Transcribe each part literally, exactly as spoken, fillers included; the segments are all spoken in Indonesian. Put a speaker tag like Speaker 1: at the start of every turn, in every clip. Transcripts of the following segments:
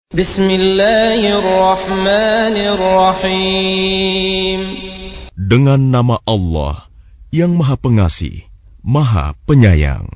Speaker 1: Bismillahirrahmanirrahim.
Speaker 2: Dengan nama Allah yang Maha Pengasih, Maha Penyayang.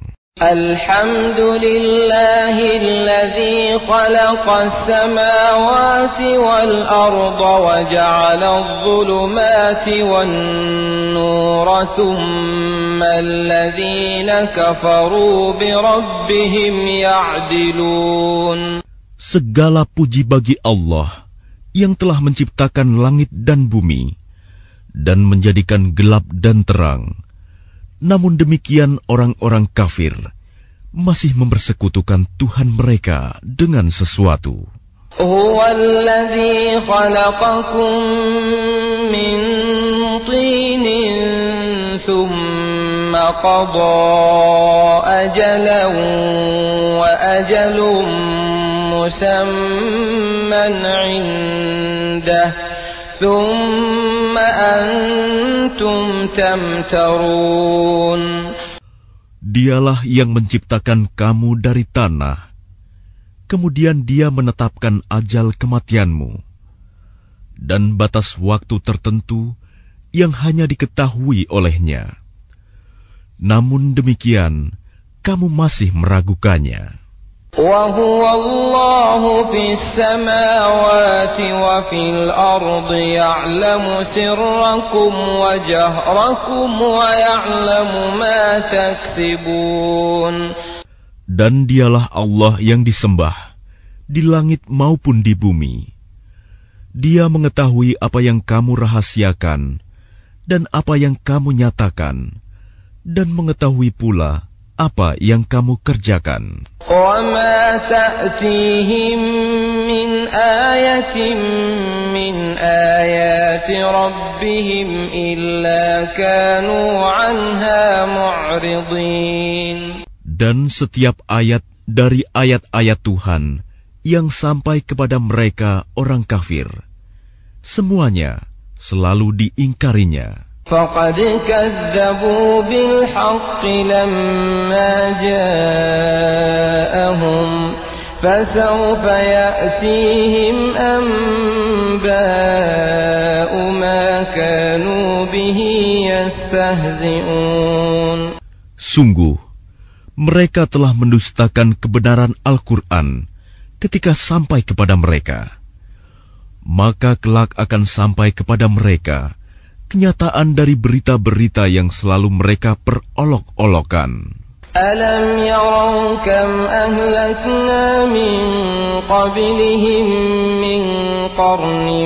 Speaker 1: Alhamdulillahilladzi khalaqas samawati wal arda wa ja'ala adh-dhulumati wan nura thumma alladhina kafaru bi rabbihim ya'dilun.
Speaker 2: Segala puji bagi Allah yang telah menciptakan langit dan bumi dan menjadikan gelap dan terang. Namun demikian orang-orang kafir masih mempersekutukan Tuhan mereka dengan sesuatu.
Speaker 1: Huwallazi khalaqakum min tinin thumma qada ajalan wa ajalum musamman 'indah thumma antum tamtarun.
Speaker 2: Dialah yang menciptakan kamu dari tanah, kemudian Dia menetapkan ajal kematianmu dan batas waktu tertentu yang hanya diketahui olehnya. Namun demikian, kamu masih meragukannya.
Speaker 1: وَهُوَ اللَّهُ فِي السَّمَاوَاتِ وَفِي الْأَرْضِ يَعْلَمُ سِرَّكُمْ وَجَهْرَكُمْ وَيَعْلَمُ مَا تَكْسِبُونَ.
Speaker 2: Dan Dialah Allah yang disembah di langit maupun di bumi. Dia mengetahui apa yang kamu rahasiakan dan apa yang kamu nyatakan, dan mengetahui pula apa yang kamu kerjakan.
Speaker 1: وَمَا تَأْتِيهِمْ مِنْ آيَةٍ مِنْ آيَاتِ رَبِّهِمْ إِلَّا كَانُوا عَنْهَا مُعْرِضِينَ.
Speaker 2: Dan setiap ayat dari ayat-ayat Tuhan yang sampai kepada mereka orang kafir, semuanya selalu diingkarinya.
Speaker 1: فَقَدْ كَذَّبُوا بِالْحَقِّ لَمَّا جَاءَهُمْ فَسَوْفَ يَأْتِيهِمْ أَنبَاءُ مَا كَانُوا بِهِ يَسْتَهْزِئُونَ.
Speaker 2: Sungguh, mereka telah mendustakan kebenaran Al-Quran ketika sampai kepada mereka. Maka kelak akan sampai kepada mereka kenyataan dari berita-berita yang selalu mereka perolok-olokan.
Speaker 1: Alam yarau kam ahlakna min qablihim min qarnin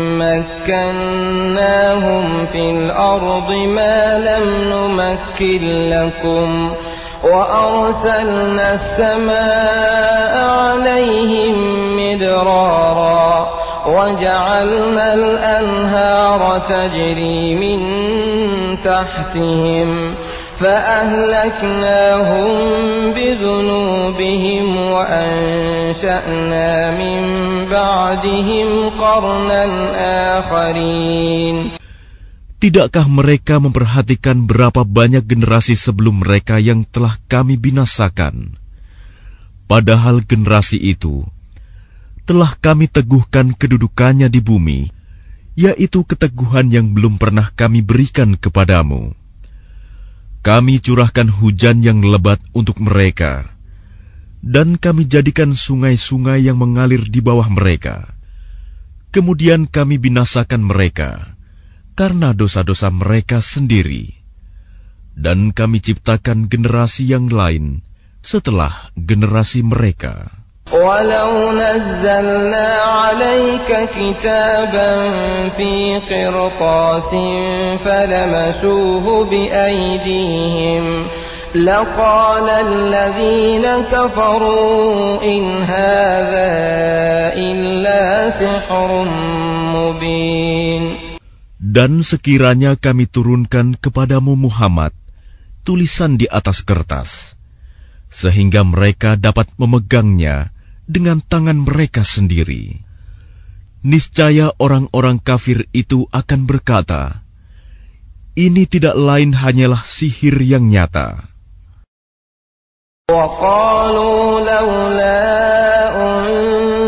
Speaker 1: makkannahum fil ardi ma lam numakkin lakum wa arsalna as-samaa'a 'alayhim midrara وَجَعَلْنَا الْأَنْهَارَ تَجْرِي مِنْ تَحْتِهِمْ فَأَهْلَكْنَاهُمْ بِذُنُوبِهِمْ وَأَنْشَأْنَا مِنْ بَعْدِهِمْ قَرْنًا آخَرِينَ.
Speaker 2: Tidakkah mereka memperhatikan berapa banyak generasi sebelum mereka yang telah kami binasakan? Padahal generasi itu telah kami teguhkan kedudukannya di bumi, yaitu keteguhan yang belum pernah kami berikan kepadamu. Kami curahkan hujan yang lebat untuk mereka, dan kami jadikan sungai-sungai yang mengalir di bawah mereka. Kemudian kami binasakan mereka karena dosa-dosa mereka sendiri, dan kami ciptakan generasi yang lain setelah generasi mereka.
Speaker 1: وَلَوْ نَزَّلْنَا عَلَيْكَ كِتَابًا فِي قِرْطَاسٍ فَلَمَسُوهُ بِأَيْدِيهِمْ لَقَالَ الَّذِينَ كَفَرُوا إِنْ هَذَا إِلَّا سِحْرٌ مُبِينٌ.
Speaker 2: Dan sekiranya kami turunkan kepadamu Muhammad tulisan di atas kertas, sehingga mereka dapat memegangnya dengan tangan mereka sendiri, niscaya orang-orang kafir itu akan berkata, ini tidak lain hanyalah sihir yang nyata.
Speaker 1: وَقَالُوا لَوْلَا أُنْزِلَ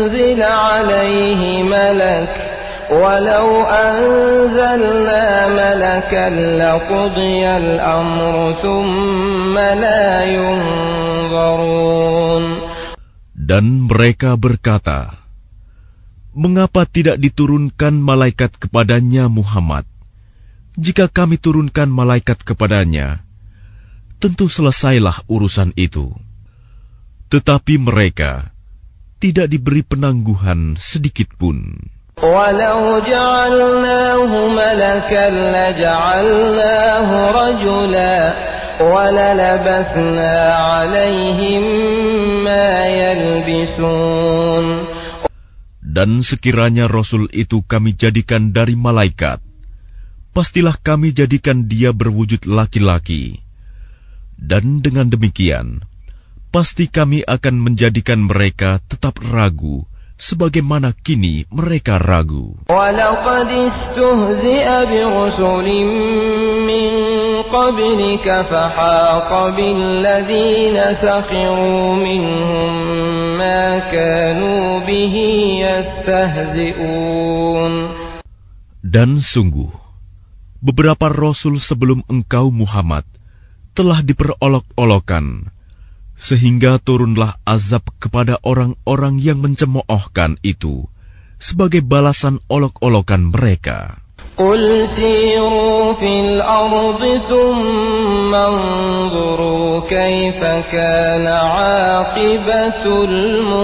Speaker 1: عليه ملك ولو أنزلنا ملكا لقضي الأمر ثم لا ينظرون.
Speaker 2: Dan mereka berkata, mengapa tidak diturunkan malaikat kepadanya Muhammad? Jika kami turunkan malaikat kepadanya, tentu selesailah urusan itu. Tetapi mereka tidak diberi penangguhan sedikit pun.
Speaker 1: Walau ja'alnahu malakan laja'alnahu rajula walalabasna 'alaihim ma yalbisun.
Speaker 2: Dan sekiranya Rasul itu kami jadikan dari malaikat, pastilah kami jadikan dia berwujud laki-laki. Dan dengan demikian, pasti kami akan menjadikan mereka tetap ragu, sebagaimana kini mereka ragu.
Speaker 1: وَلَقَدِ اسْتُهْزِئَ بِرُسُلٍ مِّن قَبْلِكَ فَحَاقَ بِالَّذِينَ سَخِرُوا مِنْهُم مَّا كَانُوا بِهِ يَسْتَهْزِئُونَ.
Speaker 2: Dan sungguh, beberapa rasul sebelum engkau Muhammad telah diperolok-olokan, sehingga turunlah azab kepada orang-orang yang mencemoohkan itu sebagai balasan olok-olokan mereka.
Speaker 1: Qul siru fil ardi thumma anzuru kaifa kana 'aqibatul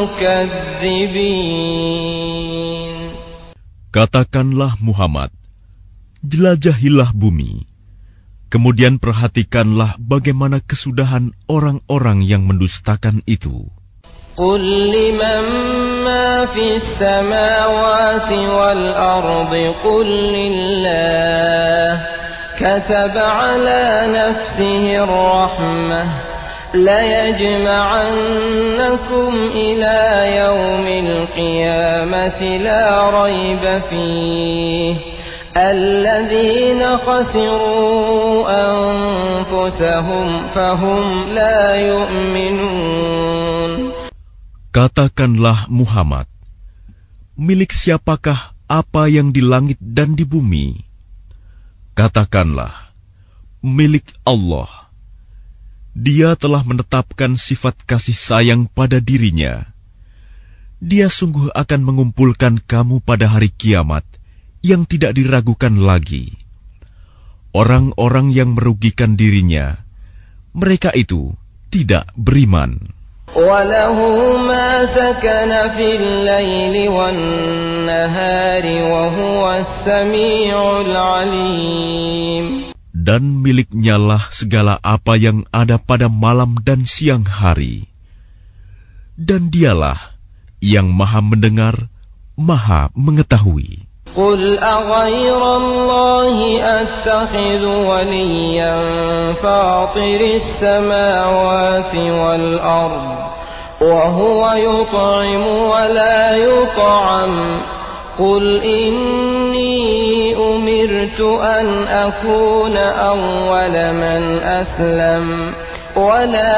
Speaker 1: mukadzibin.
Speaker 2: Katakanlah Muhammad, jelajahilah bumi, kemudian perhatikanlah bagaimana kesudahan orang-orang yang mendustakan itu.
Speaker 1: Qul liman ma fis samawati wal ardi qul lillah kataba ala nafsihi ar-rahmah la yajma'annakum ila yawmil qiyamati la rayba fihi الذين خسروا أنفسهم فهم لا يؤمنون.
Speaker 2: Katakanlah Muhammad, milik siapakah apa yang di langit dan di bumi? Katakanlah, milik Allah. Dia telah menetapkan sifat kasih sayang pada dirinya. Dia sungguh akan mengumpulkan kamu pada hari kiamat yang tidak diragukan lagi. Orang-orang yang merugikan dirinya, mereka itu tidak beriman.
Speaker 1: Walahu ma sakana fil laili wan nahari wa huwas sami'ul alim.
Speaker 2: Dan miliknya lah segala apa yang ada pada malam dan siang hari. Dan dialah yang maha mendengar, maha mengetahui.
Speaker 1: قل أغير الله أتخذ وليا فاطر السماوات والأرض وهو يطعم ولا يطعم قل إني أمرت أن أكون أول من أسلم ولا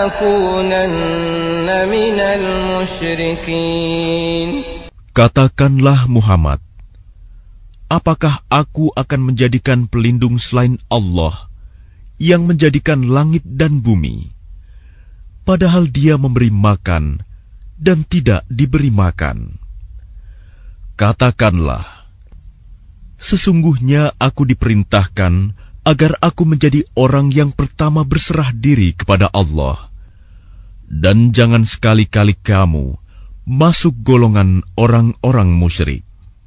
Speaker 1: تكونن من المشركين.
Speaker 2: Katakanlah Muhammad, apakah aku akan menjadikan pelindung selain Allah yang menjadikan langit dan bumi, padahal Dia memberi makan dan tidak diberi makan? Katakanlah, sesungguhnya aku diperintahkan agar aku menjadi orang yang pertama berserah diri kepada Allah, dan jangan sekali-kali kamu masuk golongan orang-orang musyrik.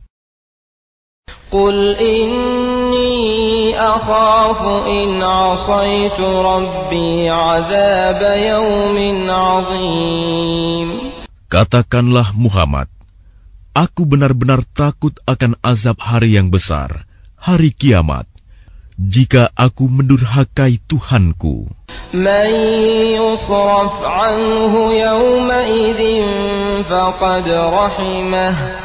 Speaker 1: قل إني أخاف إن عصيت ربي عذاب يوم عظيم.
Speaker 2: Katakanlah Muhammad, aku benar-benar takut akan azab hari yang besar, hari kiamat, jika aku mendurhakai Tuhanku.
Speaker 1: Man yusraf anhu yawma'idhin faqad rahimah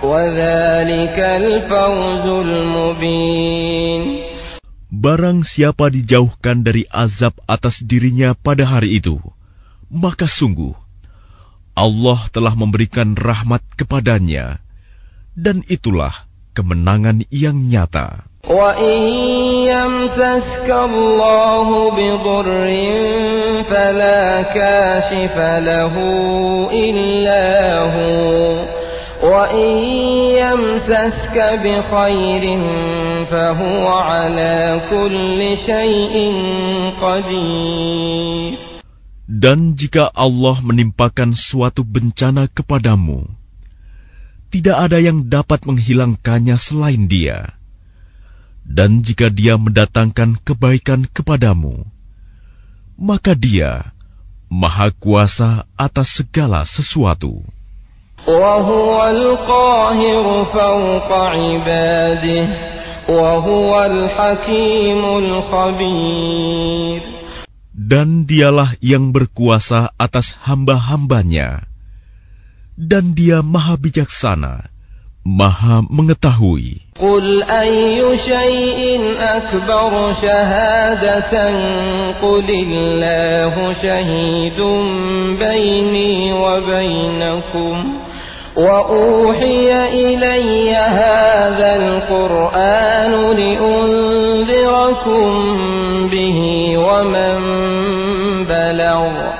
Speaker 2: Barang siapa dijauhkan dari azab atas dirinya pada hari itu, maka sungguh Allah telah memberikan rahmat kepadanya, dan itulah kemenangan yang nyata.
Speaker 1: وَإِنْ يَمْسَسْكَ اللَّهُ بِضُرٍّ فَلَا كَاشِفَ لَهُ إِلَّا هُوَ وَإِنْ يَمْسَسْكَ بِخَيْرٍ فَهُوَ عَلَى كُلِّ شَيْءٍ قَدِيرٌ.
Speaker 2: Dan jika Allah menimpakan suatu bencana kepadamu, tidak ada yang dapat menghilangkannya selain Dia. Dan jika Dia mendatangkan kebaikan kepadamu, maka Dia Maha Kuasa atas segala sesuatu.
Speaker 1: وَهُوَ الْقَاهِرُ فَوْقَ عِبَادِهِ وَهُوَ الْحَكِيمُ الْخَبِيرُ.
Speaker 2: Dan Dialah yang berkuasa atas hamba-hambanya, dan Dia Maha Bijaksana, Maha Mengetahui.
Speaker 1: قُلْ أَيُّ شَيْءٍ أَكْبَرُ شَهَادَةً قُلِ اللَّهُ شَهِيدٌ بَيْنِي وَبَيْنَكُمْ وَأُوحِيَ إِلَيَّ هَذَا الْقُرْآنُ لِأُنذِرَكُم بِهِ وَمَن بَلَغَ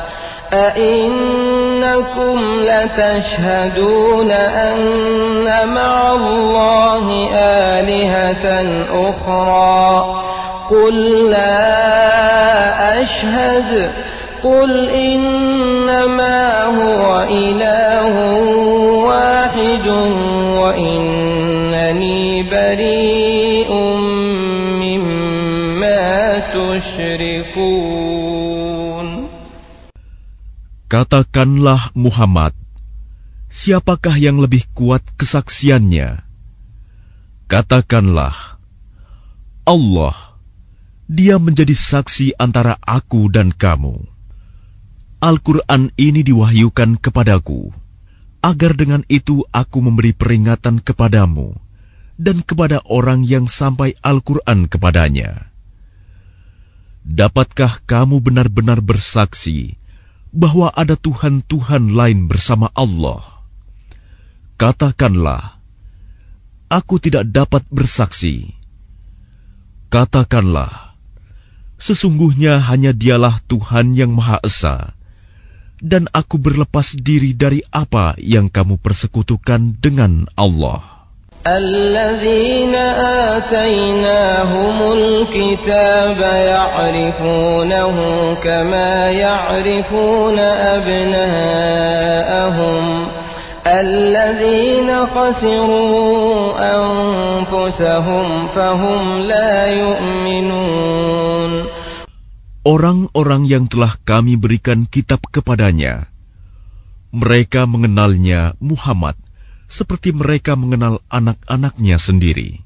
Speaker 1: أَإِنَّكُمْ لَتَشْهَدُونَ أَنَّ مَعَ اللَّهِ آلِهَةً أُخْرَى قُل لَّا أَشْهَدُ قُلْ إِنَّمَا هُوَ إِلَٰهٌ وَاحِدٌ وَإِنَّنِي بَرِيءٌ مِّمَّا تُشْرِكُونَ.
Speaker 2: Katakanlah Muhammad, siapakah yang lebih kuat kesaksiannya? Katakanlah, Allah, Dia menjadi saksi antara aku dan kamu. Al-Quran ini diwahyukan kepadaku, agar dengan itu aku memberi peringatan kepadamu dan kepada orang yang sampai Al-Quran kepadanya. Dapatkah kamu benar-benar bersaksi bahwa ada Tuhan-Tuhan lain bersama Allah? Katakanlah, aku tidak dapat bersaksi. Katakanlah, sesungguhnya hanya Dialah Tuhan yang Maha Esa, dan aku berlepas diri dari apa yang kamu persekutukan dengan Allah.
Speaker 1: الذين آتيناهم الكتاب يعرفونه كما يعرفون أبناءهم الذين خسروا أنفسهم فهم لا يؤمنون.
Speaker 2: Orang-orang yang telah kami berikan kitab kepadanya, mereka mengenalnya Muhammad seperti mereka mengenal anak-anaknya sendiri.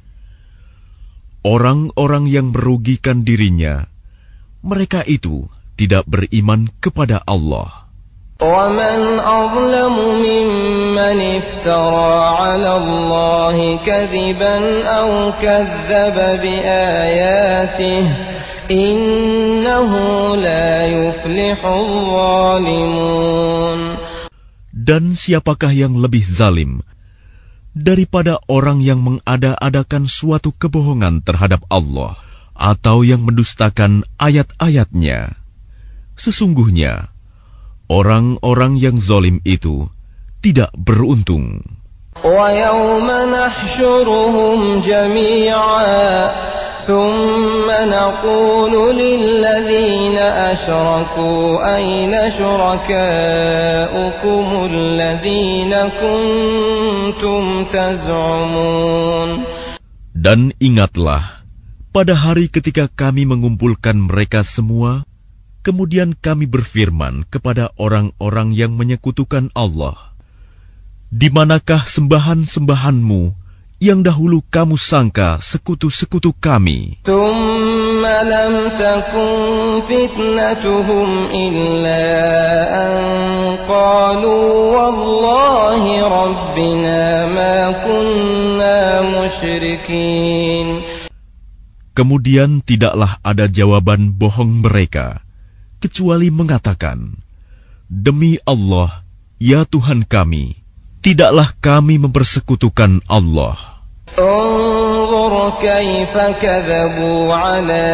Speaker 2: Orang-orang yang merugikan dirinya, mereka itu tidak beriman kepada Allah.
Speaker 1: وَمَنْ أَظْلَمُ مِمَّنِ افْتَرَى عَلَى اللَّهِ كَذِبًا أَوْ كَذَّبَ بِآيَاتِهِ إِنَّهُ لَا يُفْلِحُ الظَّالِمُونَ.
Speaker 2: Dan siapakah yang lebih zalim daripada orang yang mengada-adakan suatu kebohongan terhadap Allah atau yang mendustakan ayat-ayatnya? Sesungguhnya, orang-orang yang zalim itu tidak beruntung.
Speaker 1: وَيَوْمَ نَحْشُرُهُمْ جَمِيعًا ثُمَّ نَقُولُ لِلَّذِينَ أَشْرَكُوا أَيْنَ شُرَكَاؤُكُمُ الَّذِينَ كُنتُمْ تَزْعُمُونَ.
Speaker 2: Dan ingatlah, pada hari ketika kami mengumpulkan mereka semua, kemudian kami berfirman kepada orang-orang yang menyekutukan Allah, di manakah sembahan-sembahanmu yang dahulu kamu sangka sekutu-sekutu kami?
Speaker 1: ثُمَّ لَمْ تَكُنْ فِتْنَتُهُمْ إِلَّا أَنْ قَالُوا وَاللَّهِ رَبِّنَا مَا كُنَّا مُشْرِكِينَ.
Speaker 2: Kemudian tidaklah ada jawaban bohong mereka, kecuali mengatakan, demi Allah, Ya Tuhan kami, tidaklah kami mempersekutukan Allah.
Speaker 1: انظر كيف كذبوا على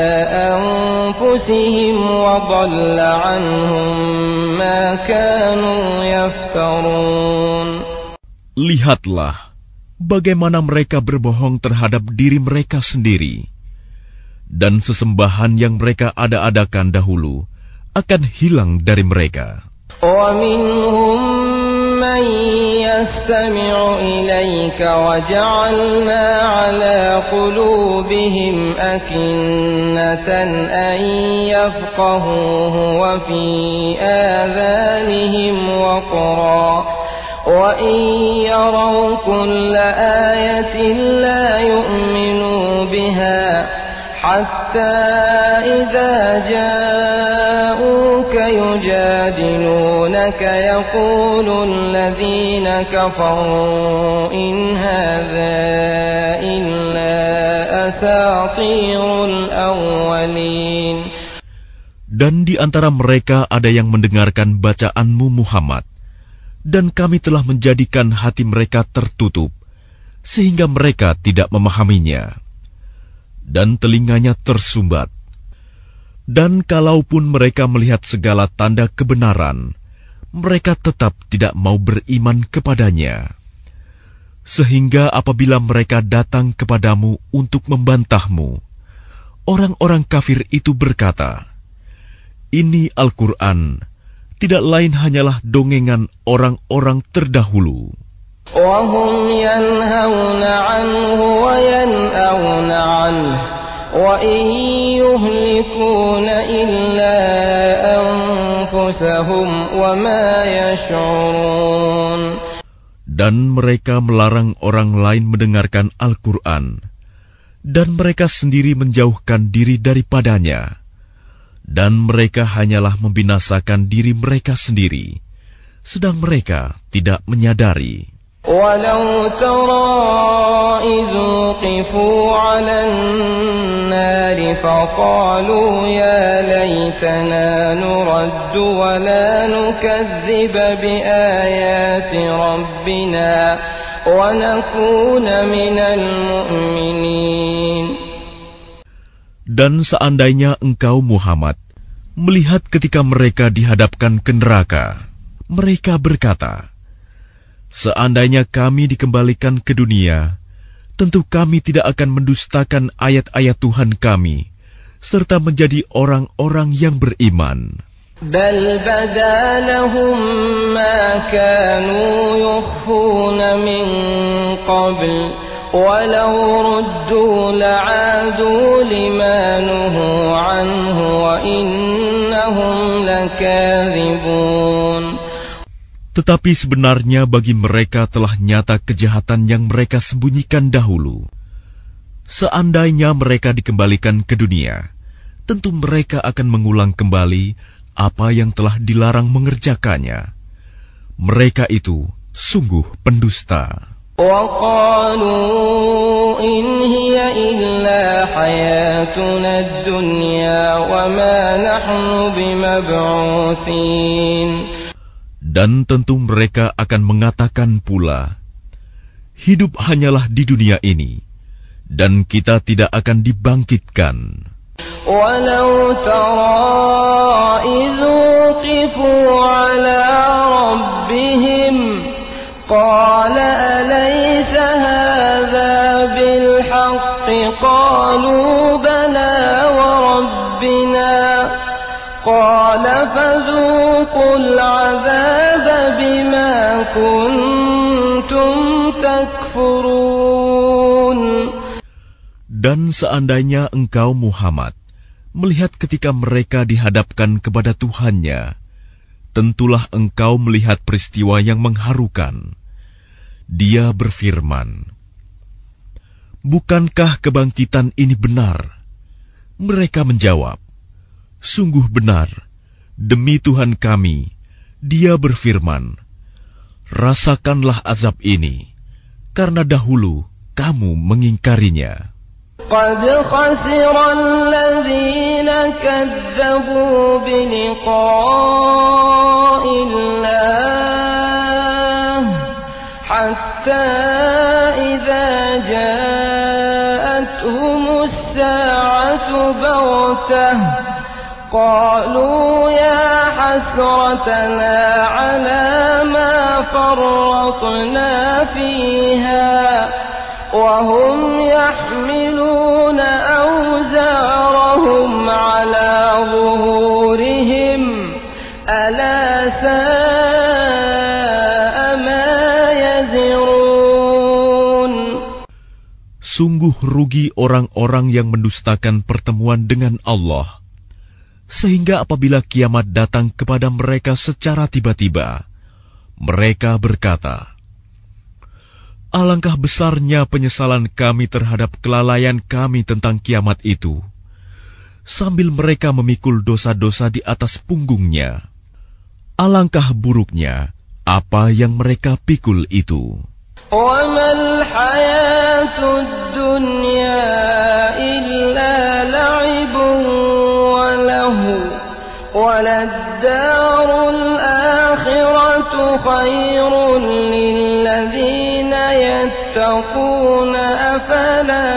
Speaker 1: أنفسهم وضل عنهم ما كانوا يفترون.
Speaker 2: Lihatlah bagaimana mereka berbohong terhadap diri mereka sendiri, dan sesembahan yang mereka ada-adakan dahulu akan hilang dari mereka.
Speaker 1: ومنهم من يستمع إليك وجعلنا على قلوبهم أكنة أن يفقهوه وفي آذانهم وقرا وإن يروا كل آية لا يؤمنوا بها حتى إذا جاءوك يجادلونك يقول الذين كفروا إن هذا إلا أساطير الأولين.
Speaker 2: Dan di antara mereka ada yang mendengarkan bacaanmu Muhammad, dan kami telah menjadikan hati mereka tertutup, sehingga mereka tidak memahaminya, dan telinganya tersumbat. Dan kalaupun mereka melihat segala tanda kebenaran, mereka tetap tidak mau beriman kepadanya. Sehingga apabila mereka datang kepadamu untuk membantahmu, orang-orang kafir itu berkata, "Ini Al-Quran tidak lain hanyalah dongengan orang-orang terdahulu."
Speaker 1: وهم ينهون عنه وينأون عنه وإن يهلكون إلا أنفسهم وما يشعرون.
Speaker 2: Dan mereka melarang orang lain mendengarkan Al-Quran, dan mereka sendiri menjauhkan diri daripadanya, dan mereka hanyalah membinasakan diri mereka sendiri, sedang mereka tidak menyadari.
Speaker 1: ولو ترى إذ وقفوا على النار فقالوا يا ليتنا نرد ولا نكذب بآيات ربنا ونكون من المؤمنين.
Speaker 2: Dan seandainya engkau Muhammad melihat ketika mereka dihadapkan ke neraka, mereka berkata, "Seandainya kami dikembalikan ke dunia, tentu kami tidak akan mendustakan ayat-ayat Tuhan kami, serta menjadi orang-orang yang beriman."
Speaker 1: بل بدا لهم ما كانوا يخفون من قبل ولو ردوا لعادوا لما نهوا عنه وإنهم لكاذبون.
Speaker 2: Tetapi sebenarnya bagi mereka telah nyata kejahatan yang mereka sembunyikan dahulu. Seandainya mereka dikembalikan ke dunia, tentu mereka akan mengulang kembali apa yang telah dilarang mengerjakannya. Mereka itu sungguh pendusta.
Speaker 1: وَقَالُوا إِنْ هِيَ إِلَّا حَيَاتُنَا الدُّنْيَا وَمَا نَحْنُ بِمَبْعُوثِينَ.
Speaker 2: Dan tentu mereka akan mengatakan pula, hidup hanyalah di dunia ini, dan kita tidak akan dibangkitkan.
Speaker 1: وَلَوْ تَرَى إِذْ وُقِفُوا عَلَى رَبِّهِمْ قَالَ أَلَيْسَ هَذَا بِالْحَقِّ قَالُوا بَلَى وَرَبِّنَا قَالَ فَذُوقُوا الْعَذَابَ بِمَا كُنتُمْ تَكْفُرُونَ.
Speaker 2: Dan seandainya engkau Muhammad melihat ketika mereka dihadapkan kepada Tuhannya, tentulah engkau melihat peristiwa yang mengharukan. Dia berfirman, "Bukankah kebangkitan ini benar?" Mereka menjawab, "Sungguh benar, demi Tuhan kami." Dia berfirman, "Rasakanlah azab ini, karena dahulu kamu mengingkarinya."
Speaker 1: قد خسر الذين كذبوا بلقاء الله حتى إذا جاءتهم الساعة بغتة قالوا يا حسرتنا على ما فرطنا فيها وهم يحملون أوزارهم على ظهورهم ألا ساء ما يزرون.
Speaker 2: Sungguh rugi orang-orang yang mendustakan pertemuan dengan Allah, sehingga apabila kiamat datang kepada mereka secara tiba-tiba, mereka berkata, alangkah besarnya penyesalan kami terhadap kelalaian kami tentang kiamat itu, sambil mereka memikul dosa-dosa di atas punggungnya. Alangkah buruknya apa yang mereka pikul itu.
Speaker 1: وَمَا الْحَيَاةُ الدُّنْيَا إِلَّا لَعِبٌ وَلَهْوٌ وَلَلدَّارُ الْآخِرَةُ خَيْرٌ لِّلَّذِينَ يَتَّقُونَ أَفَلَا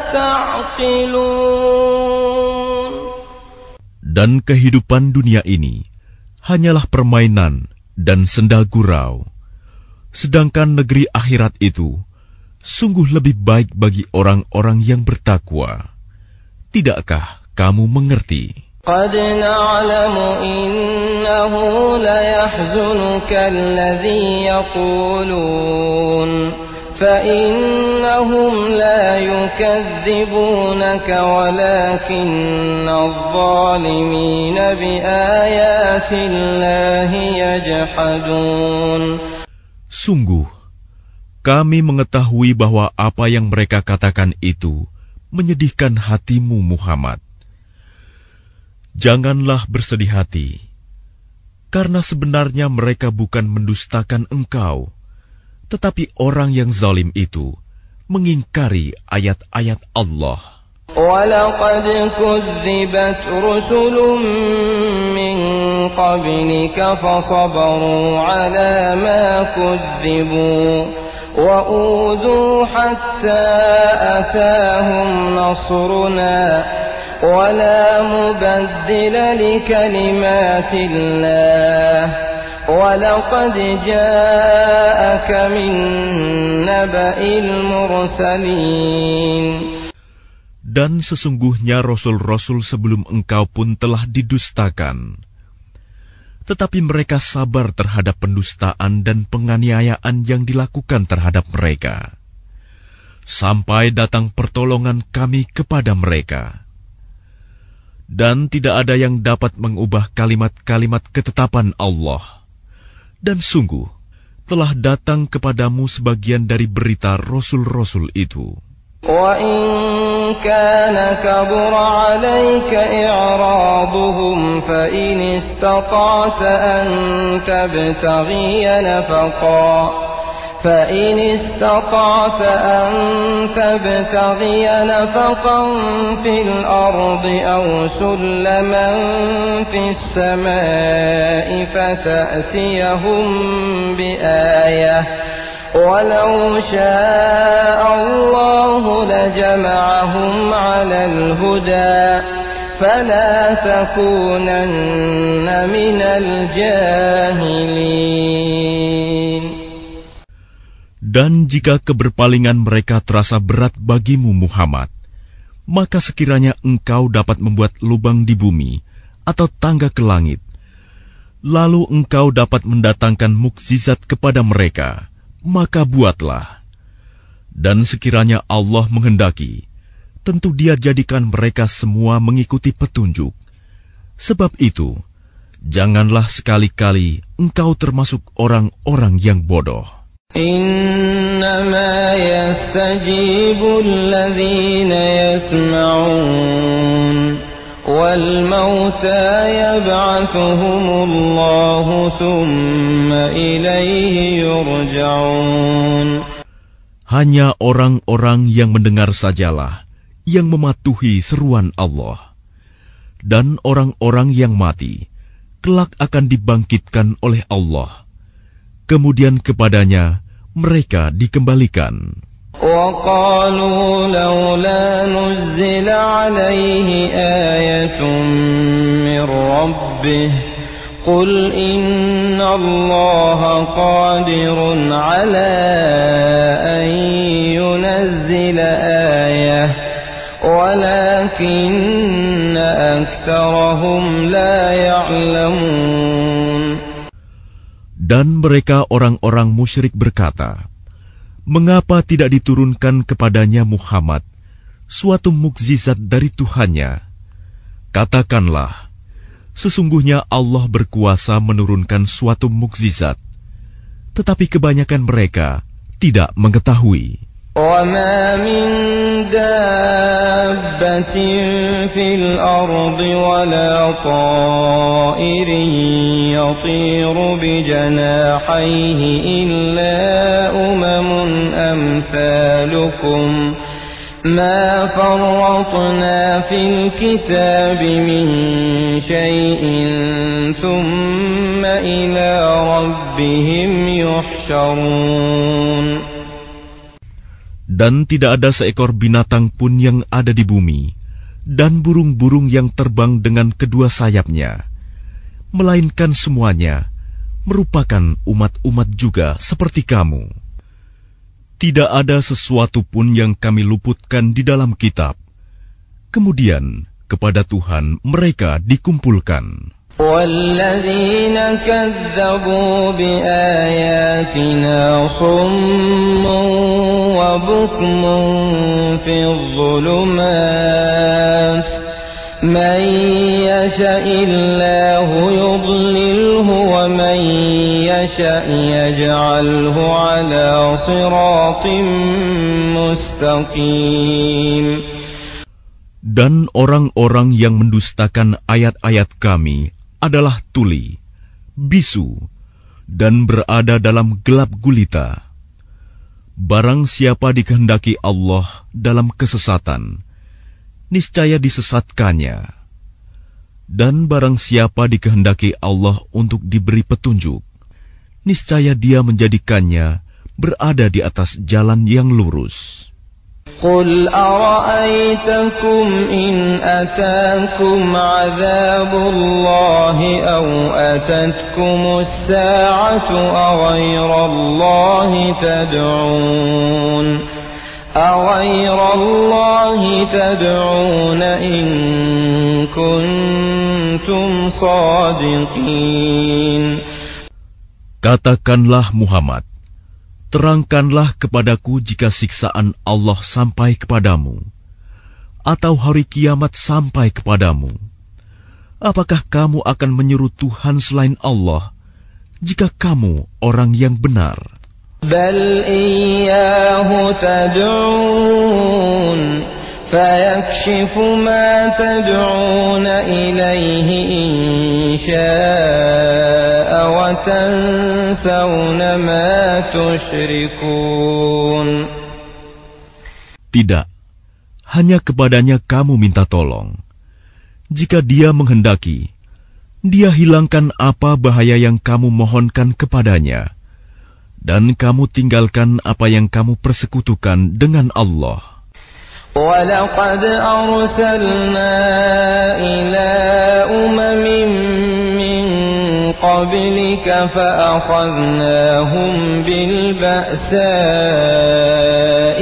Speaker 1: تَعْقِلُونَ.
Speaker 2: Dan kehidupan dunia ini hanyalah permainan dan senda gurau. Sedangkan negeri akhirat itu sungguh lebih baik bagi orang-orang yang bertakwa. Tidakkah kamu mengerti?
Speaker 1: قد نعلم إنه ليحزنك الذي يقولون فإنهم لا يكذبونك ولكن الظالمين بآيات الله يجحدون.
Speaker 2: Sungguh, kami mengetahui bahwa apa yang mereka katakan itu menyedihkan hatimu, Muhammad. Janganlah bersedih hati, karena sebenarnya mereka bukan mendustakan engkau, tetapi orang yang zalim itu mengingkari ayat-ayat Allah.
Speaker 1: وَلَقَدْ كُذِّبَتْ رُسُلٌ مِّن قَبْلِكَ فَصَبَرُوا عَلَى مَا كُذِّبُوا وَأُوذُوا حَتَّى أَتَاهُمْ نَصْرُنَا وَلَا مُبَدِّلَ لِكَلِمَاتِ اللَّهِ وَلَقَدْ جَاءَكَ مِن نَّبَإِ الْمُرْسَلِينَ.
Speaker 2: Dan sesungguhnya rasul-rasul sebelum engkau pun telah didustakan. Tetapi mereka sabar terhadap pendustaan dan penganiayaan yang dilakukan terhadap mereka, sampai datang pertolongan kami kepada mereka. Dan tidak ada yang dapat mengubah kalimat-kalimat ketetapan Allah. Dan sungguh, telah datang kepadamu sebagian dari berita rasul-rasul itu.
Speaker 1: وَإِن كَانَ كَبُرَ عَلَيْكَ إِعْرَاضُهُمْ فَإِنِ اسْتَطَعْتَ أَن تَبْتَغِيَ نَفَقًا فَإِنِ اسْتَطَعْتَ أَن تَبْتَغِيَ نَفَقًا فِي الْأَرْضِ أَوْ سُلَّمًا فِي السَّمَاءِ فَتَأْتِيَهُم بِآيَةٍ وَلَوْ شَاءَ اللَّهُ لَجَمَعَهُمْ عَلَى الْهُدَى فَلَا تَكُونَنَّ مِنَ الْجَاهِلِينَ.
Speaker 2: Dan jika keberpalingan mereka terasa berat bagimu, Muhammad, maka sekiranya engkau dapat membuat lubang di bumi atau tangga ke langit, lalu engkau dapat mendatangkan mukjizat kepada mereka, maka buatlah. Dan sekiranya Allah menghendaki, tentu Dia jadikan mereka semua mengikuti petunjuk. Sebab itu, janganlah sekali-kali engkau termasuk orang-orang yang bodoh.
Speaker 1: إنما يستجيب الذين يسمعون والموتى يبعثهم الله ثم إليه يرجعون.
Speaker 2: Hanya orang-orang yang mendengar sajalah yang mematuhi seruan Allah, dan orang-orang yang mati kelak akan dibangkitkan oleh Allah. Kemudian kepadanya mereka dikembalikan.
Speaker 1: وَقَالُوا لَوْلَا نُزِّلَ عَلَيْهِ آيَةٌ مِّن رَّبِّهِ قُلْ إِنَّ اللَّهَ قَادِرٌ عَلَىٰ أَن يُنَزِّلَ آيَةً وَلَٰكِنَّ أَكْثَرَهُمْ لَا يَعْلَمُونَ.
Speaker 2: Dan mereka orang-orang musyrik berkata, mengapa tidak diturunkan kepadanya Muhammad suatu mukjizat dari Tuhannya? Katakanlah, sesungguhnya Allah berkuasa menurunkan suatu mukjizat, tetapi kebanyakan mereka tidak mengetahui.
Speaker 1: وَمَا مِن دَابَّةٍ فِي الْأَرْضِ وَلَا طَائِرٍ يَطِيرُ بِجَنَاحَيْهِ إِلَّا أُمَمٌ أَمْثَالُكُمْ مَا فَرَّطْنَا فِي الْكِتَابِ مِن شَيْءٍ ثُمَّ إِلَى رَبِّهِمْ يُحْشَرُونَ.
Speaker 2: Dan tidak ada seekor binatang pun yang ada di bumi, dan burung-burung yang terbang dengan kedua sayapnya, melainkan semuanya merupakan umat-umat juga seperti kamu. Tidak ada sesuatu pun yang kami luputkan di dalam kitab. Kemudian kepada Tuhan mereka dikumpulkan.
Speaker 1: وَالَّذِينَ كَذَّبُوا بِآيَاتِنَا صُمٌّ وَبُكْمٌ فِي الظُّلُمَاتِ مَن يَشَإِ اللَّهُ يُضْلِلْهُ وَمَن يَشَأْ يَجْعَلْهُ عَلَى صِرَاطٍ مُسْتَقِيمٍ.
Speaker 2: Dan orang-orang yang mendustakan ayat-ayat kami adalah tuli, bisu, dan berada dalam gelap gulita. Barang siapa dikehendaki Allah dalam kesesatan, niscaya disesatkannya. Dan barang siapa dikehendaki Allah untuk diberi petunjuk, niscaya Dia menjadikannya berada di atas jalan yang lurus.
Speaker 1: قُلْ أَرَأَيْتَكُمْ إِنْ أَتَاكُمْ عَذَابُ اللَّهِ أَوْ أَتَتْكُمُ السَّاعَةُ أَغَيْرَ اللَّهِ تَدْعُونَ أَغَيْرَ اللَّهِ تَدْعُونَ إِن كُنتُمْ صَادِقِينَ.
Speaker 2: Katakanlah Muhammad, terangkanlah kepadaku jika siksaan Allah sampai kepadamu, atau hari kiamat sampai kepadamu. Apakah kamu akan menyeru Tuhan selain Allah, jika kamu orang yang benar?
Speaker 1: Bal iyyahu tad'un, fayakshifu ma tad'una ilayhi in syaa wa tansawna ma tusyrikun.
Speaker 2: Tidak, hanya kepadanya kamu minta tolong. Jika Dia menghendaki, Dia hilangkan apa bahaya yang kamu mohonkan kepadanya, dan kamu tinggalkan apa yang kamu persekutukan dengan Allah.
Speaker 1: وَلَقَدْ أَرْسَلْنَا إِلَى أُمَمٍ مِّن قَبْلِكَ فَأَخَذْنَاهُمْ بِالْبَأْسَاءِ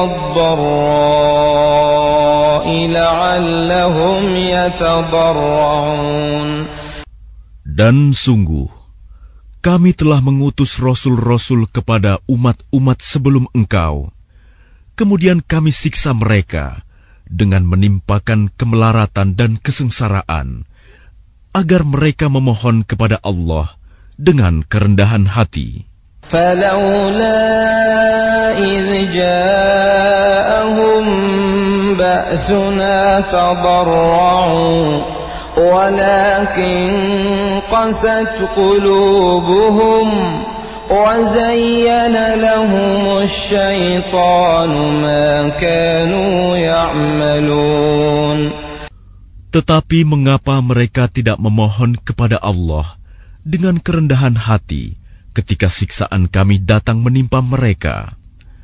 Speaker 1: وَالضَّرَّاءِ لَعَلَّهُمْ يَتَضَرَّعُونَ.
Speaker 2: Dan sungguh, kami telah mengutus rasul-rasul kepada umat-umat sebelum engkau. Kemudian kami siksa mereka dengan menimpakan kemelaratan dan kesengsaraan, agar mereka memohon kepada Allah dengan kerendahan hati.
Speaker 1: فَلَوْلَا إِذْ جَاءَهُمْ بَأْسُنَا تَضَرَّعُوا وَلَكِنْ قَسَتْ قُلُوبُهُمْ وَزَيَّنَ لَهُمُ الشَّيْطَانُ مَا كَانُوا يَعْمَلُونَ.
Speaker 2: Tetapi mengapa mereka tidak memohon kepada Allah dengan kerendahan hati ketika siksaan kami datang menimpa mereka.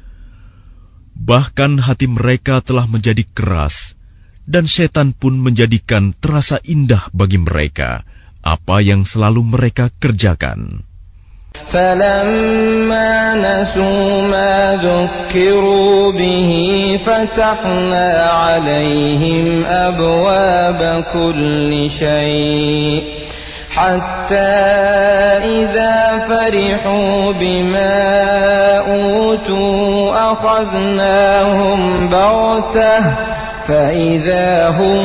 Speaker 2: Bahkan hati mereka telah menjadi keras, dan setan pun menjadikan terasa indah bagi mereka apa yang selalu mereka kerjakan.
Speaker 1: فَلَمَّا نَسُوا مَا ذُكِّرُوا بِهِ فَتَحْنَا عَلَيْهِمْ أَبْوَابَ كُلِّ شَيْءٍ حَتَّى إِذَا فَرِحُوا بِمَا أُوتُوا أَخَذْنَاهُمْ بَغْتَةً فَإِذَا هُمْ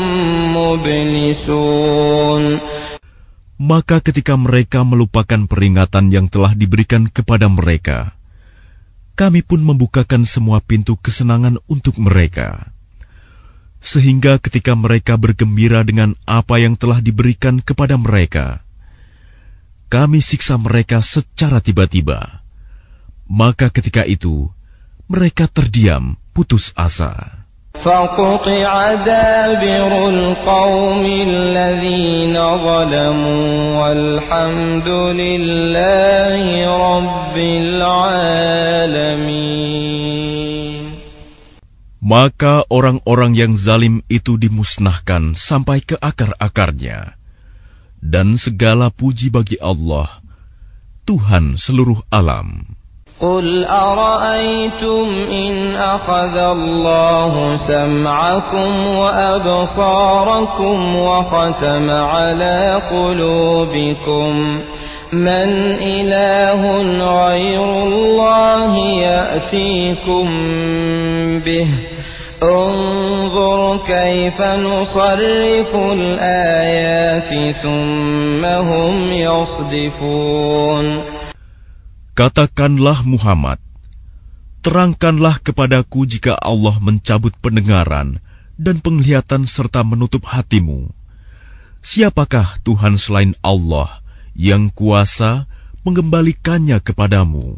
Speaker 1: مُبْلِسُونَ.
Speaker 2: Maka ketika mereka melupakan peringatan yang telah diberikan kepada mereka, kami pun membukakan semua pintu kesenangan untuk mereka. Sehingga ketika mereka bergembira dengan apa yang telah diberikan kepada mereka, kami siksa mereka secara tiba-tiba. Maka ketika itu, mereka terdiam, putus asa.
Speaker 1: فَقُطِعَ دَابِرُ الْقَوْمِ الَّذِينَ ظَلَمُوا وَالْحَمْدُ لِلَّهِ رَبِّ الْعَالَمِينَ.
Speaker 2: Maka orang-orang yang zalim itu dimusnahkan sampai ke akar-akarnya. Dan segala puji bagi Allah, Tuhan seluruh alam.
Speaker 1: قُلْ أَرَأَيْتُمْ إِنْ أَخَذَ اللَّهُ سَمْعَكُمْ وَأَبْصَارَكُمْ وَخَتَمَ عَلَى قُلُوبِكُمْ مَنْ إِلَهٌ غَيْرُ اللَّهِ يَأْتِيكُمْ بِهِ انظُرْ كَيْفَ نُصَرِّفُ الْآيَاتِ ثُمَّ هُمْ يَصْدِفُونَ.
Speaker 2: Katakanlah Muhammad, terangkanlah kepadaku jika Allah mencabut pendengaran dan penglihatan serta menutup hatimu. Siapakah Tuhan selain Allah yang kuasa mengembalikannya kepadamu?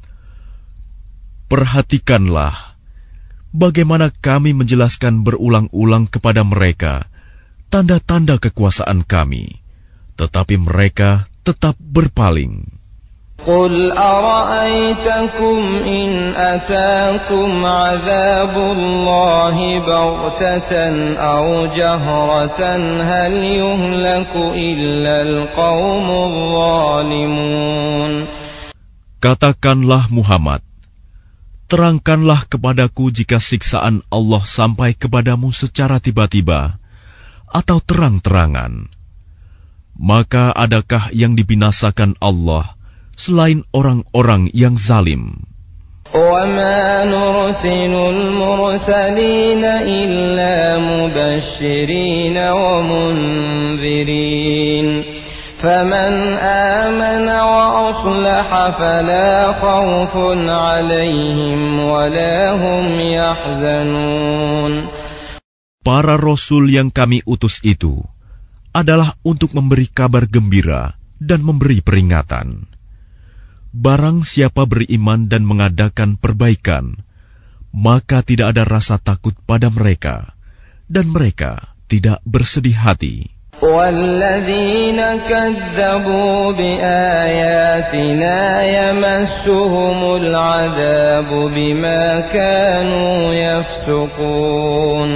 Speaker 2: Perhatikanlah bagaimana kami menjelaskan berulang-ulang kepada mereka tanda-tanda kekuasaan kami, tetapi mereka tetap berpaling.
Speaker 1: قُلْ أَرَأَيْتَكُمْ إِنْ أَتَاكُمْ عَذَابُ اللَّهِ بَغْتَةً أَوْ جَهْرَةً هَلْ يُهْلَكُ إِلَّا الْقَوْمُ الظَّالِمُونَ.
Speaker 2: Katakanlah Muhammad, terangkanlah kepadaku jika siksaan Allah sampai kepadamu secara tiba-tiba atau terang-terangan. Maka adakah yang dibinasakan Allah selain orang-orang yang zalim?
Speaker 1: وَمَا نُرْسِلُ الْمُرْسَلِينَ إِلَّا مُبَشِّرِينَ وَمُنذِرِينَ فَمَنْ آمَنَ وَأَصْلَحَ فَلَا خَوْفٌ عَلَيْهِمْ وَلَا هُمْ يَحْزَنُونَ.
Speaker 2: Para rasul yang kami utus itu adalah untuk memberi kabar gembira dan memberi peringatan. Barang siapa beriman dan mengadakan perbaikan, maka tidak ada rasa takut pada mereka, dan mereka tidak bersedih hati.
Speaker 1: وَالَّذِينَ كَذَّبُوا بِآيَاتِنَا يَمَسُّهُمُ الْعَذَابُ بِمَا كَانُوا يَفْسُقُونَ.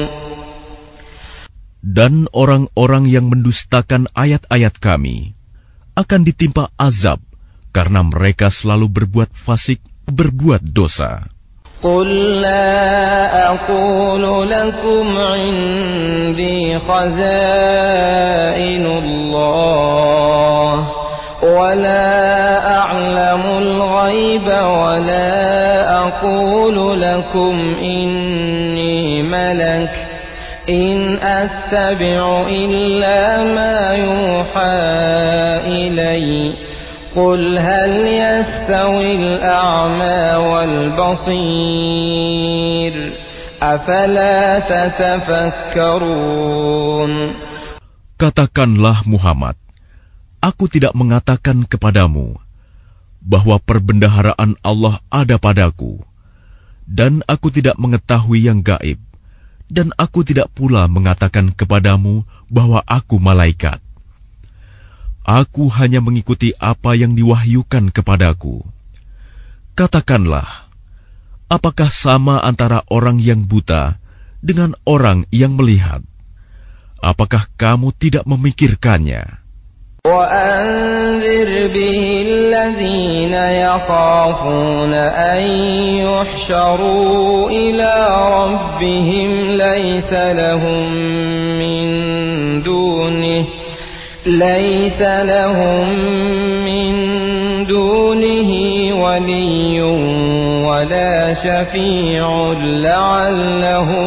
Speaker 2: Dan orang-orang yang mendustakan ayat-ayat kami akan ditimpa azab karena mereka selalu berbuat fasik, berbuat dosa.
Speaker 1: قُلْ لَا أَقُولُ لَكُمْ عِنْدِي خَزَائِنُ اللَّهِ وَلَا أَعْلَمُ الْغَيْبَ وَلَا أَقُولُ لَكُمْ إِنِّي مَلَكٌ إِنْ أَتَّبِعُ إِلَّا مَا يُوحَى إِلَيَّ قُلْ هَلْ يَسْتَوِي الْأَعْمَى وَالْبَصِيرُ أَفَلَا تَتَفَكَّرُونَ.
Speaker 2: Katakanlah Muhammad, aku tidak mengatakan kepadamu bahwa perbendaharaan Allah ada padaku, dan aku tidak mengetahui yang gaib, dan aku tidak pula mengatakan kepadamu bahwa aku malaikat. Aku hanya mengikuti apa yang diwahyukan kepadaku. Katakanlah, apakah sama antara orang yang buta dengan orang yang melihat? Apakah kamu tidak memikirkannya?
Speaker 1: وَأَنذِرْ بِهِ الَّذِينَ يَخَافُونَ أَن يُحْشَرُوا إِلَى رَبِّهِمْ لَيْسَ لَهُم مِّن دُونِهِ لَيْسَ لَهُم مِّن دُونِهِ وَلِيٌّ وَلَا شَفِيعٌ لَّعَلَّهُمْ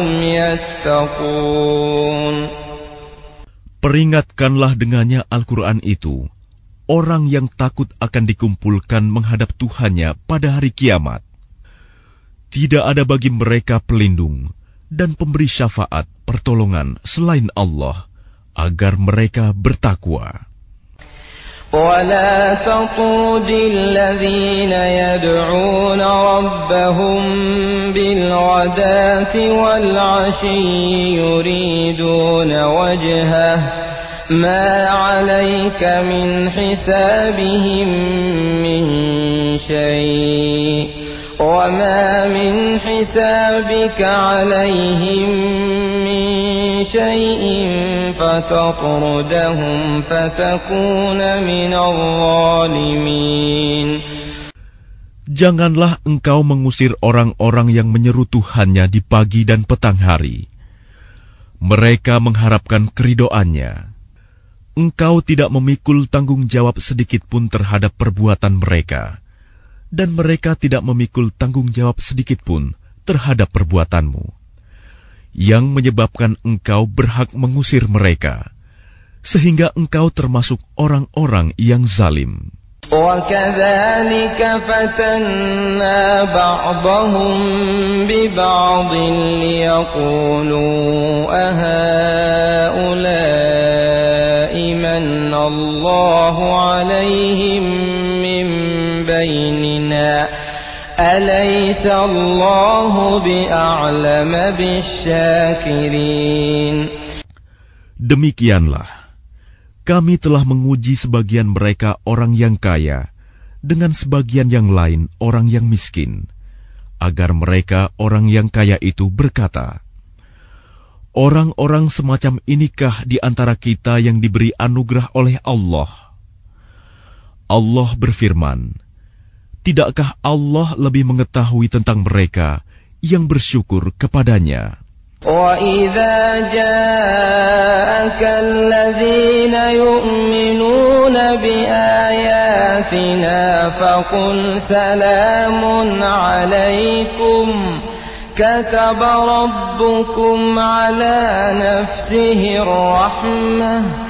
Speaker 1: يَتَّقُونَ.
Speaker 2: Peringatkanlah dengannya Al-Quran itu, orang yang takut akan dikumpulkan menghadap Tuhannya pada hari kiamat. Tidak ada bagi mereka pelindung dan pemberi syafaat pertolongan selain Allah, agar mereka bertakwa.
Speaker 1: وَلَا تَطْرُدِ الَّذِينَ يَدْعُونَ رَبَّهُم بِالْغَدَاةِ وَالْعَشِيِّ يُرِيدُونَ وَجْهَهُ مَا عَلَيْكَ مِنْ حِسَابِهِم مِّن شَيْءٍ وَمَا مِنْ حِسَابِكَ عَلَيْهِم مِّن شَيْءٍ فَتَطْرُدَهُمْ فَتَكُونَ مِنَ الظَّالِمِينَ.
Speaker 2: Janganlah engkau mengusir orang-orang yang menyeru Tuhannya di pagi dan petang hari. Mereka mengharapkan keridoannya. Engkau tidak memikul tanggung jawab sedikit pun terhadap perbuatan mereka, dan mereka tidak memikul tanggung jawab sedikit pun terhadap perbuatanmu, yang menyebabkan engkau berhak mengusir mereka, sehingga engkau termasuk orang-orang yang zalim.
Speaker 1: وَكَذَلِكَ فَتَنَّا بَعْضَهُم بِبَعْضٍ لِيَقُولُوا أَهَؤُلَاءِ مَنَّ اللَّهُ عَلَيْهِمْ مِنْ بَيْنِنَا أَلَيْسَ اللَّهُ بِأَعْلَمَ بِالشَّاكِرِينَ.
Speaker 2: Demikianlah, kami telah menguji sebagian mereka orang yang kaya dengan sebagian yang lain orang yang miskin, agar mereka orang yang kaya itu berkata, orang-orang semacam inikah di antara kita yang diberi anugerah oleh Allah? Allah berfirman, tidakkah Allah lebih mengetahui tentang mereka yang bersyukur kepadanya?
Speaker 1: وَإِذَا جَاءَكَ الَّذِينَ يُؤْمِنُونَ بِآيَاتِنَا فَقُلْ سَلَامٌ عَلَيْكُمْ كَتَبَ رَبُّكُمْ عَلَى نَفْسِهِ الرَّحْمَةَ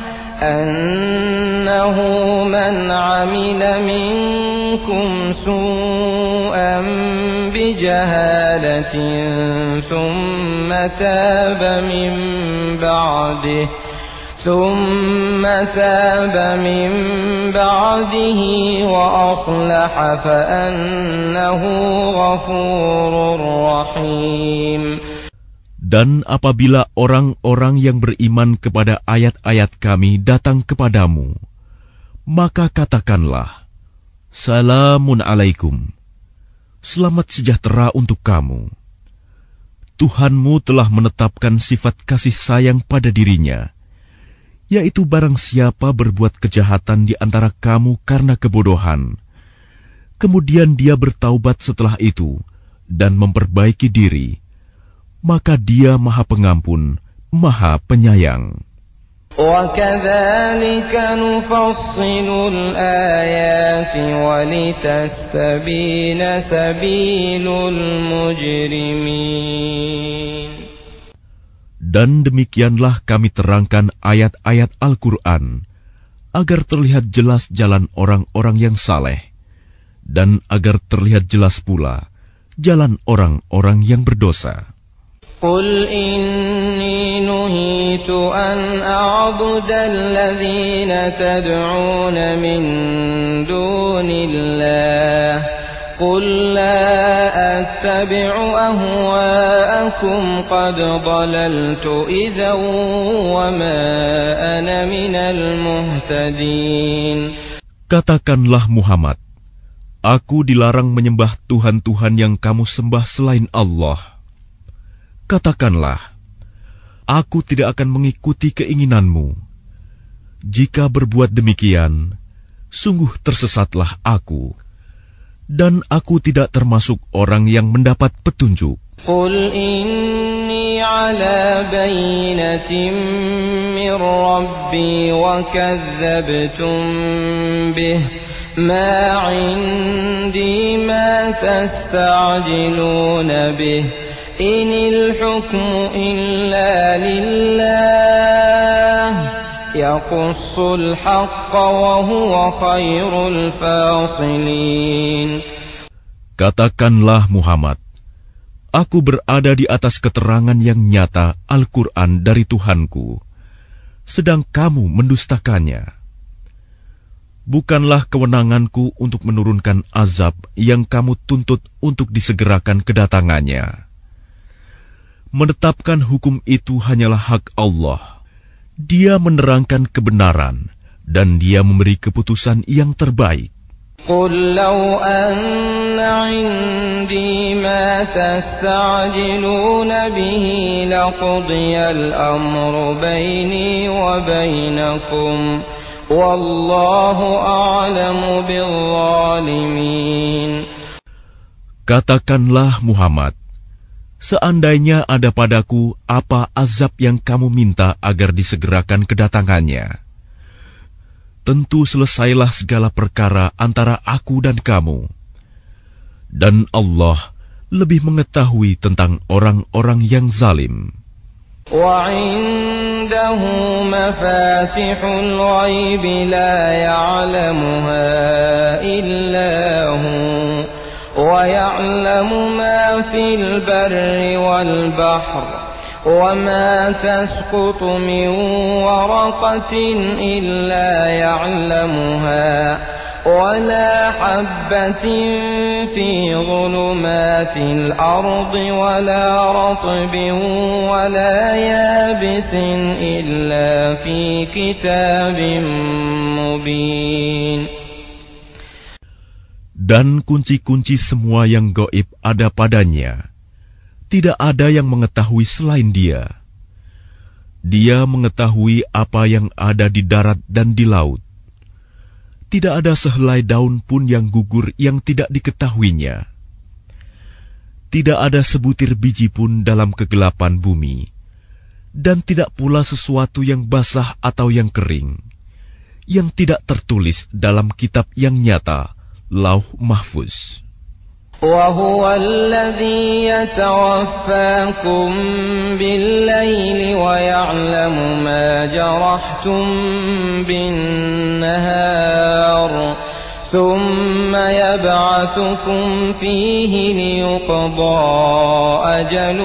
Speaker 1: أَنَّهُ مَنْ عَمِلَ مِنكُمْ سُوءًا بِجَهَالَةٍ ثُمَّ تَابَ مِن بَعْدِهِ ثُمَّ تَابَ مِن بَعْدِهِ وَأَصْلَحَ فَأَنَّهُ غَفُورٌ رَّحِيمٌ.
Speaker 2: Dan apabila orang-orang yang beriman kepada ayat-ayat kami datang kepadamu, maka katakanlah, Salamun alaikum, selamat sejahtera untuk kamu. Tuhanmu telah menetapkan sifat kasih sayang pada dirinya, yaitu barang siapa berbuat kejahatan di antara kamu karena kebodohan, kemudian dia bertaubat setelah itu dan memperbaiki diri, maka Dia Maha Pengampun, Maha Penyayang.
Speaker 1: وَكَذَلِكَ نُفَصِّلُ الْآيَاتِ وَلِتَسْتَبِينَ سَبِيلُ الْمُجْرِمِينَ.
Speaker 2: Dan demikianlah kami terangkan ayat-ayat Al-Quran, agar terlihat jelas jalan orang-orang yang saleh, dan agar terlihat jelas pula jalan orang-orang yang berdosa.
Speaker 1: قُلْ إِنِّي نُهِيتُ أَنْ أَعْبُدَ الَّذِينَ تَدْعُونَ مِن دُونِ اللَّهِ قل لا أتبع أهواءكم قد ضللت إذا وما أنا من المهتدين.
Speaker 2: Katakanlah Muhammad, aku dilarang menyembah Tuhan-Tuhan yang kamu sembah selain Allah. Katakanlah, aku tidak akan mengikuti keinginanmu. Jika berbuat demikian, sungguh tersesatlah aku. Dan aku tidak termasuk orang yang mendapat petunjuk.
Speaker 1: Qul inni ala bayyinatin min Rabbi wa kadzabtum bih ma indi ma tasta'jiluna bih inil hukmu illa lillah yaqussul haqqa wa huwa khairul fasilin.
Speaker 2: Katakanlah Muhammad, aku berada di atas keterangan yang nyata Al-Quran dari Tuhanku, sedang kamu mendustakannya. Bukanlah kewenanganku untuk menurunkan azab yang kamu tuntut untuk disegerakan kedatangannya. Menetapkan hukum itu hanyalah hak Allah. Dia menerangkan kebenaran dan Dia memberi keputusan yang terbaik.
Speaker 1: Qul law anna 'indi ma tasta'jiluna bihi laqudiyal amru baini wa bainakum wallahu a'lamu bizzalimin.
Speaker 2: Katakanlah Muhammad, seandainya ada padaku apa azab yang kamu minta agar disegerakan kedatangannya, tentu selesailah segala perkara antara aku dan kamu. Dan Allah lebih mengetahui tentang orang-orang yang zalim.
Speaker 1: Wa 'indahu mafatihul ghaibi la ya'lamuha illa hu wa ya'lamu ma fil barri wal bahr وَمَا تَسْقُطُ مِنْ وَرَقَةٍ إِلَّا يَعْلَمُهَا وَلَا حَبَّةٍ فِي ظُلُمَاتِ الْأَرْضِ وَلَا رَطْبٍ وَلَا يَابِسٍ إِلَّا فِي كِتَابٍ مُبِينٍ.
Speaker 2: Dan kunci-kunci semua yang gaib ada padanya. Tidak ada yang mengetahui selain Dia. Dia mengetahui apa yang ada di darat dan di laut. Tidak ada sehelai daun pun yang gugur yang tidak diketahuinya. Tidak ada sebutir biji pun dalam kegelapan bumi, dan tidak pula sesuatu yang basah atau yang kering, yang tidak tertulis dalam kitab yang nyata, Lauh Mahfuz.
Speaker 1: وَهُوَ الَّذِي يَتَوَفَّاكُم بِاللَّيْلِ وَيَعْلَمُ مَا جَرَحْتُم بِالنَّهَارِ ثُمَّ يَبْعَثُكُم فِيهِ لِيُقْضَى أَجَلٌ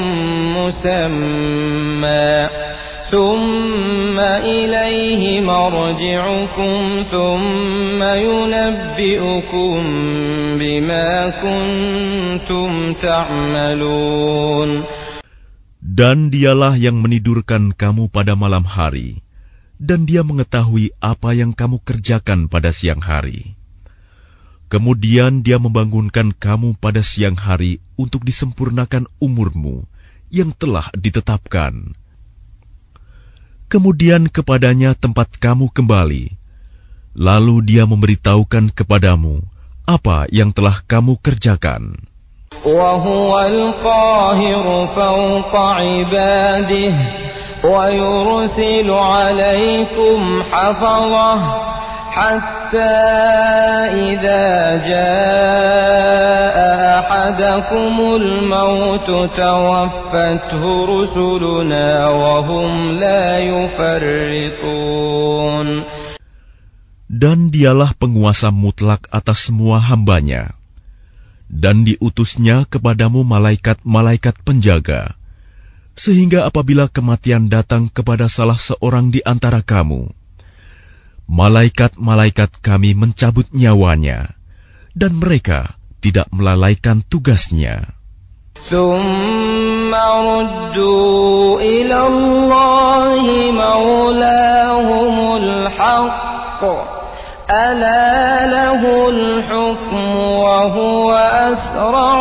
Speaker 1: مُّسَمًّى ثُمَّ إِلَيْهِ مَرْجِعُكُمْ ثُمَّ يُنَبِّئُكُم بِمَا كُنتُمْ تَعْمَلُونَ.
Speaker 2: Dan Dialah yang menidurkan kamu pada malam hari, dan Dia mengetahui apa yang kamu kerjakan pada siang hari. Kemudian Dia membangunkan kamu pada siang hari untuk disempurnakan umurmu yang telah ditetapkan. Kemudian kepadanya tempat kamu kembali. Lalu Dia memberitahukan kepadamu apa yang telah kamu kerjakan.
Speaker 1: وَهُوَ الْقَاهِرُ فَوْقَ عِبَادِهِ وَيُرْسِلُ عَلَيْكُمْ حَفَظَةً حَتَّى إِذَا جَاءَ أَحَدَكُمُ الْمَوْتُ تَوَفَّتْهُ رُسُلُنَا وَهُمْ لَا يُفَرِّطُونَ.
Speaker 2: Dan Dialah penguasa mutlak atas semua hamba-Nya, dan diutusnya kepadamu malaikat-malaikat penjaga, sehingga apabila kematian datang kepada salah seorang di antara kamu, malaikat-malaikat Kami mencabut nyawanya, dan mereka tidak melalaikan tugasnya.
Speaker 1: ثم ردوا إلى الله مولاهم الحق ألا له الحكم وهو أسرع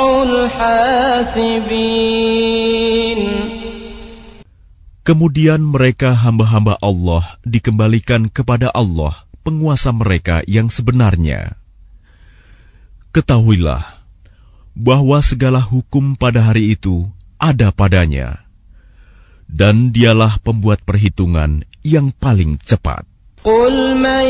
Speaker 1: الحاسبين.
Speaker 2: Kemudian mereka hamba-hamba Allah dikembalikan kepada Allah, penguasa mereka yang sebenarnya. Ketahuilah bahwa segala hukum pada hari itu ada padanya, dan dialah pembuat perhitungan yang paling cepat.
Speaker 1: قل من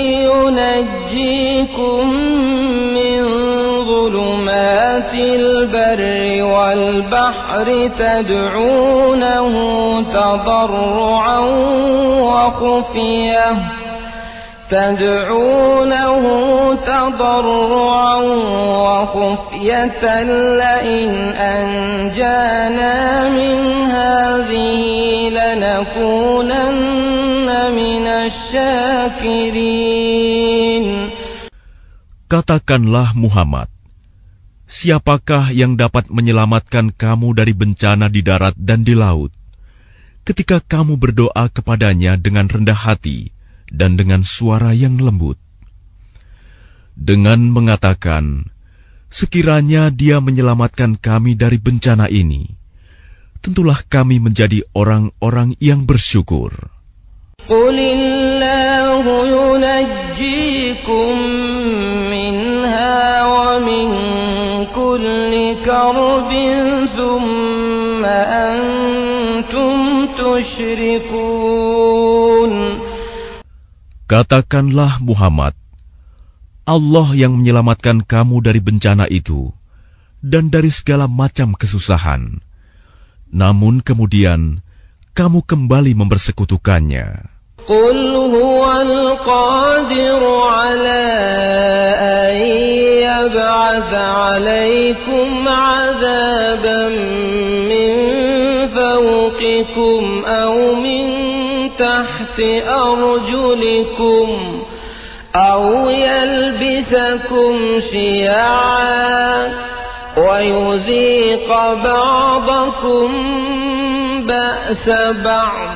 Speaker 1: ينجيكم من ظلمات البر والبحر تدعونه تضرعا وخفية تدعونه تضرعا وخفية لئن أنجانا من هذه لنكونن من الشاكرين.
Speaker 2: Katakanlah Muhammad, siapakah yang dapat menyelamatkan kamu dari bencana di darat dan di laut, ketika kamu berdoa kepadanya dengan rendah hati dan dengan suara yang lembut, dengan mengatakan, sekiranya dia menyelamatkan kami dari bencana ini, tentulah kami menjadi orang-orang yang bersyukur.
Speaker 1: Qulillahu yunajjikum minha wa min kulli karbin thumma antum tusyrikun.
Speaker 2: Katakanlah Muhammad, Allah yang menyelamatkan kamu dari bencana itu dan dari segala macam kesusahan. Namun kemudian kamu kembali mempersekutukannya.
Speaker 1: Qul huwal qadiru ala an yab'atha 'alaykum 'adzaban min fawqikum aw min tahti arjulikum أو يلبسكم شيعا ويذيق بعضكم بأس بعض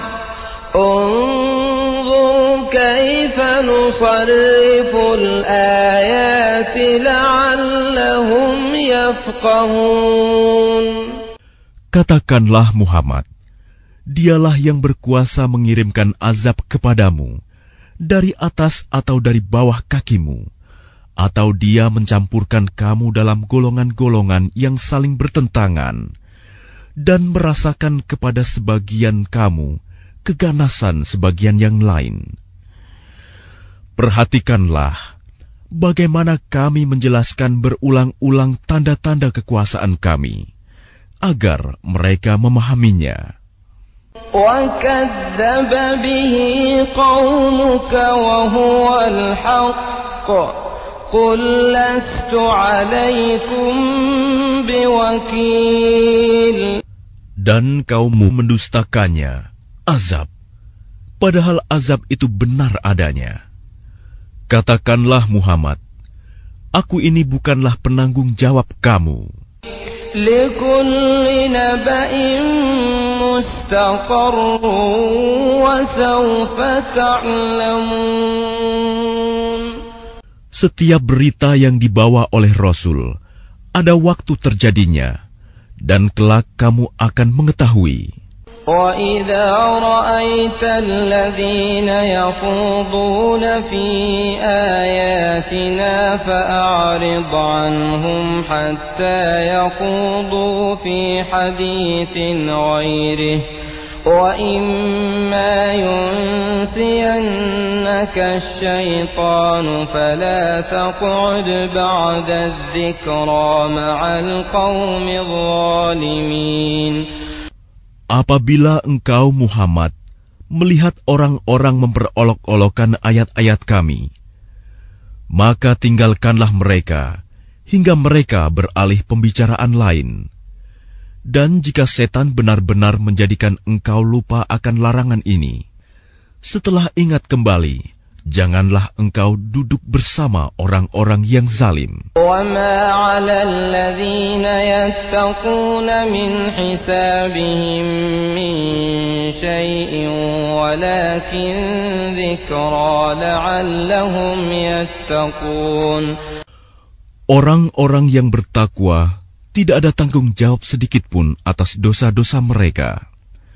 Speaker 1: انظر كيف نصرف الآيات لعلهم يفقهون.
Speaker 2: Katakanlah Muhammad, dialah yang berkuasa mengirimkan azab kepadamu dari atas atau dari bawah kakimu, atau dia mencampurkan kamu dalam golongan-golongan yang saling bertentangan, dan merasakan kepada sebagian kamu keganasan sebagian yang lain. Perhatikanlah bagaimana kami menjelaskan berulang-ulang tanda-tanda kekuasaan kami, agar mereka memahaminya.
Speaker 1: وَكَذَّبَ بِهِ قَوْمُكَ وَهُوَ الْحَقُّ قُلْ لَسْتُ عَلَيْكُمْ بِوَكِيلٍ.
Speaker 2: Dan kaummu mendustakannya, azab, padahal azab itu benar adanya. Katakanlah Muhammad, aku ini bukanlah penanggung jawab kamu.
Speaker 1: لِكُلِّ نَبَإٍ مُسْتَقَرٌّ وَسَوْفَ تَعْلَمُونَ.
Speaker 2: Setiap berita yang dibawa oleh Rasul ada waktu terjadinya, dan kelak kamu akan mengetahui.
Speaker 1: وَإِذَا رَأَيْتَ الَّذِينَ يَخُوضُونَ فِي آيَاتِنَا فَأَعْرِضْ عَنْهُمْ حَتَّى يَخُوضُوا فِي حَدِيثٍ غَيْرِهِ وَإِمَّا يُنْسِيَنَّكَ الشَّيْطَانُ فَلَا تَقْعُدْ بَعْدَ الذِّكْرَى مَعَ الْقَوْمِ الظَّالِمِينَ.
Speaker 2: Apabila engkau Muhammad melihat orang-orang memperolok-olokkan ayat-ayat kami, maka tinggalkanlah mereka hingga mereka beralih pembicaraan lain. Dan jika setan benar-benar menjadikan engkau lupa akan larangan ini, setelah ingat kembali janganlah engkau duduk bersama orang-orang yang zalim.
Speaker 1: وَمَا عَلَى الَّذِينَ يَتَّقُونَ مِنْ حِسَابِهِمْ مِنْ شَيْءٍ وَلَكِنْ ذِكْرَى لَعَلَّهُمْ يَتَّقُونَ.
Speaker 2: Orang-orang yang bertakwa tidak ada tanggung jawab sedikitpun atas dosa-dosa mereka,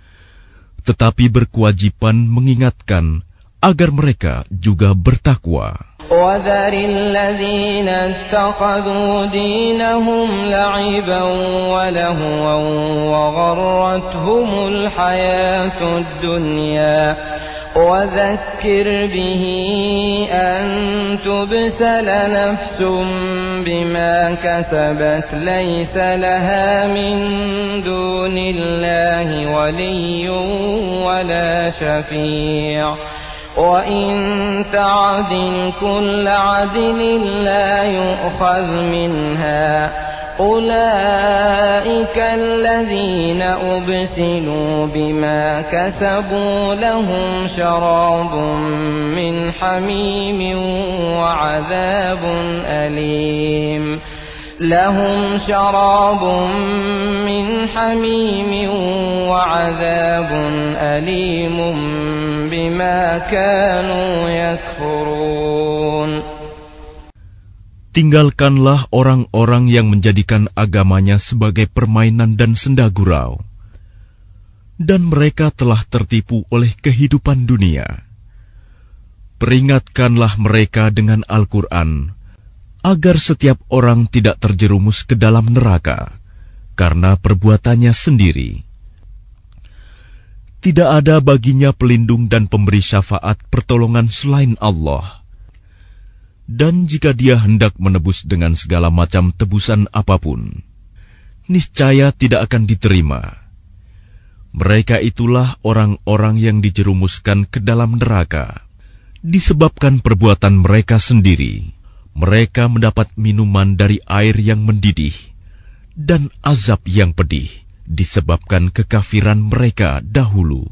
Speaker 2: tetapi berkewajiban mengingatkan agar mereka juga bertakwa.
Speaker 1: وَذَرِ الَّذِينَ اتَّخَذُوا دِينَهُمْ لَعِبًا وَلَهْوًا وَغَرَّتْهُمُ الْحَيَاةُ الدُّنْيَا وَذَكِّرْ بِهِ أَن تُبْسَلَ نَفْسٌ بِمَا كَسَبَتْ لَيْسَ لَهَا مِن دُونِ اللَّهِ وَلِيٌّ وَلَا شَفِيعٌ وَإِن تَعْدِلْ كُلَّ عَدْلٍ لَّا يُؤْخَذْ مِنْهَا أُولَئِكَ الَّذِينَ أُبْسِلُوا بِمَا كَسَبُوا لَهُمْ شَرَابٌ مِّنْ حَمِيمٍ وَعَذَابٌ أَلِيمٌ لَهُمْ شَرَابٌ مِّنْ حَمِيمٍ وَعَذَابٌ أَلِيمٌ بِمَا كَانُوا يَكْفُرُونَ.
Speaker 2: Tinggalkanlah orang-orang yang menjadikan agamanya sebagai permainan dan senda gurau, dan mereka telah tertipu oleh kehidupan dunia. Peringatkanlah mereka dengan Al-Quran, agar setiap orang tidak terjerumus ke dalam neraka karena perbuatannya sendiri. Tidak ada baginya pelindung dan pemberi syafaat pertolongan selain Allah. Dan jika dia hendak menebus dengan segala macam tebusan apapun, niscaya tidak akan diterima. Mereka itulah orang-orang yang dijerumuskan ke dalam neraka disebabkan perbuatan mereka sendiri. Mereka mendapat minuman dari air yang mendidih dan azab yang pedih disebabkan kekafiran mereka dahulu.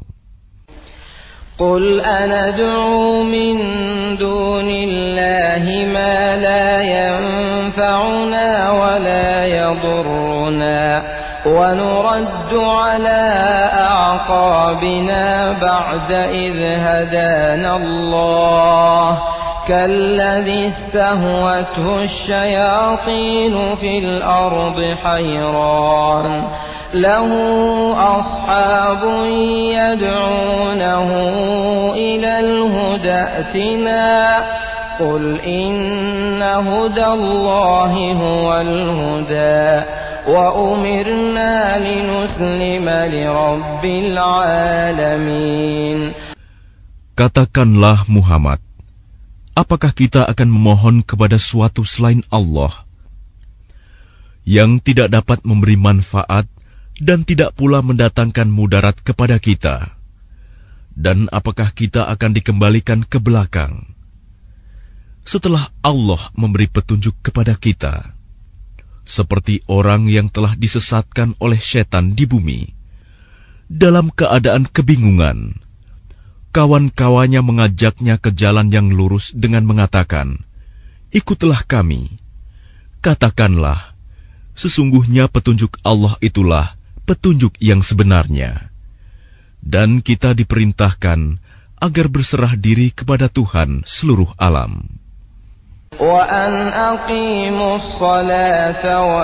Speaker 1: قُلْ أَنَدْعُو مِن دُونِ اللَّهِ مَا لَا يَنفَعُنَا وَلَا يَضُرُّنَا وَنُرَدُّ عَلَى أَعْقَابِنَا بَعْدَ إِذْ هَدَانَا اللَّهُ كَالَّذِي اسْتَهْوَتْهُ الشَّيَاطِينُ فِي الْأَرْضِ حَيْرَانٌ لَهُ أَصْحَابٌ يَدْعُونَهُ إِلَى الْهُدَى ائْتِنَا قُلْ إِنَّ هُدَى اللَّهِ هُوَ الْهُدَى وَأُمِرْنَا لِنُسْلِمَ لِرَبِّ الْعَالَمِينَ.
Speaker 2: Katakanlah Muhammad, apakah kita akan memohon kepada suatu selain Allah yang tidak dapat memberi manfaat dan tidak pula mendatangkan mudarat kepada kita? Dan apakah kita akan dikembalikan ke belakang setelah Allah memberi petunjuk kepada kita, seperti orang yang telah disesatkan oleh setan di bumi dalam keadaan kebingungan? Kawan-kawannya mengajaknya ke jalan yang lurus dengan mengatakan, "Ikutlah kami." Katakanlah, sesungguhnya petunjuk Allah itulah petunjuk yang sebenarnya. Dan kita diperintahkan agar berserah diri kepada Tuhan seluruh alam.
Speaker 1: وَأَنْ أَقِيمُوا الصَّلَاةَ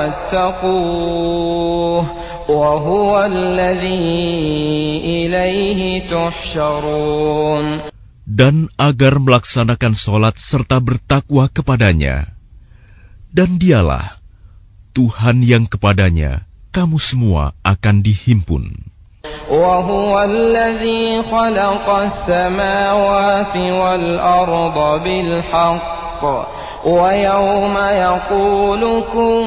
Speaker 1: وَاتَّقُوهُ وَهُوَ الَّذِي إِلَيْهِ تُحْشَرُونَ.
Speaker 2: Dan agar melaksanakan solat serta bertakwa kepadanya. Dan dialah Tuhan yang kepadanya kamu semua akan dihimpun.
Speaker 1: وَهُوَ الَّذِي خَلَقَ السَّمَاوَاتِ وَالْأَرْضَ بِالْحَقِّ وَيَوْمَ يَقُولُ كُن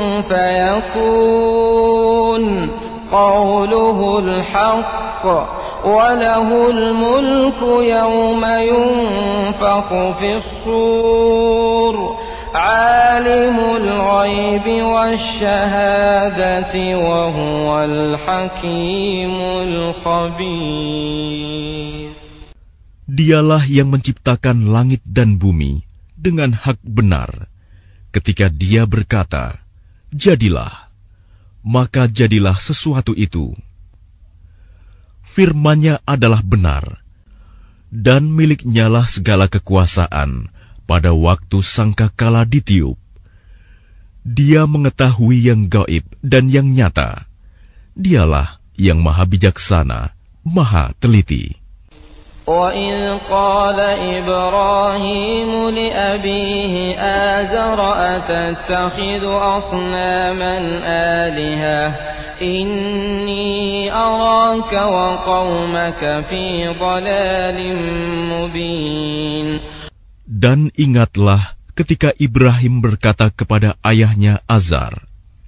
Speaker 1: فَيَكُونُ قَوْلُهُ الْحَقُّ وَلَهُ الْمُلْكُ يَوْمَ يُنفَخُ فِي الصُّورِ عَالِمُ الْغَيْبِ وَالشَّهَادَةِ وَهُوَ الْحَكِيمُ الْخَبِيرُ.
Speaker 2: Dialah yang menciptakan langit dan bumi dengan hak benar. Ketika Dia berkata, "Jadilah," maka jadilah sesuatu itu. Firman-Nya adalah benar, dan milik-Nyalah segala kekuasaan pada waktu sangkakala ditiup. Dia mengetahui yang gaib dan yang nyata. Dialah yang maha bijaksana, maha teliti.
Speaker 1: وَإِذْ قَالَ إِبْرَاهِيمُ لِأَبِيهِ آزَرَ أَتَتَّخِذُ أَصْنَامًا آلِهَةً إِنِّي أَرَاكَ وَقَوْمَكَ فِي ضَلَالٍ مُبِينٍ.
Speaker 2: Dan ingatlah ketika Ibrahim berkata kepada ayahnya Azar,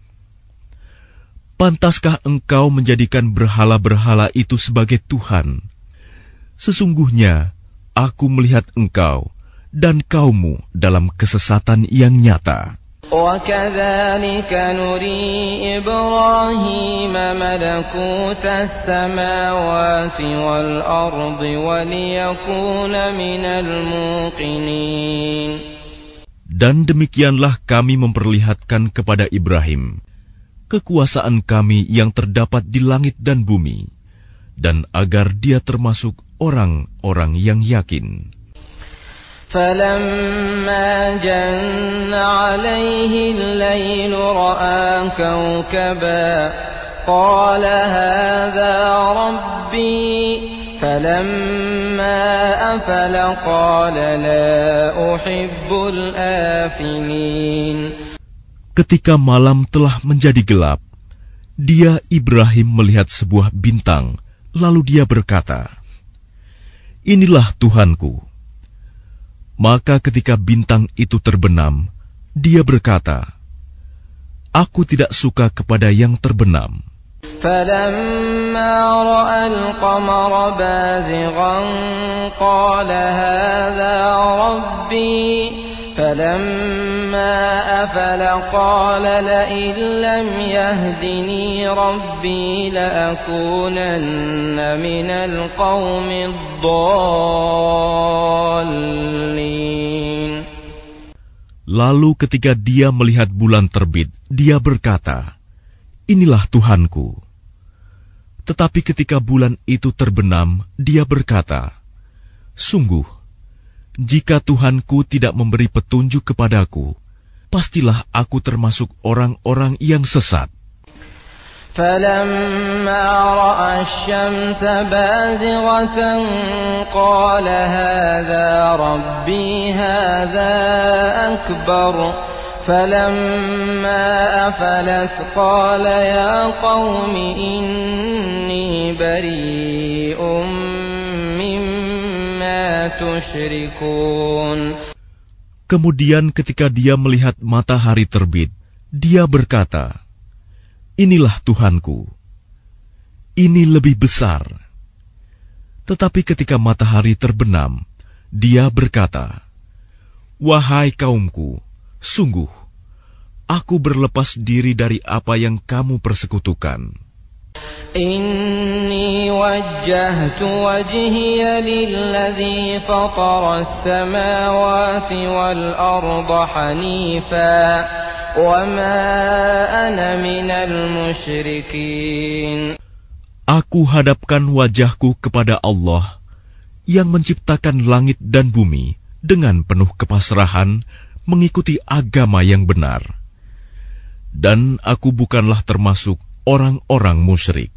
Speaker 2: "Pantaskah engkau menjadikan berhala-berhala itu sebagai Tuhan? Sesungguhnya aku melihat engkau dan kaummu dalam kesesatan yang nyata."
Speaker 1: وَكَذَلِكَ نُرِي إِبْرَاهِيمَ مَلَكُوتَ السَّمَاوَاتِ وَالْأَرْضِ وَلِيَكُونَ مِنَ الْمُوقِنِينَ.
Speaker 2: Dan demikianlah kami memperlihatkan kepada Ibrahim kekuasaan kami yang terdapat di langit dan bumi, dan agar dia termasuk orang-orang yang yakin.
Speaker 1: فَلَمَّا جَنَّ عَلَيْهِ اللَّيْلُ رَأَىٰ كَوْكَبًا قَالَ هَٰذَا رَبِّي فَلَمَّا أَفَلَ قَالَ لَا أُحِبُّ الْآفِلِينَ.
Speaker 2: Ketika malam telah menjadi gelap, dia Ibrahim melihat sebuah bintang, lalu dia berkata, "Inilah Tuhanku." Maka ketika bintang itu terbenam, dia berkata, "Aku tidak suka kepada yang terbenam."
Speaker 1: فَلَمَّا رَأَى الْقَمَرَ بَازِغًا قَالَ هَٰذَا رَبِّي فَلَمَّا أَفَلَ قَالَ لَئِن لَّمْ يَهْدِنِي رَبِّي لَأَكُونَنَّ مِنَ الْقَوْمِ الضَّالِّينَ.
Speaker 2: Lalu ketika dia melihat bulan terbit, dia berkata, "Inilah Tuhanku." Tetapi ketika bulan itu terbenam, dia berkata, "Sungguh, jika Tuhanku tidak memberi petunjuk kepadaku, pastilah aku termasuk orang-orang yang sesat."
Speaker 1: فَلَمَّا رَأَى الشَّمْسَ بَازِغَةً قَالَ هَٰذَا رَبِّي هَٰذَا أَكْبَرُ فَلَمَّا أَفَلَتْ قَالَ يَا قَوْمِ إِنِّي بَرِيءٌ مِّمَّا تُشْرِكُونَ.
Speaker 2: Kemudian ketika dia melihat matahari terbit, dia berkata, "Inilah Tuhanku. Ini lebih besar." Tetapi ketika matahari terbenam, dia berkata, "Wahai kaumku, sungguh, aku berlepas diri dari apa yang kamu persekutukan.
Speaker 1: Inni wajjahtu wajhiya lilladzi fatara as-samawati wal arda hanifa wa ma ana minal musyrikin.
Speaker 2: Aku hadapkan wajahku kepada Allah yang menciptakan langit dan bumi dengan penuh kepasrahan mengikuti agama yang benar. Dan aku bukanlah termasuk orang-orang musyrik.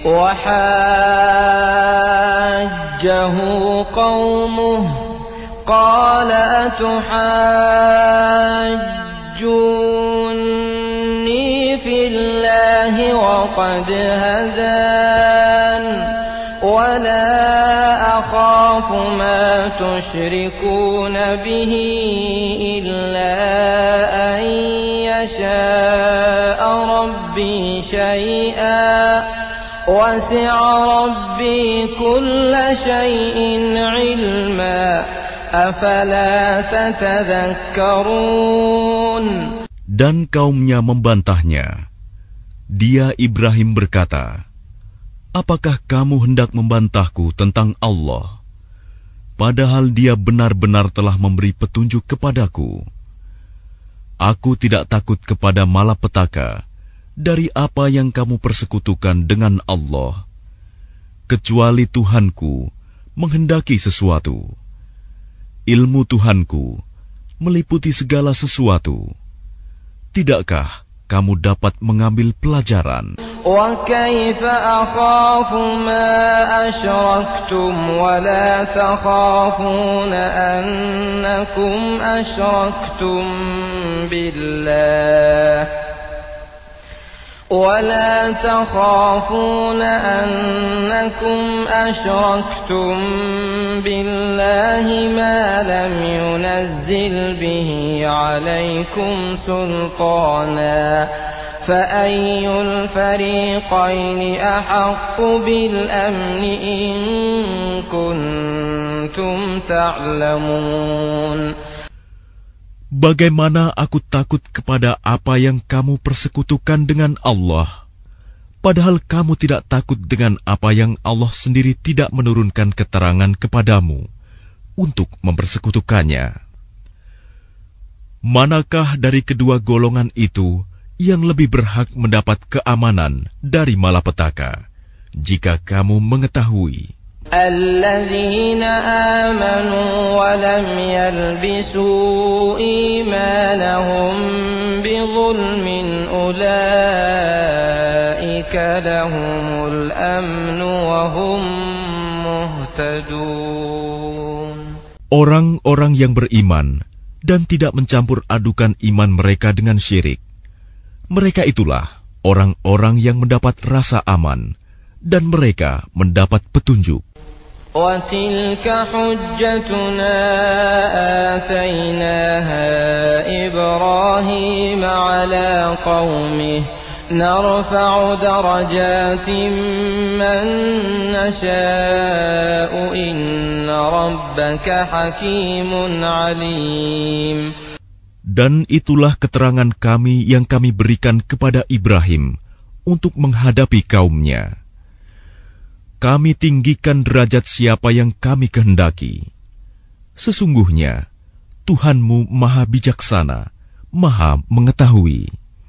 Speaker 1: وَحَاجَّهُ قَوْمُهُ قَالَ أَتُحَاجُّونِّي فِي اللَّهِ وَقَدْ هَدَانِ وَلَا أَخَافُ مَا تُشْرِكُونَ بِهِ إِلَّا أَن يَشَاءَ رَبِّي شَيْئًا وَسِعَ رَبِّي كُلَّ شَيْءٍ عِلْمًا أَفَلَا تَتَذَكَّرُونَ.
Speaker 2: Dan kaumnya membantahnya. Dia Ibrahim berkata, "Apakah kamu hendak membantahku tentang Allah? padahal Dia benar-benar telah memberi petunjuk kepadaku. Aku tidak takut kepada malapetaka dari apa yang kamu persekutukan dengan Allah, kecuali Tuhanku menghendaki sesuatu. Ilmu Tuhanku meliputi segala sesuatu. Tidakkah kamu dapat mengambil pelajaran?
Speaker 1: وَكَيْفَ أَخَافُ مَا أَشْرَكْتُمْ وَلَا تَخَافُونَ أَنَّكُمْ أَشْرَكْتُمْ بِاللَّهِ وَلَا تَخَافُونَ أَنَّكُمْ أَشْرَكْتُمْ بِاللَّهِ مَا لَمْ يُنَزِّلْ بِهِ عَلَيْكُمْ سُلْطَانًا فَأَيُّ الْفَرِيقَيْنِ أَحَقُّ بِالْأَمْنِ إِن كُنتُمْ تَعْلَمُونَ.
Speaker 2: Bagaimana aku takut kepada apa yang kamu persekutukan dengan Allah, padahal kamu tidak takut dengan apa yang Allah sendiri tidak menurunkan keterangan kepadamu untuk mempersekutukannya. Manakah dari kedua golongan itu yang lebih berhak mendapat keamanan dari malapetaka, jika kamu mengetahui?
Speaker 1: الذين آمنوا ولم يلبسوا إيمانهم بظلم أولئك لهم الأمن وهم مهتدون.
Speaker 2: Orang-orang yang beriman dan tidak mencampur adukan iman mereka dengan syirik, mereka itulah orang-orang yang mendapat rasa aman dan mereka mendapat petunjuk.
Speaker 1: وَتِلْكَ حُجَّتُنَا آتَيْنَاهَا إِبْرَاهِيمَ عَلَى قَوْمِهِ نَرْفَعُ دَرَجَاتٍ مَّن نَّشَاءُ إِنَّ رَبَّكَ حَكِيمٌ عَلِيمٌ.
Speaker 2: Dan itulah keterangan kami yang kami berikan kepada Ibrahim untuk menghadapi kaumnya. Kami tinggikan derajat siapa yang kami kehendaki. Sesungguhnya, Tuhanmu Maha Bijaksana, Maha Mengetahui.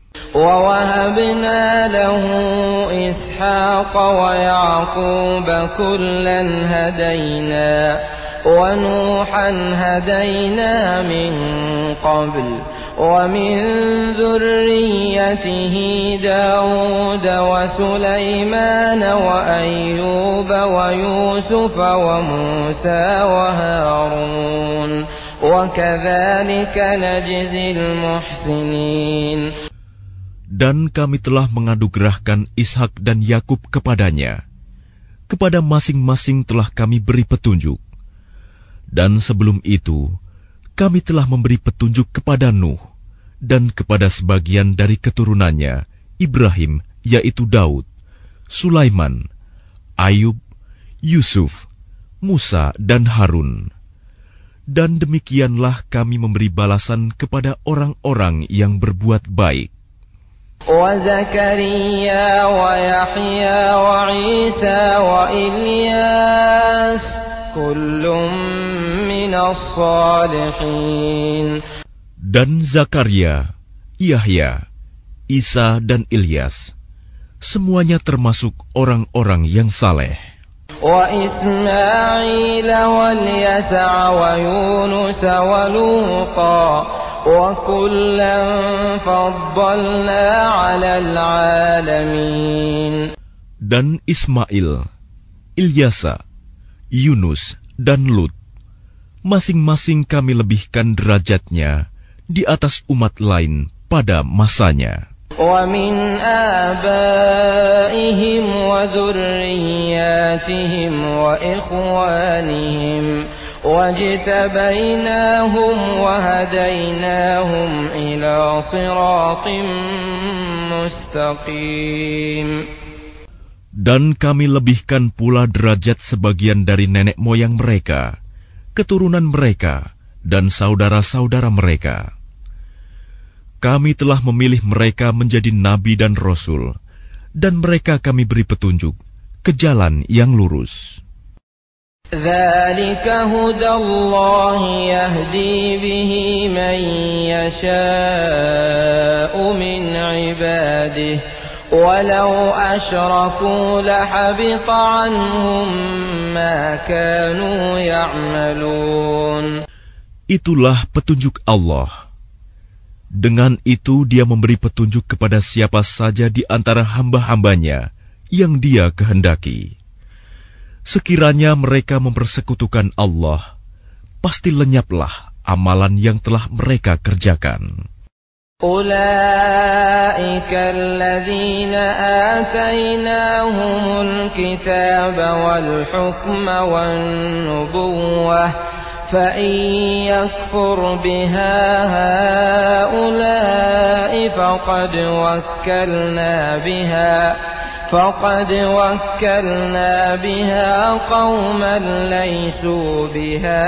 Speaker 1: وَوَهَبْنَا لَهُ إِسْحَاقَ وَيَعْقُوبَ كُلًّا هَدَيْنَا وَنُوحًا هَدَيْنَا مِن قَبْلُ وَمِن ذُرِّيَّتِهِ دَاوُودَ وَسُلَيْمَانَ وَأَيُّوبَ وَيُوسُفَ وَمُوسَى وَهَارُونَ وَكَذَلِكَ نَجْزِي الْمُحْسِنِينَ.
Speaker 2: Dan kami telah menganugerahkan Ishak dan Yakub kepadanya. Kepada masing-masing telah kami beri petunjuk. Dan sebelum itu, kami telah memberi petunjuk kepada Nuh dan kepada sebagian dari keturunannya, Ibrahim, yaitu Daud, Sulaiman, Ayub, Yusuf, Musa, dan Harun. Dan demikianlah kami memberi balasan kepada orang-orang yang berbuat baik.
Speaker 1: وَزَكَرِيَّا وَيَحْيَى وَعِيسَى وَإِلْيَاسَ كُلٌّ مِّنَ الصَّالِحِينَ.
Speaker 2: Dan Zakaria, Yahya, Isa, dan Ilyas, semuanya termasuk orang-orang yang saleh.
Speaker 1: وَإِسْمَاعِيلَ وَالْيَسَعَ وَيُونُسَ وَلُوطًا وَكُلًّا فَضَّلْنَا عَلَى الْعَالَمِينَ.
Speaker 2: Dan Ismail, Ilyasa, Yunus, dan Lut, masing-masing kami lebihkan derajatnya di atas umat lain pada masanya.
Speaker 1: وَمِنْ آبَائِهِمْ وَذُرِّيَّاتِهِمْ وَإِخْوَانِهِمْ وَاجْتَبَيْنَاهُمْ وَهَدَيْنَاهُمْ إِلَى صِرَاطٍ مُسْتَقِيمٍ.
Speaker 2: Dan kami lebihkan pula derajat sebagian dari nenek moyang mereka, keturunan mereka, dan saudara-saudara mereka. Kami telah memilih mereka menjadi nabi dan rasul, dan mereka kami beri petunjuk ke jalan yang lurus.
Speaker 1: ذلك هدى الله يهدي به من يشاء من عباده ولو أشركوا لحبط عنهم ما كانوا يعملون.
Speaker 2: Itulah petunjuk Allah. Dengan itu Dia memberi petunjuk kepada siapa saja di antara hamba-hambanya yang Dia kehendaki. Sekiranya mereka mempersekutukan Allah, pasti lenyaplah amalan yang telah mereka kerjakan.
Speaker 1: أولئك الذين آتيناهم الكتاب والحكم والنبوة فإن يكفر بها هؤلاء فقد وكلنا بها فقد وكلنا بها قوما ليسوا بها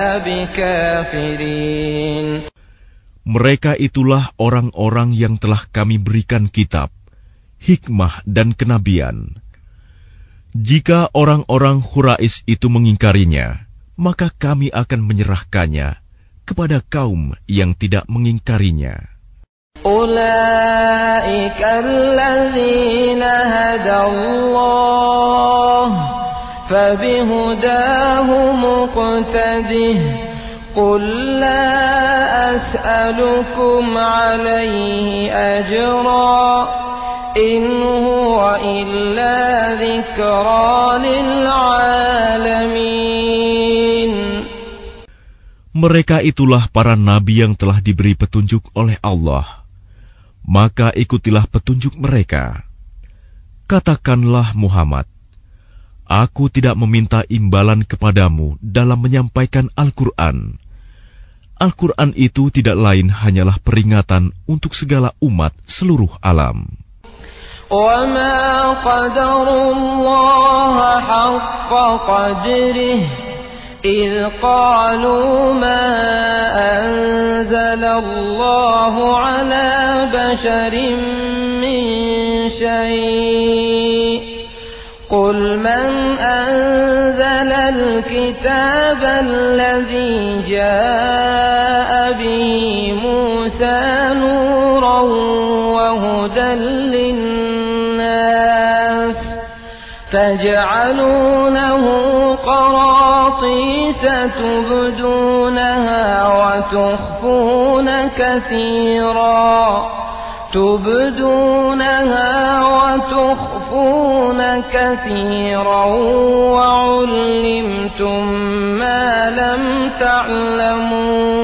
Speaker 1: بكافرين.
Speaker 2: Mereka itulah orang-orang yang telah kami berikan kitab, hikmah dan kenabian. Jika orang-orang Quraisy itu mengingkarinya, maka kami akan menyerahkannya kepada kaum yang tidak mengingkarinya.
Speaker 1: Ulaika allazina hadallah fabihudahu muqtadih qul la as'alukum alaihi ajra in huwa illa dzikra lil alamin.
Speaker 2: Mereka itulah para nabi yang telah diberi petunjuk oleh Allah. Maka ikutilah petunjuk mereka. Katakanlah Muhammad, aku tidak meminta imbalan kepadamu dalam menyampaikan Al-Quran. Al-Quran itu tidak lain hanyalah peringatan untuk segala umat seluruh alam.
Speaker 1: وَمَا قَدَرُ اللَّهَ حَقَّ قَدْرِهِ إِذْ قَالُوا مَا أَنزَلَ اللَّهُ عَلَى بَشَرٍ مِّن شَيْءٍ قُلْ مَنْ أَنزَلَ الْكِتَابَ الَّذِي جَاءَ بِهِ مُوسَى نُورًا وَهُدًى لِّلنَّاسِ تَجْعَلُونَهُ قَرَاطِيسَ تُبْدُونَهَا وَتُخْفُونَ كَثِيرًا تُبْدُونَهَا وَتُخْفُونَ كَثِيرًا وَعُلِّمْتُم مَّا لَمْ تَعْلَمُوا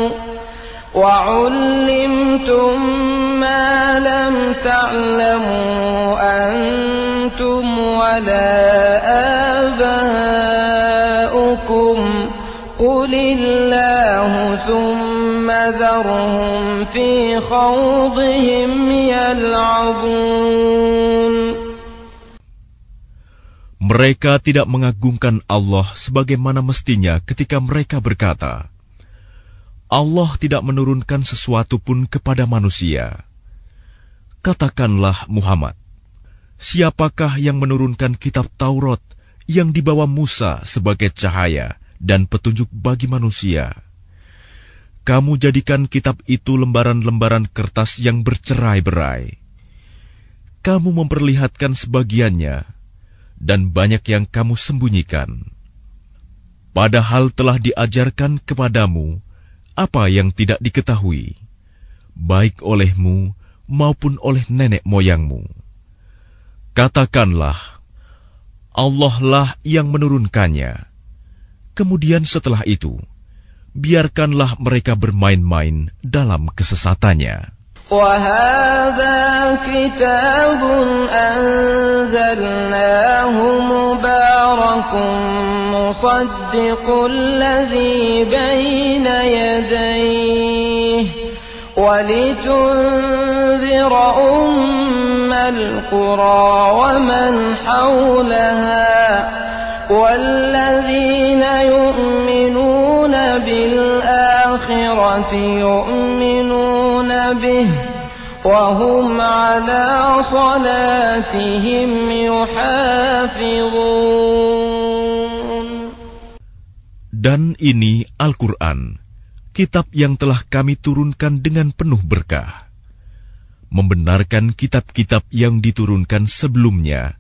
Speaker 1: وَعُلِّمْتُم مَّا لَمْ تَعْلَمُوا أَنتُمْ وَلَا آبَاؤُكُمْ قُلِ اللَّهُ ثُمَّ ذَرْهُمْ فِي خَوْضِهِمْ يَلْعَبُونَ.
Speaker 2: Mereka tidak mengagungkan Allah sebagaimana mestinya ketika mereka berkata, Allah tidak menurunkan sesuatu pun kepada manusia. Katakanlah Muhammad, siapakah yang menurunkan kitab Taurat yang dibawa Musa sebagai cahaya dan petunjuk bagi manusia? Kamu jadikan kitab itu lembaran-lembaran kertas yang bercerai-berai. Kamu memperlihatkan sebagiannya, dan banyak yang kamu sembunyikan. Padahal telah diajarkan kepadamu apa yang tidak diketahui, baik olehmu maupun oleh nenek moyangmu. Katakanlah, Allah lah yang menurunkannya. Kemudian setelah itu, biarkanlah mereka bermain-main dalam kesesatannya.
Speaker 1: وَهَذَا كِتَابٌ أَنزَلْنَاهُ مُبَارَكٌ مُصَدِّقُ الَّذِي بَيْنَ يَدَيْهِ وَلِتُنذِرَ أُمَّ الْقُرَى وَمَنْ حَوْلَهَا وَالَّذِينَ يُؤْمِنُونَ بِالْآخِرَةِ يُؤْمِنُونَ بِهِ وَهُمْ عَلَى صَلَاتِهِمْ يُحَافِظُونَ.
Speaker 2: Dan ini Al-Quran, kitab yang telah kami turunkan dengan penuh berkah, membenarkan kitab-kitab yang diturunkan sebelumnya,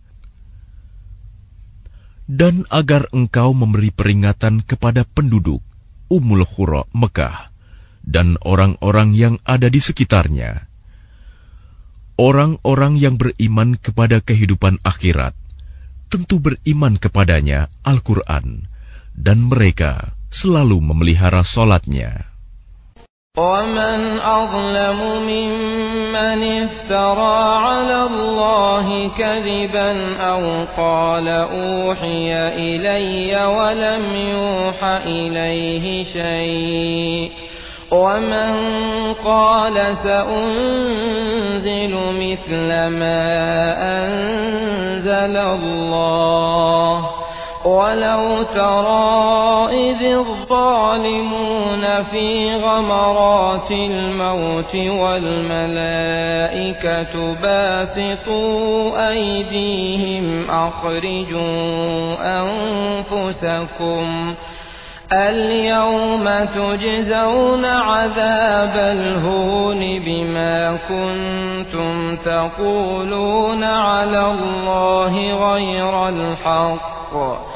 Speaker 2: dan agar engkau memberi peringatan kepada penduduk Ummul Qura Mekah dan orang-orang yang ada di sekitarnya, orang-orang yang beriman kepada kehidupan akhirat, tentu beriman kepadanya Al-Quran, dan mereka selalu memelihara solatnya.
Speaker 1: وَمَنْ أَظْلَمُ مِمَّنِ افْتَرَى عَلَى اللَّهِ كَذِبًا أَوْ قَالَ أُوحِيَ إِلَيَّ وَلَمْ يُوحَ إِلَيْهِ شَيْءٌ وَمَنْ قَالَ سَأُنْزِلُ مِثْلَ مَا أَنْزَلَ اللَّهُ وَلَوْ تَرَى إِذِ الظَّالِمُونَ فِي غَمَرَاتِ الْمَوْتِ وَالْمَلَائِكَةُ بَاسِطُو أَيْدِيهِمْ أَخْرِجُوا أَنفُسَكُمْ الْيَوْمَ تُجْزَوْنَ عَذَابَ الْهُونِ بِمَا كُنتُمْ تَقُولُونَ عَلَى اللَّهِ غَيْرَ الْحَقِّ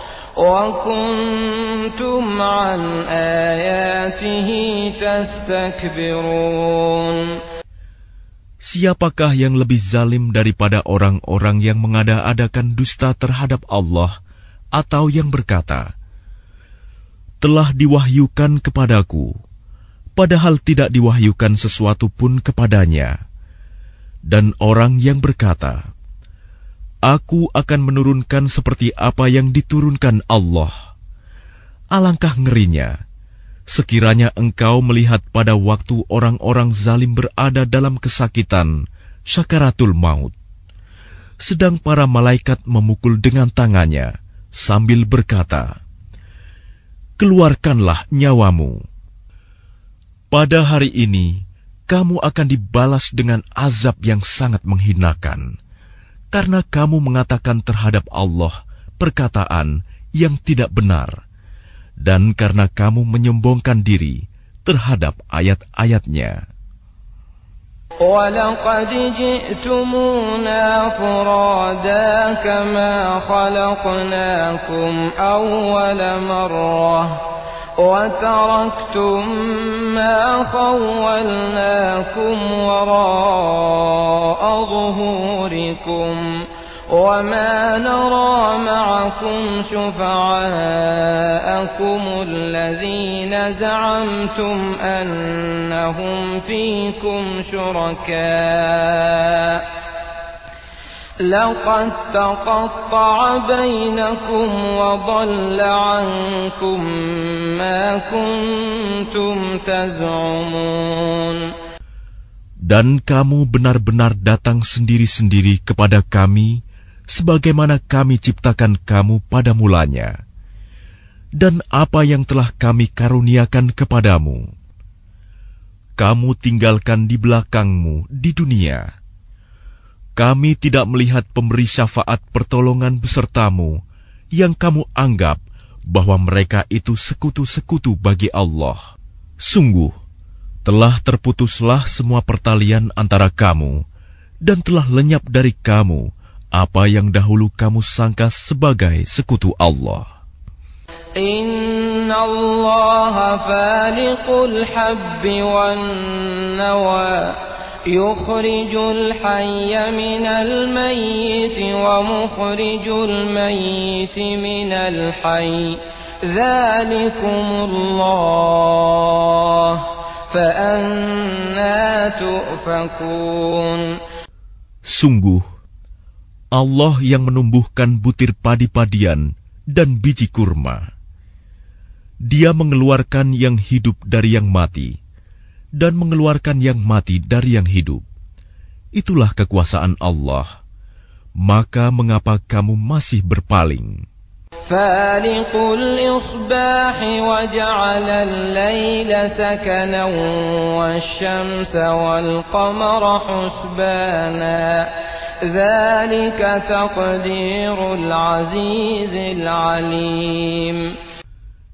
Speaker 1: وَكُنْتُمْ عَنْ آيَاتِهِ تَسْتَكْبِرُونَ.
Speaker 2: Siapakah yang lebih zalim daripada orang-orang yang mengada-adakan dusta terhadap Allah, atau yang berkata, telah diwahyukan kepadaku, padahal tidak diwahyukan sesuatu pun kepadanya, dan orang yang berkata, aku akan menurunkan seperti apa yang diturunkan Allah. Alangkah ngerinya, sekiranya engkau melihat pada waktu orang-orang zalim berada dalam kesakitan, syakaratul maut, sedang para malaikat memukul dengan tangannya, sambil berkata, keluarkanlah nyawamu. Pada hari ini, kamu akan dibalas dengan azab yang sangat menghinakan, karena kamu mengatakan terhadap Allah perkataan yang tidak benar, dan karena kamu menyombongkan diri terhadap ayat-ayatnya.
Speaker 1: وَلَقَدْ جِئْتُمُونَا فُرَادَىٰ كَمَا خَلَقْنَاكُمْ أَوَّلَ مَرَّةٍ وَتَرَكْتُم مَّا خَوَّلْنَاكُمْ وَرَاءَ ظُهُورِكُمْ وَمَا نَرَىٰ مَعَكُمْ شُفَعَاءَكُمُ الَّذِينَ زَعَمْتُمْ أَنَّهُمْ فِيكُمْ شُرَكَاءُ لَقَدْ تَقَطَّعَ بَيْنَكُمْ وَضَلَّ عَنكُم مَّا كُنتُمْ تَزْعُمُونَ.
Speaker 2: Dan kamu benar-benar datang sendiri-sendiri kepada kami, sebagaimana kami ciptakan kamu pada mulanya, dan apa yang telah kami karuniakan kepadamu, kamu tinggalkan di belakangmu di dunia. Kami tidak melihat pemberi syafaat pertolongan besertamu, yang kamu anggap bahwa mereka itu sekutu-sekutu bagi Allah. Sungguh, telah terputuslah semua pertalian antara kamu, dan telah lenyap dari kamu apa yang dahulu kamu sangka sebagai sekutu Allah.
Speaker 1: Inna Allah faliqul habbi wan nawa yukhrijul hayya minal mayyiti wa mukhrijul mayyiti minal hayy dzalikumullah فَأَنَّى تُؤْفَكُونَ.
Speaker 2: Sungguh, Allah yang menumbuhkan butir padi-padian dan biji kurma. Dia mengeluarkan yang hidup dari yang mati, dan mengeluarkan yang mati dari yang hidup. Itulah kekuasaan Allah. Maka mengapa kamu masih berpaling?
Speaker 1: فالق الإصباح وجعل الليل سكنا والشمس والقمر حسبانا ذلك تقدير العزيز العليم.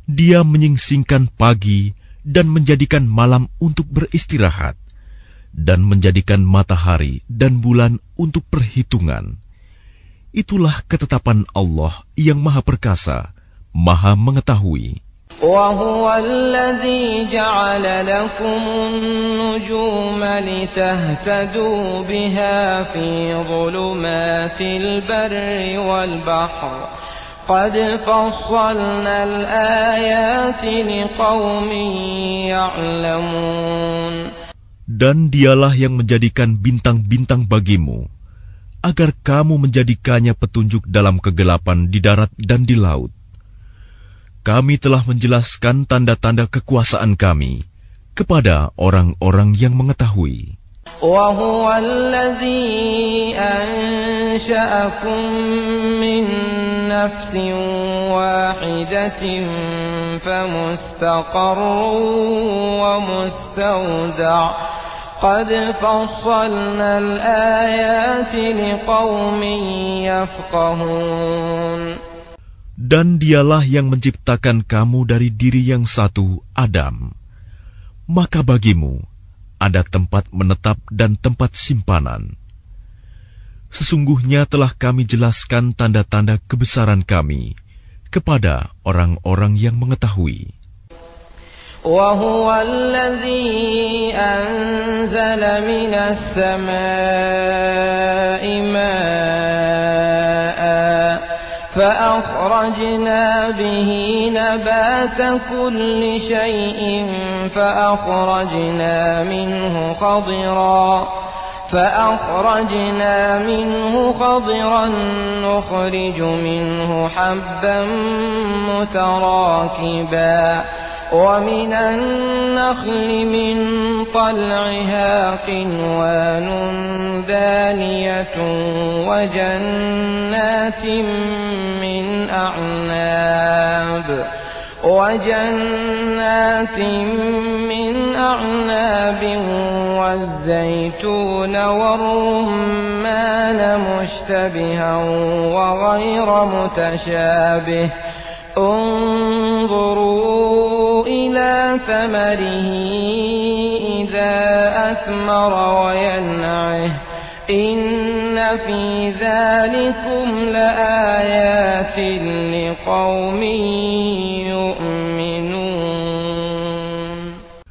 Speaker 2: Dia menyingsingkan pagi dan menjadikan malam untuk beristirahat, dan menjadikan matahari dan bulan untuk perhitungan. Itulah ketetapan Allah yang Maha Perkasa, Maha Mengetahui.
Speaker 1: وَهُوَ الَّذِي جَعَلَ لَكُمُ النُّجُومَ لِتَهْتَدُوا بِهَا فِي ظُلُمَاتِ الْبَرِّ وَالْبَحْرِ قَدْ فَصَّلْنَا الْآيَاتِ لِقَوْمٍ يَعْلَمُونَ.
Speaker 2: Dan dialah yang menjadikan bintang-bintang bagimu, agar kamu menjadikannya petunjuk dalam kegelapan di darat dan di laut. Kami telah menjelaskan tanda-tanda kekuasaan kami kepada orang-orang yang mengetahui.
Speaker 1: وَهُوَ الَّذِي أَنشَأَكُم مِّن نَّفْسٍ وَاحِدَةٍ فَمُسْتَقَرٌّ وَمُسْتَوْدَعٌ قَدْ فَصَّلْنَا الْآيَاتِ لِقَوْمٍ يَفْقَهُونَ.
Speaker 2: Dan dialah yang menciptakan kamu dari diri yang satu, Adam. Maka bagimu ada tempat menetap dan tempat simpanan. Sesungguhnya telah kami jelaskan tanda-tanda kebesaran kami kepada orang-orang yang mengetahui.
Speaker 1: وَهُوَ الَّذِي أَنزَلَ مِنَ السَّمَاءِ مَاءً فأخرجنا به نبات كل شيء فأخرجنا منه خضرا فأخرجنا منه خضرا نخرج منه حبا متراكبا ومن النخل من طلعها قنوان دانية وجنات من أعناب وجنات من أعناب والزيتون والرمان مشتبها وغير متشابه انظروا إلى ثمره إذا أثمر وينعه إن في ذلكم لآيات لقوم يؤمنون.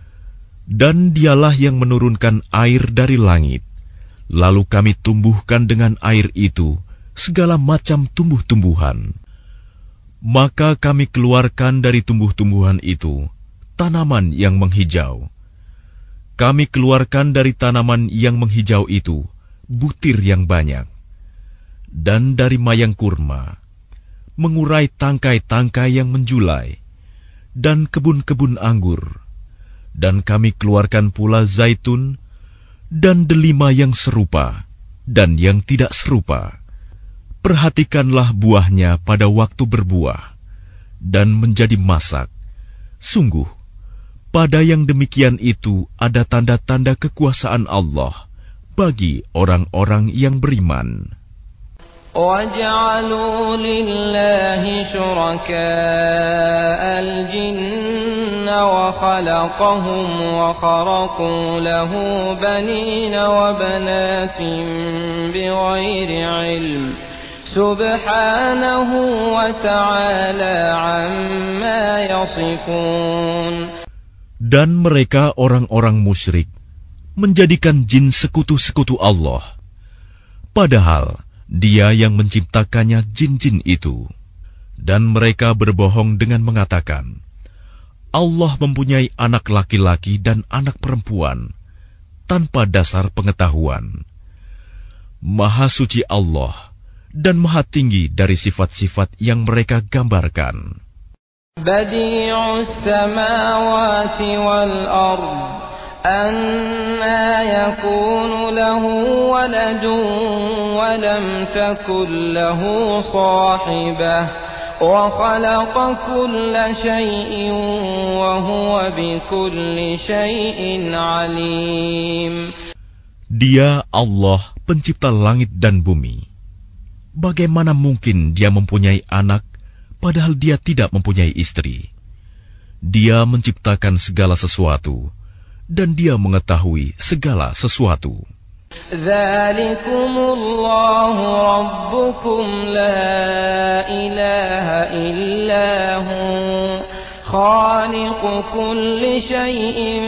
Speaker 2: Dan dialah yang menurunkan air dari langit, lalu kami tumbuhkan dengan air itu segala macam tumbuh-tumbuhan. Maka kami keluarkan dari tumbuh-tumbuhan itu tanaman yang menghijau. Kami keluarkan dari tanaman yang menghijau itu butir yang banyak. Dan dari mayang kurma, mengurai tangkai-tangkai yang menjulai, dan kebun-kebun anggur. Dan kami keluarkan pula zaitun, dan delima yang serupa, dan yang tidak serupa. Perhatikanlah buahnya pada waktu berbuah dan menjadi masak. Sungguh, pada yang demikian itu ada tanda-tanda kekuasaan Allah bagi orang-orang yang beriman.
Speaker 1: وَجَعَلُوا لِلَّهِ شُرَكَاءَ الْجِنَّ وَخَلَقَهُمْ وَخَرَقُوا لَهُ بَنِينَ وَبَنَاتٍ بِغَيْرِ عِلْمٍ Subhanahu wa ta'ala amma yasifun.
Speaker 2: Dan mereka orang-orang musyrik menjadikan jin sekutu-sekutu Allah, padahal Dia yang menciptakannya jin-jin itu. Dan mereka berbohong dengan mengatakan, Allah mempunyai anak laki-laki dan anak perempuan, tanpa dasar pengetahuan. Maha suci Allah dan maha tinggi dari sifat-sifat yang mereka gambarkan.
Speaker 1: Badi'us samawati wal ard, anna yakunu lahu waladun wa lam takun lahu sahibah, wa khalaqa kulla shay'in wa huwa bikulli shay'in alim.
Speaker 2: Dia Allah, pencipta langit dan bumi. Bagaimana mungkin Dia mempunyai anak, padahal Dia tidak mempunyai istri? Dia menciptakan segala sesuatu, dan Dia mengetahui segala sesuatu.
Speaker 1: Dzalikumullahu rabbukum la ilaha illahu khaliqu kulli syai'in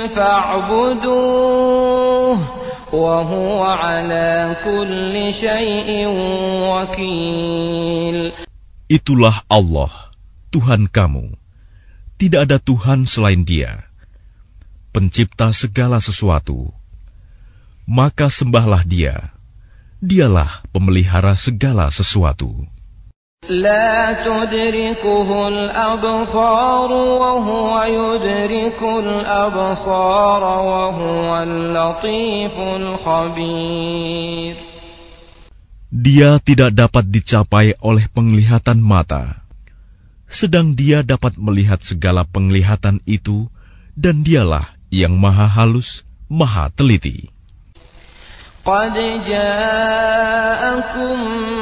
Speaker 1: fa'buduh wa huwa ala kulli syai'in wakil.
Speaker 2: Itulah Allah, Tuhan kamu. Tidak ada Tuhan selain Dia, pencipta segala sesuatu. Maka sembahlah Dia. Dialah pemelihara segala sesuatu.
Speaker 1: La tudrikuhul absar wa huwa yudrikul absar wa huwal latiful khabir.
Speaker 2: Dia tidak dapat dicapai oleh penglihatan mata, sedang Dia dapat melihat segala penglihatan itu, dan Dialah yang maha halus, maha teliti.
Speaker 1: Qad ja'akum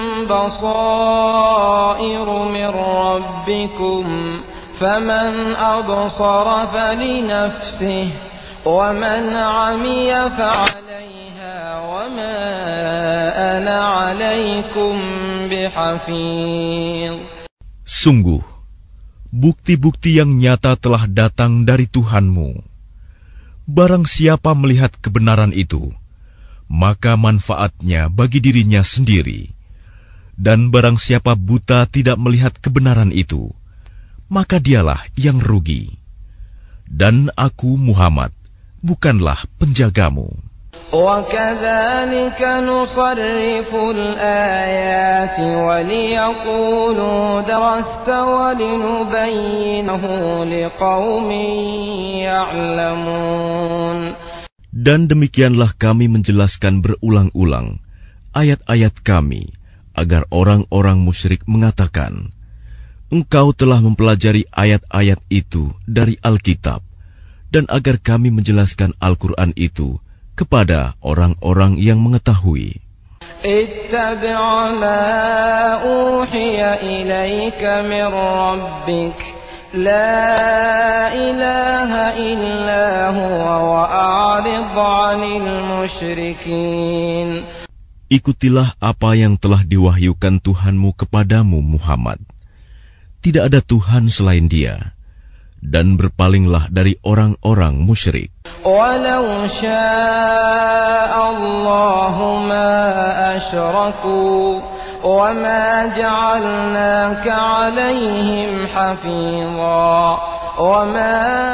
Speaker 1: basairu min rabbikum faman absara falinafsihi wa man 'amiya fa'alayha wa ma ana 'alaykum bihafiz.
Speaker 2: Sungguh, bukti-bukti yang nyata telah datang dari Tuhanmu. Barang siapa melihat kebenaran itu, maka manfaatnya bagi dirinya sendiri. Dan barang siapa buta tidak melihat kebenaran itu, maka dialah yang rugi. Dan aku, Muhammad, bukanlah penjagamu.
Speaker 1: وَكَذَلِكَ نُصَرِّفُ الْآيَاتِ وَلِيَقُولُوا دَرَسْتَ وَلِنُبَيِّنَهُ لِقَوْمٍ يَعْلَمُونَ.
Speaker 2: Dan demikianlah kami menjelaskan berulang-ulang ayat-ayat kami, agar orang-orang musyrik mengatakan, Engkau telah mempelajari ayat-ayat itu dari Alkitab, dan agar kami menjelaskan Al-Quran itu kepada orang-orang yang mengetahui.
Speaker 1: Ittabi' ma uhiya ilaika min rabbik, la ilaha illa huwa wa a'rid 'anil musyrikin.
Speaker 2: Ikutilah apa yang telah diwahyukan Tuhanmu kepadamu, Muhammad. Tidak ada Tuhan selain Dia, dan berpalinglah dari orang-orang musyrik.
Speaker 1: Walau syaa Allahu ma asyraku wa ma ja'alnaka 'alaihim hafidha wa ma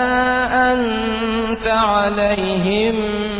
Speaker 1: anta 'alaihim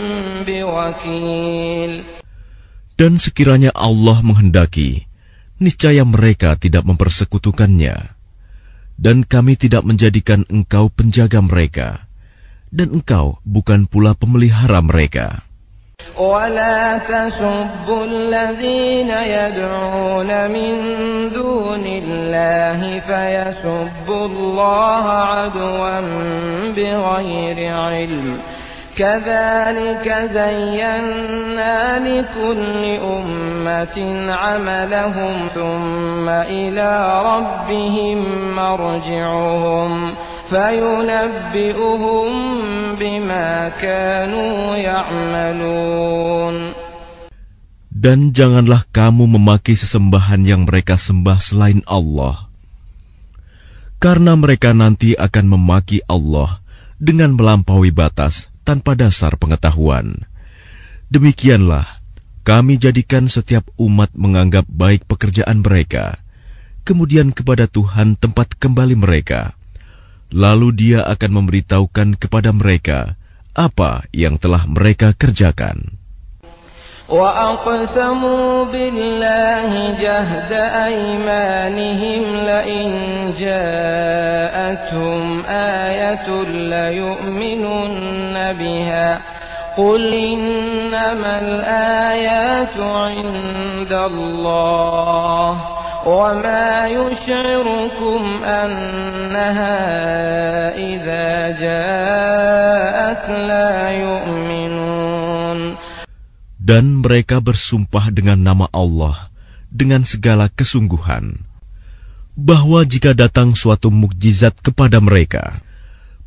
Speaker 1: biwakil.
Speaker 2: Dan sekiranya Allah menghendaki, niscaya mereka tidak mempersekutukannya, dan kami tidak menjadikan engkau penjaga mereka, dan engkau bukan pula pemelihara mereka.
Speaker 1: وَلَا تَسُبُّوا الَّذِينَ يَدْعُونَ مِن دُونِ اللَّهِ فَيَسُبُّوا اللَّهَ عَدْوًا بِغَيْرِ عِلْمٍ كَذَلِكَ زَيَّنَّا لِكُلِّ أُمَّةٍ عَمَلَهُمْ ثُمَّ إِلَى رَبِّهِمْ مَرْجِعُهُمْ فَيُنَبِّئُهُم بِمَا كَانُوا يَعْمَلُونَ.
Speaker 2: Dan janganlah kamu memaki sesembahan yang mereka sembah selain Allah, karena mereka nanti akan memaki Allah dengan melampaui batas tanpa dasar pengetahuan. Demikianlah kami jadikan setiap umat menganggap baik pekerjaan mereka, kemudian kepada Tuhan tempat kembali mereka. Lalu Dia akan memberitahukan kepada mereka apa yang telah mereka kerjakan.
Speaker 1: وَأَقْسَمُوا بِاللَّهِ جَهْدَ أَيْمَانِهِمْ لَئِنْ جَاءَتْهُمْ آيَةٌ لَيُؤْمِنُنَّ بِهَا قُلْ إِنَّمَا الْآيَاتُ عِندَ اللَّهِ وَمَا يُشْعِرُكُمْ أَنَّهَا إِذَا جَاءَتْ لَا يُؤْمِنُونَ.
Speaker 2: Dan mereka bersumpah dengan nama Allah dengan segala kesungguhan, bahwa jika datang suatu mukjizat kepada mereka,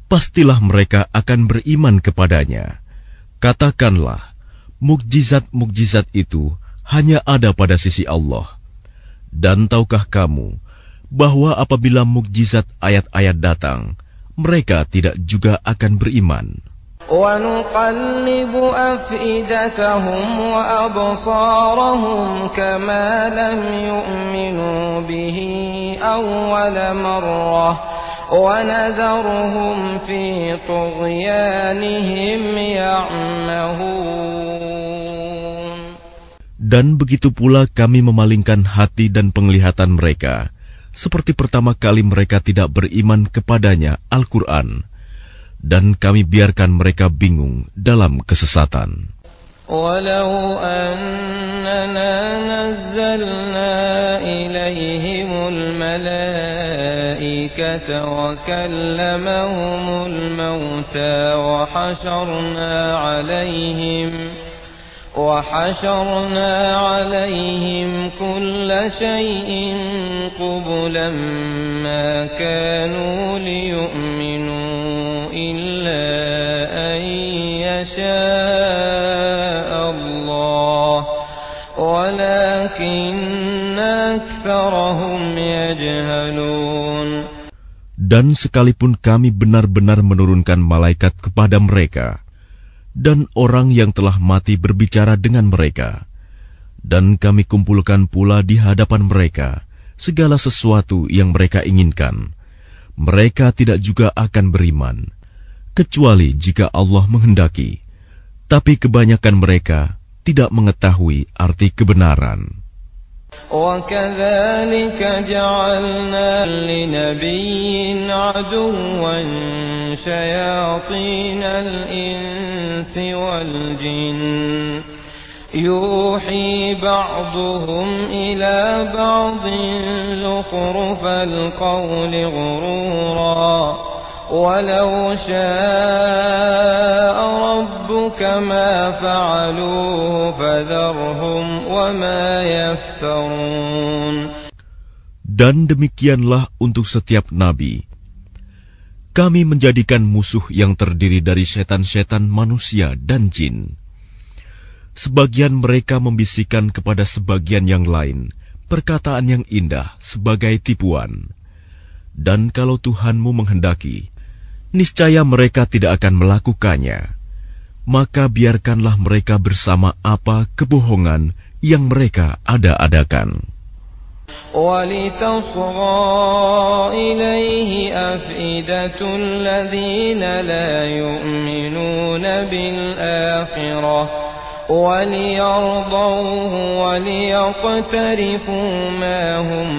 Speaker 2: pastilah mereka akan beriman kepadanya. Katakanlah, mukjizat-mukjizat itu hanya ada pada sisi Allah. Dan tahukah kamu bahwa apabila mukjizat ayat-ayat datang, mereka tidak juga akan beriman.
Speaker 1: وَنُقَلِّبُ أَفْئِدَتَهُمْ وَأَبْصَارَهُمْ كَمَا لَمْ يُؤْمِنُوا بِهِ أَوَّلَ مَرَّةٍ وَنَذَرُهُمْ فِي طُغْيَانِهِمْ يَعْمَهُونَ.
Speaker 2: Dan begitu pula kami memalingkan hati dan penglihatan mereka, seperti pertama kali mereka tidak beriman kepadanya Al-Quran, dan kami biarkan mereka bingung dalam kesesatan.
Speaker 1: وَلَوْ أَنَّنَا نَزَّلْنَا إِلَيْهِمُ الْمَلَائِكَةَ وَكَلَّمَهُمُ الْمَوْتَى وَحَشَرْنَا عَلَيْهِمْ وحشرنا عليهم كل شيء قبلا ما كانوا ليؤمنوا إلا أن يشاء الله ولكن أكثرهم يجهلون.
Speaker 2: Dan sekalipun kami benar-benar menurunkan malaikat kepada mereka, dan orang yang telah mati berbicara dengan mereka, dan kami kumpulkan pula di hadapan mereka segala sesuatu yang mereka inginkan, mereka tidak juga akan beriman, kecuali jika Allah menghendaki. Tapi kebanyakan mereka tidak mengetahui arti kebenaran.
Speaker 1: وَكَذَلِكَ جَعَلْنَا لِنَبِيٍّ عَدُوًّا شَيَاطِينَ الْإِنسِ وَالْجِنِّ يُوحِي بَعْضُهُمْ إِلَى بَعْضٍ زُخْرُفَ الْقَوْلِ غُرُورًا وَلَوْ شَاءَ رَبُّكَ مَا فَعَلُوهُ فَذَرْهُمْ وَمَا يَفْتَرُونَ.
Speaker 2: Dan demikianlah untuk setiap nabi. Kami menjadikan musuh yang terdiri dari setan-setan manusia dan jin. Sebagian mereka membisikkan kepada sebagian yang lain perkataan yang indah sebagai tipuan. Dan kalau Tuhanmu menghendaki, niscaya mereka tidak akan melakukannya. Maka biarkanlah mereka bersama apa kebohongan yang mereka ada-adakan.
Speaker 1: وَلِتَصْغَى إِلَيْهِ أَفْئِدَةُ الَّذِينَ لَا يُؤْمِنُونَ بِالْآخِرَةِ وَلِيَرْضَوْهُ وَلِيَقْتَرِفُوا مَا هُمْ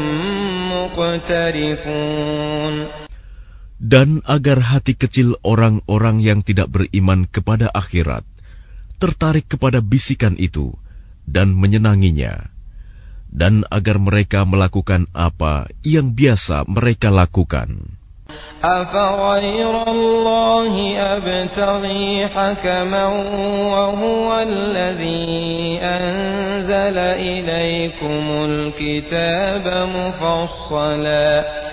Speaker 1: مُقْتَرِفُونَ.
Speaker 2: Dan agar hati kecil orang-orang yang tidak beriman kepada akhirat tertarik kepada bisikan itu dan menyenanginya, dan agar mereka melakukan apa yang biasa mereka lakukan.
Speaker 1: أَفَغَيْرَ اللَّهِ أَبْتَغِي حَكَمًا وَهُوَ الَّذِي أَنزَلَ إِلَيْكُمُ الْكِتَابَ مُفَصَّلًا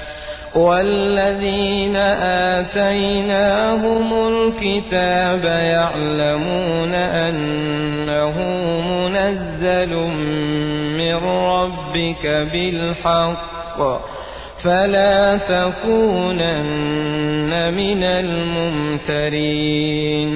Speaker 1: وَالَّذِينَ آتَيْنَاهُمُ الْكِتَابَ يَعْلَمُونَ أَنَّهُ مُنَزَّلٌ مِّن رَّبِّكَ بِالْحَقِّ فَلَا تَكُونَنَّ مِنَ الْمُمْتَرِينَ.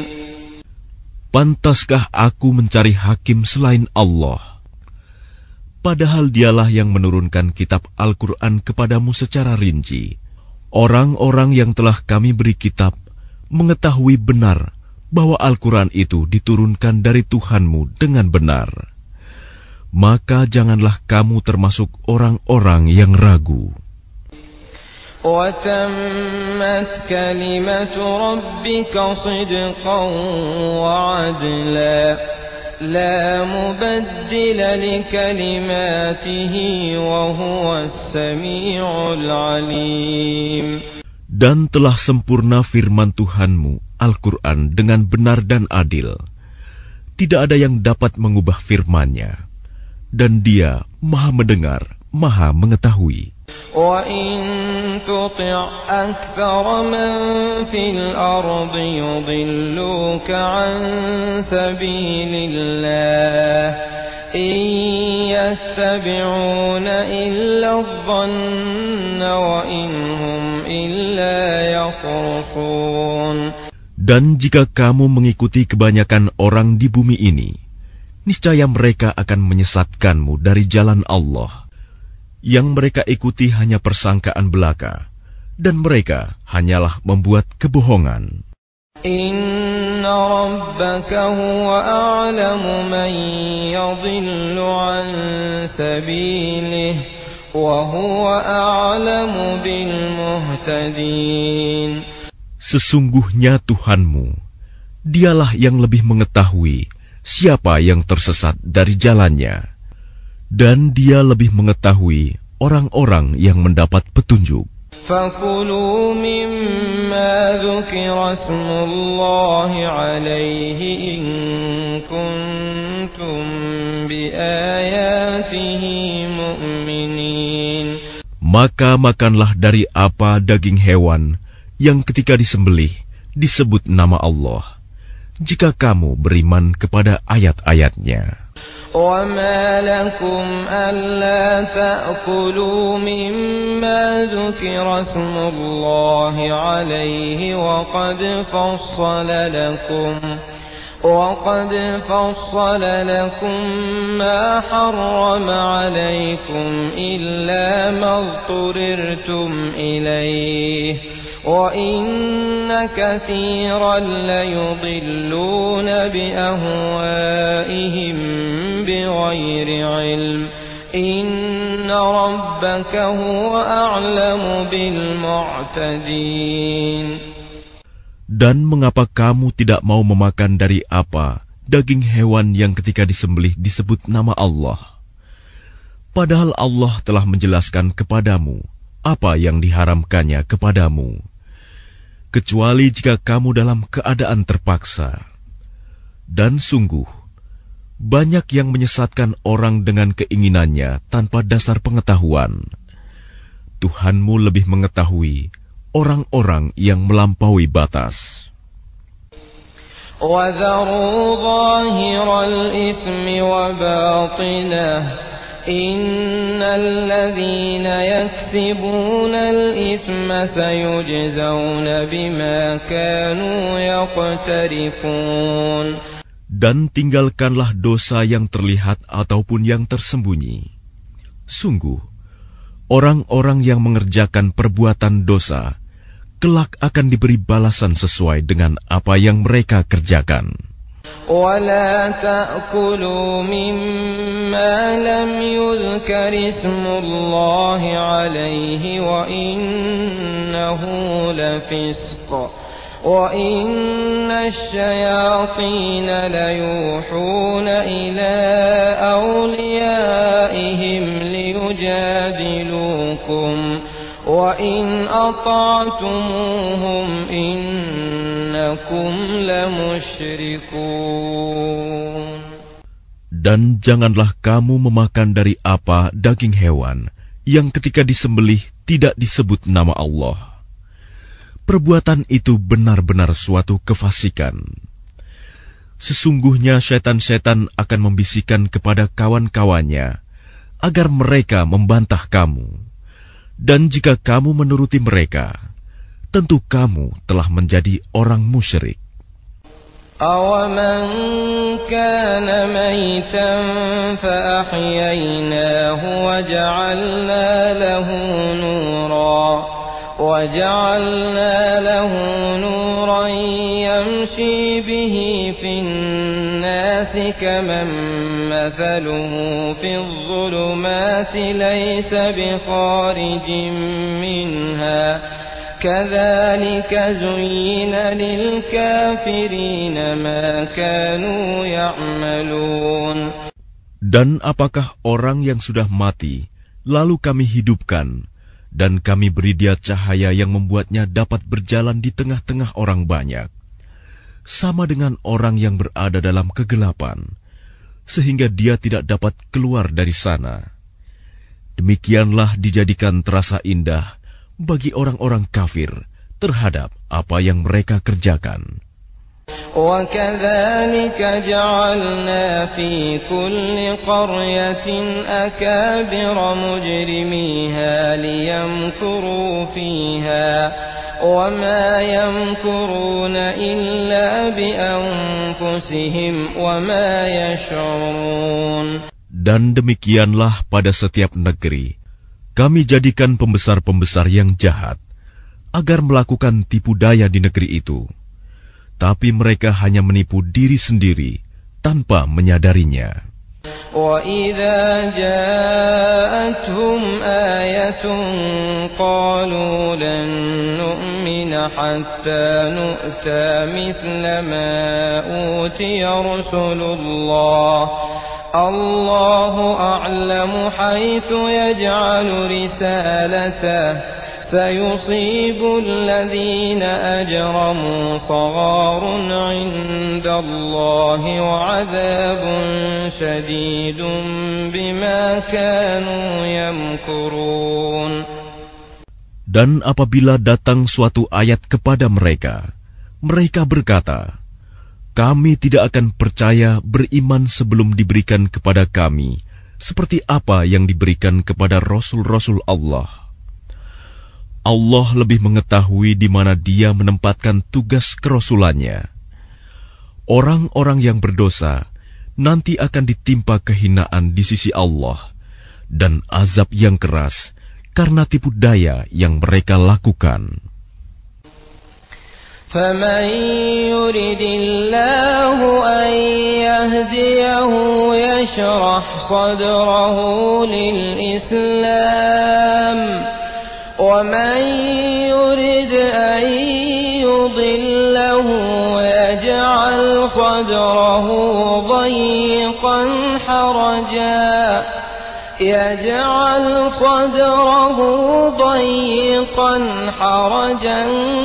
Speaker 2: Pantaskah aku mencari hakim selain Allah? Padahal dialah yang menurunkan kitab Al-Quran kepadamu secara rinci. Orang-orang yang telah kami beri kitab mengetahui benar bahwa Al-Quran itu diturunkan dari Tuhanmu dengan benar. Maka janganlah kamu termasuk orang-orang yang ragu.
Speaker 1: وَتَمَّتْ كَلِمَةُ رَبِّكَ صِدْقًا وَعَدْلًا لَا مُبَدِّلَ لِكَلِمَاتِهِ وَهُوَ السَّمِيعُ الْعَلِيمُ.
Speaker 2: Dan telah sempurna firman Tuhanmu, Al-Quran, dengan benar dan adil. Tidak ada yang dapat mengubah firman-Nya. Dan Dia Maha mendengar, Maha mengetahui.
Speaker 1: وَإِن تُطِعْ أَكْثَرَ مَن فِي الْأَرْضِ يُضِلُّوكَ عَن سَبِيلِ اللَّهِ إِن يَتَّبِعُونَ إِلَّا الظَّنَّ وَإِنْ هُمْ إِلَّا يَخْرُصُونَ.
Speaker 2: Dan jika kamu mengikuti kebanyakan orang di bumi ini, niscaya mereka akan menyesatkanmu dari jalan Allah. Yang mereka ikuti hanya persangkaan belaka, dan mereka hanyalah membuat kebohongan.
Speaker 1: Inna rabbaka huwa a'lamu man yadhillu an sabilihi wa huwa a'lamu bil muhtadin.
Speaker 2: Sesungguhnya Tuhanmu, dialah yang lebih mengetahui siapa yang tersesat dari jalannya, dan dia lebih mengetahui orang-orang yang mendapat petunjuk.
Speaker 1: فَكُلُوا مِمَّا ذُكِرَ اسْمُ اللَّهِ عَلَيْهِ إِن كُنتُم بِآيَاتِهِ مُؤْمِنِينَ.
Speaker 2: Maka makanlah dari apa daging hewan yang ketika disembelih disebut nama Allah, jika kamu beriman kepada ayat-ayatnya.
Speaker 1: وَمَا لَكُمْ أَلَّا تَأْكُلُوا مِمَّا ذُكِرَ اسْمُ اللَّهِ عَلَيْهِ وَقَدْ فَصَّلَ لَكُمْ وَقَدْ فَصَّلَ لَكُمْ مَا حَرَّمَ عَلَيْكُمْ إِلَّا مَا اضْطُرِرْتُمْ إِلَيْهِ وَإِنَّ كَثِيرًا لَيُضِلُّونَ بِأَهْوَائِهِمْ بِغَيْرِ عِلْمٍ إِنَّ رَبَّكَ هُوَ أَعْلَمُ بِالْمُعْتَدِينَ.
Speaker 2: Dan mengapa kamu tidak mau memakan dari apa daging hewan yang ketika disembelih disebut nama Allah? Padahal Allah telah menjelaskan kepadamu apa yang diharamkannya kepadamu, kecuali jika kamu dalam keadaan terpaksa. Dan sungguh, banyak yang menyesatkan orang dengan keinginannya tanpa dasar pengetahuan. Tuhanmu lebih mengetahui orang-orang yang melampaui batas.
Speaker 1: وَذَرُوا ظَاهِرَ الْإِثْمِ وَبَاطِنَهُ إِنَّ الَّذِينَ يَكْسِبُونَ الْإِثْمَ سَيُجْزَوْنَ بِمَا كَانُوا يَقْتَرِفُونَ.
Speaker 2: Dan tinggalkanlah dosa yang terlihat ataupun yang tersembunyi. Sungguh, orang-orang yang mengerjakan perbuatan dosa kelak akan diberi balasan sesuai dengan apa yang mereka kerjakan.
Speaker 1: وَلَا تَأْكُلُوا مِمَّا لَمْ يُذْكَرِ اسْمُ اللَّهِ عَلَيْهِ وَإِنَّهُ لَفِسْقٌ وَإِنَّ الشَّيَاطِينَ لَيُوحُونَ إِلَى أَوْلِيَائِهِمْ لِيُجَادِلُوكُمْ وَإِنْ أَطَعْتُمُوهُمْ إِنَّكُمْ لَمُشْرِكُونَ.
Speaker 2: Dan janganlah kamu memakan dari apa daging hewan yang ketika disembelih tidak disebut nama Allah. Perbuatan itu benar-benar suatu kefasikan. Sesungguhnya setan-setan akan membisikkan kepada kawan-kawannya agar mereka membantah kamu. Dan jika kamu menuruti mereka, tentu kamu telah menjadi orang musyrik.
Speaker 1: أَوَمَنْ كَانَ مَيْتًا فَأَحْيَيْنَاهُ وَجَعَلْنَا لَهُ نُورًا وَجَعَلْنَا لَهُ نُورًا يَمْشِي بِهِ فِي النَّاسِ كَمَنْ مَثَلُهُ فِي الظُّلُمَاتِ لَيْسَ بِخَارِجٍ مِنْهَا كَذَلِكَ زُيِّنَ لِلْكَافِرِينَ مَا كَانُوا يَعْمَلُونَ.
Speaker 2: Dan apakah orang yang sudah mati lalu kami hidupkan dan kami beri dia cahaya yang membuatnya dapat berjalan di tengah-tengah orang banyak, sama dengan orang yang berada dalam kegelapan, sehingga dia tidak dapat keluar dari sana. Demikianlah dijadikan terasa indah bagi orang-orang kafir terhadap apa yang mereka kerjakan.
Speaker 1: وَكَذَلِكَ جَعَلْنَا فِي كُلِّ قَرْيَةٍ أَكَابِرَ مُجْرِمِيهَا لِيَمْكُرُوا فِيهَا وَمَا يَمْكُرُونَ إِلَّا بِأَنفُسِهِمْ وَمَا يَشْعُرُونَ.
Speaker 2: Dan demikianlah pada setiap negeri, kami jadikan pembesar-pembesar yang jahat, agar melakukan tipu daya di negeri itu. Tapi mereka hanya menipu diri sendiri, tanpa menyadarinya.
Speaker 1: وَإِذَا جَاءَتْهُمْ آيَةٌ قَالُوا لَن نُّؤْمِنَ حَتَّى نُؤْتَى مِثْلَ مَا أُوتِيَ رُسُلُ اللَّهِ اللَّهُ أَعْلَمُ حَيْثُ يَجْعَلُ رِسَالَتَهُ سيصيب الذين أجرموا صغار عند الله وعذاب شديد بما كانوا يمكرون.
Speaker 2: Dan apabila datang suatu ayat kepada mereka, mereka berkata, kami tidak akan percaya beriman sebelum diberikan kepada kami seperti apa yang diberikan kepada Rasul-Rasul Allah. Allah lebih mengetahui di mana Dia menempatkan tugas kerasulannya. Orang-orang yang berdosa nanti akan ditimpa kehinaan di sisi Allah dan azab yang keras karena tipu daya yang mereka lakukan.
Speaker 1: فَمَن يُرِدِ اللَّهُ أَن يَهْدِيَهُ يَشْرَحْ صَدْرَهُ لِلْإِسْلَامِ وَمَن يُرِدْ أَن يُضِلَّهُ يَجْعَلْ صَدْرَهُ ضَيِّقًا حَرَجًا يَجْعَلْ صَدْرَهُ ضَيِّقًا حَرَجًا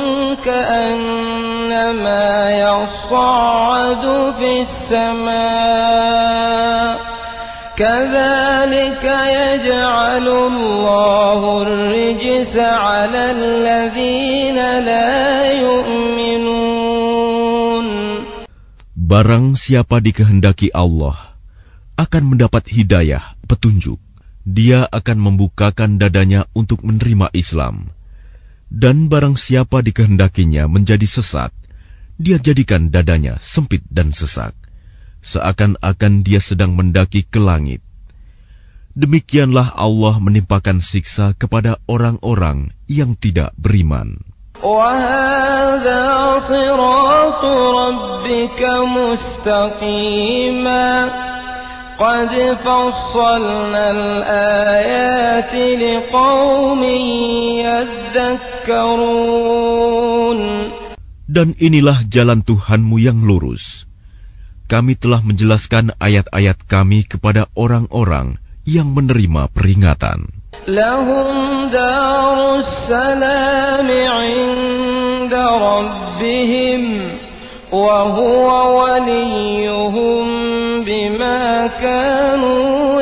Speaker 1: كَأَنَّمَا يَصَّعَّدُ فِي السَّمَاءِ كَذَلِكَ يَجْعَلُ اللَّهُ الرِّجْسَ عَلَى الَّذِينَ لَا يُؤْمِنُونَ.
Speaker 2: Barang siapa dikehendaki Allah akan mendapat hidayah, petunjuk. Dia akan membukakan dadanya untuk menerima Islam. Dan barang siapa dikehendakinya menjadi sesat, Dia jadikan dadanya sempit dan sesak, seakan-akan dia sedang mendaki ke langit. Demikianlah Allah menimpakan siksa kepada orang-orang yang tidak beriman.
Speaker 1: وَهَذَا صِرَاطُ رَبِّكَ مُسْتَقِيمًا قَدْ فَصَّلْنَا الْآيَاتِ لِقَوْمٍ يَذَّكَّرُونَ.
Speaker 2: Dan inilah jalan Tuhanmu yang lurus. Kami telah menjelaskan ayat-ayat kami kepada orang-orang yang menerima peringatan.
Speaker 1: Lahum darus salam 'inda rabbihim wa huwa waliyuhum bima kanu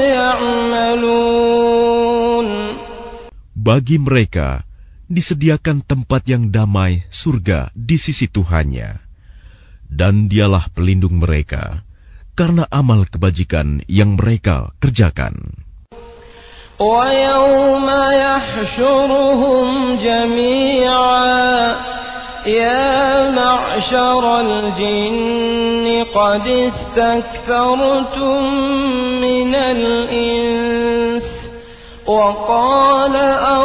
Speaker 1: ya'malun.
Speaker 2: Bagi mereka disediakan tempat yang damai, surga di sisi Tuhannya. Dan Dialah pelindung mereka karena amal kebajikan yang mereka kerjakan.
Speaker 1: وَيَوْمَ يَحْشُرُهُمْ جَمِيعًا يَا مَعْشَرَ الْجِنِّ قَدِ اسْتَكْثَرْتُمْ مِنَ الْإِنسِ وَقَالَ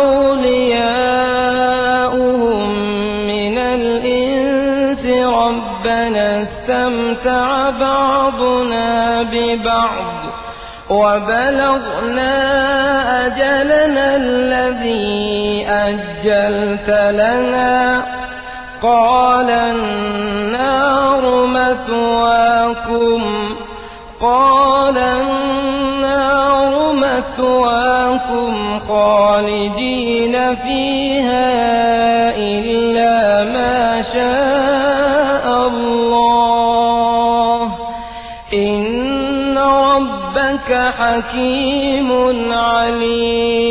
Speaker 1: أَوْلِيَاؤُهُمْ مِنَ الْإِنسِ رَبَّنَا اسْتَمْتَعَ بَعْضُنَا بِبَعْضٍ وَبَلَغْنَا أَجَلَنَا الَّذِي أَجَّلْتَ لَنَا قَالَ النَّارُ مَثْوَاكُمْ قَالَ النَّارُ مَثْوَاكُمْ خَالِدِينَ فِيهَا إِلَّا مَا شَاءَ اللَّهُ إِنَّ رَبَّكَ حَكِيمٌ عَلِيمٌ.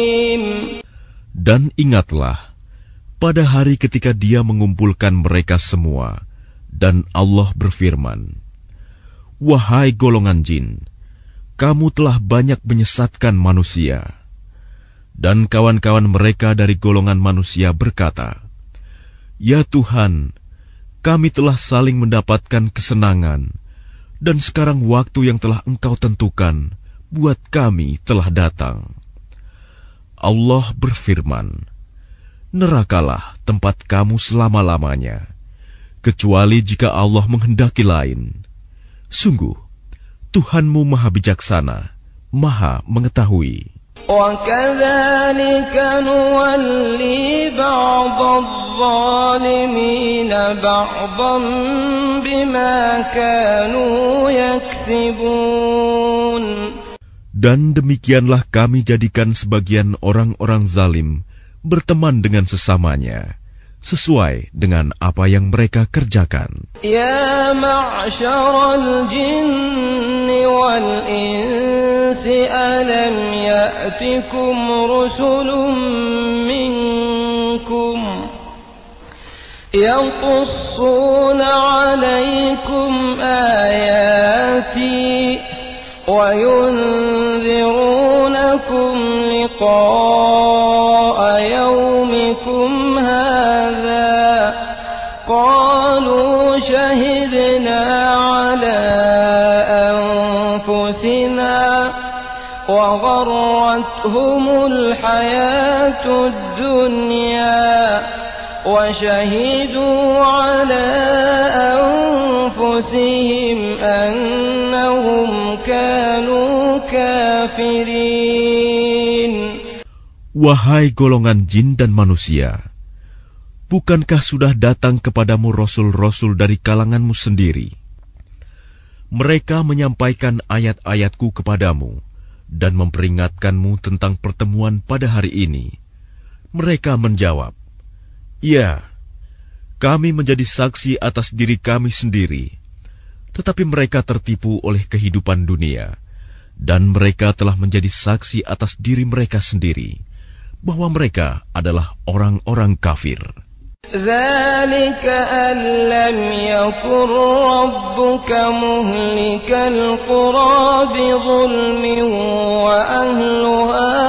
Speaker 2: Dan ingatlah, pada hari ketika Dia mengumpulkan mereka semua, dan Allah berfirman, "Wahai golongan jin, kamu telah banyak menyesatkan manusia." Dan kawan-kawan mereka dari golongan manusia berkata, "Ya Tuhan, kami telah saling mendapatkan kesenangan, dan sekarang waktu yang telah Engkau tentukan buat kami telah datang." Allah berfirman, "Nerakalah tempat kamu selama-lamanya, kecuali jika Allah menghendaki lain. Sungguh, Tuhanmu Maha Bijaksana, Maha Mengetahui."
Speaker 1: وَكَذَلِكَ نُوَلِّي بَعْضَ الظَّالِمِينَ بَعْضًا بِمَا كَانُوا يَكْسِبُونَ.
Speaker 2: Dan demikianlah kami jadikan sebagian orang-orang zalim berteman dengan sesamanya, sesuai dengan apa yang mereka kerjakan.
Speaker 1: Ya ma'syaral jinni wal insi alam ya'tikum rusulun minkum yaqussuna 'alaykum ayati wa yunzirunakum liqa'a yawmikum hadha qalu shahidna 'ala anfusina wa gharrathumul hayatud dunya wa shahidu 'ala anfusihim annahum kanu kafirin.
Speaker 2: Wahai golongan jin dan manusia, bukankah sudah datang kepadamu rasul-rasul dari kalanganmu sendiri? Mereka menyampaikan ayat-ayatku kepadamu dan memperingatkanmu tentang pertemuan pada hari ini. Mereka menjawab, "Ya, kami menjadi saksi atas diri kami sendiri." Tetapi mereka tertipu oleh kehidupan dunia, dan mereka telah menjadi saksi atas diri mereka sendiri bahwa mereka adalah orang-orang kafir.
Speaker 1: ذَلِكَ أَنْ لَمْ يَكُنْ رَبُّكَ مُهْلِكَ الْقُرَى بِظُلْمٍ وَأَهْلُهَا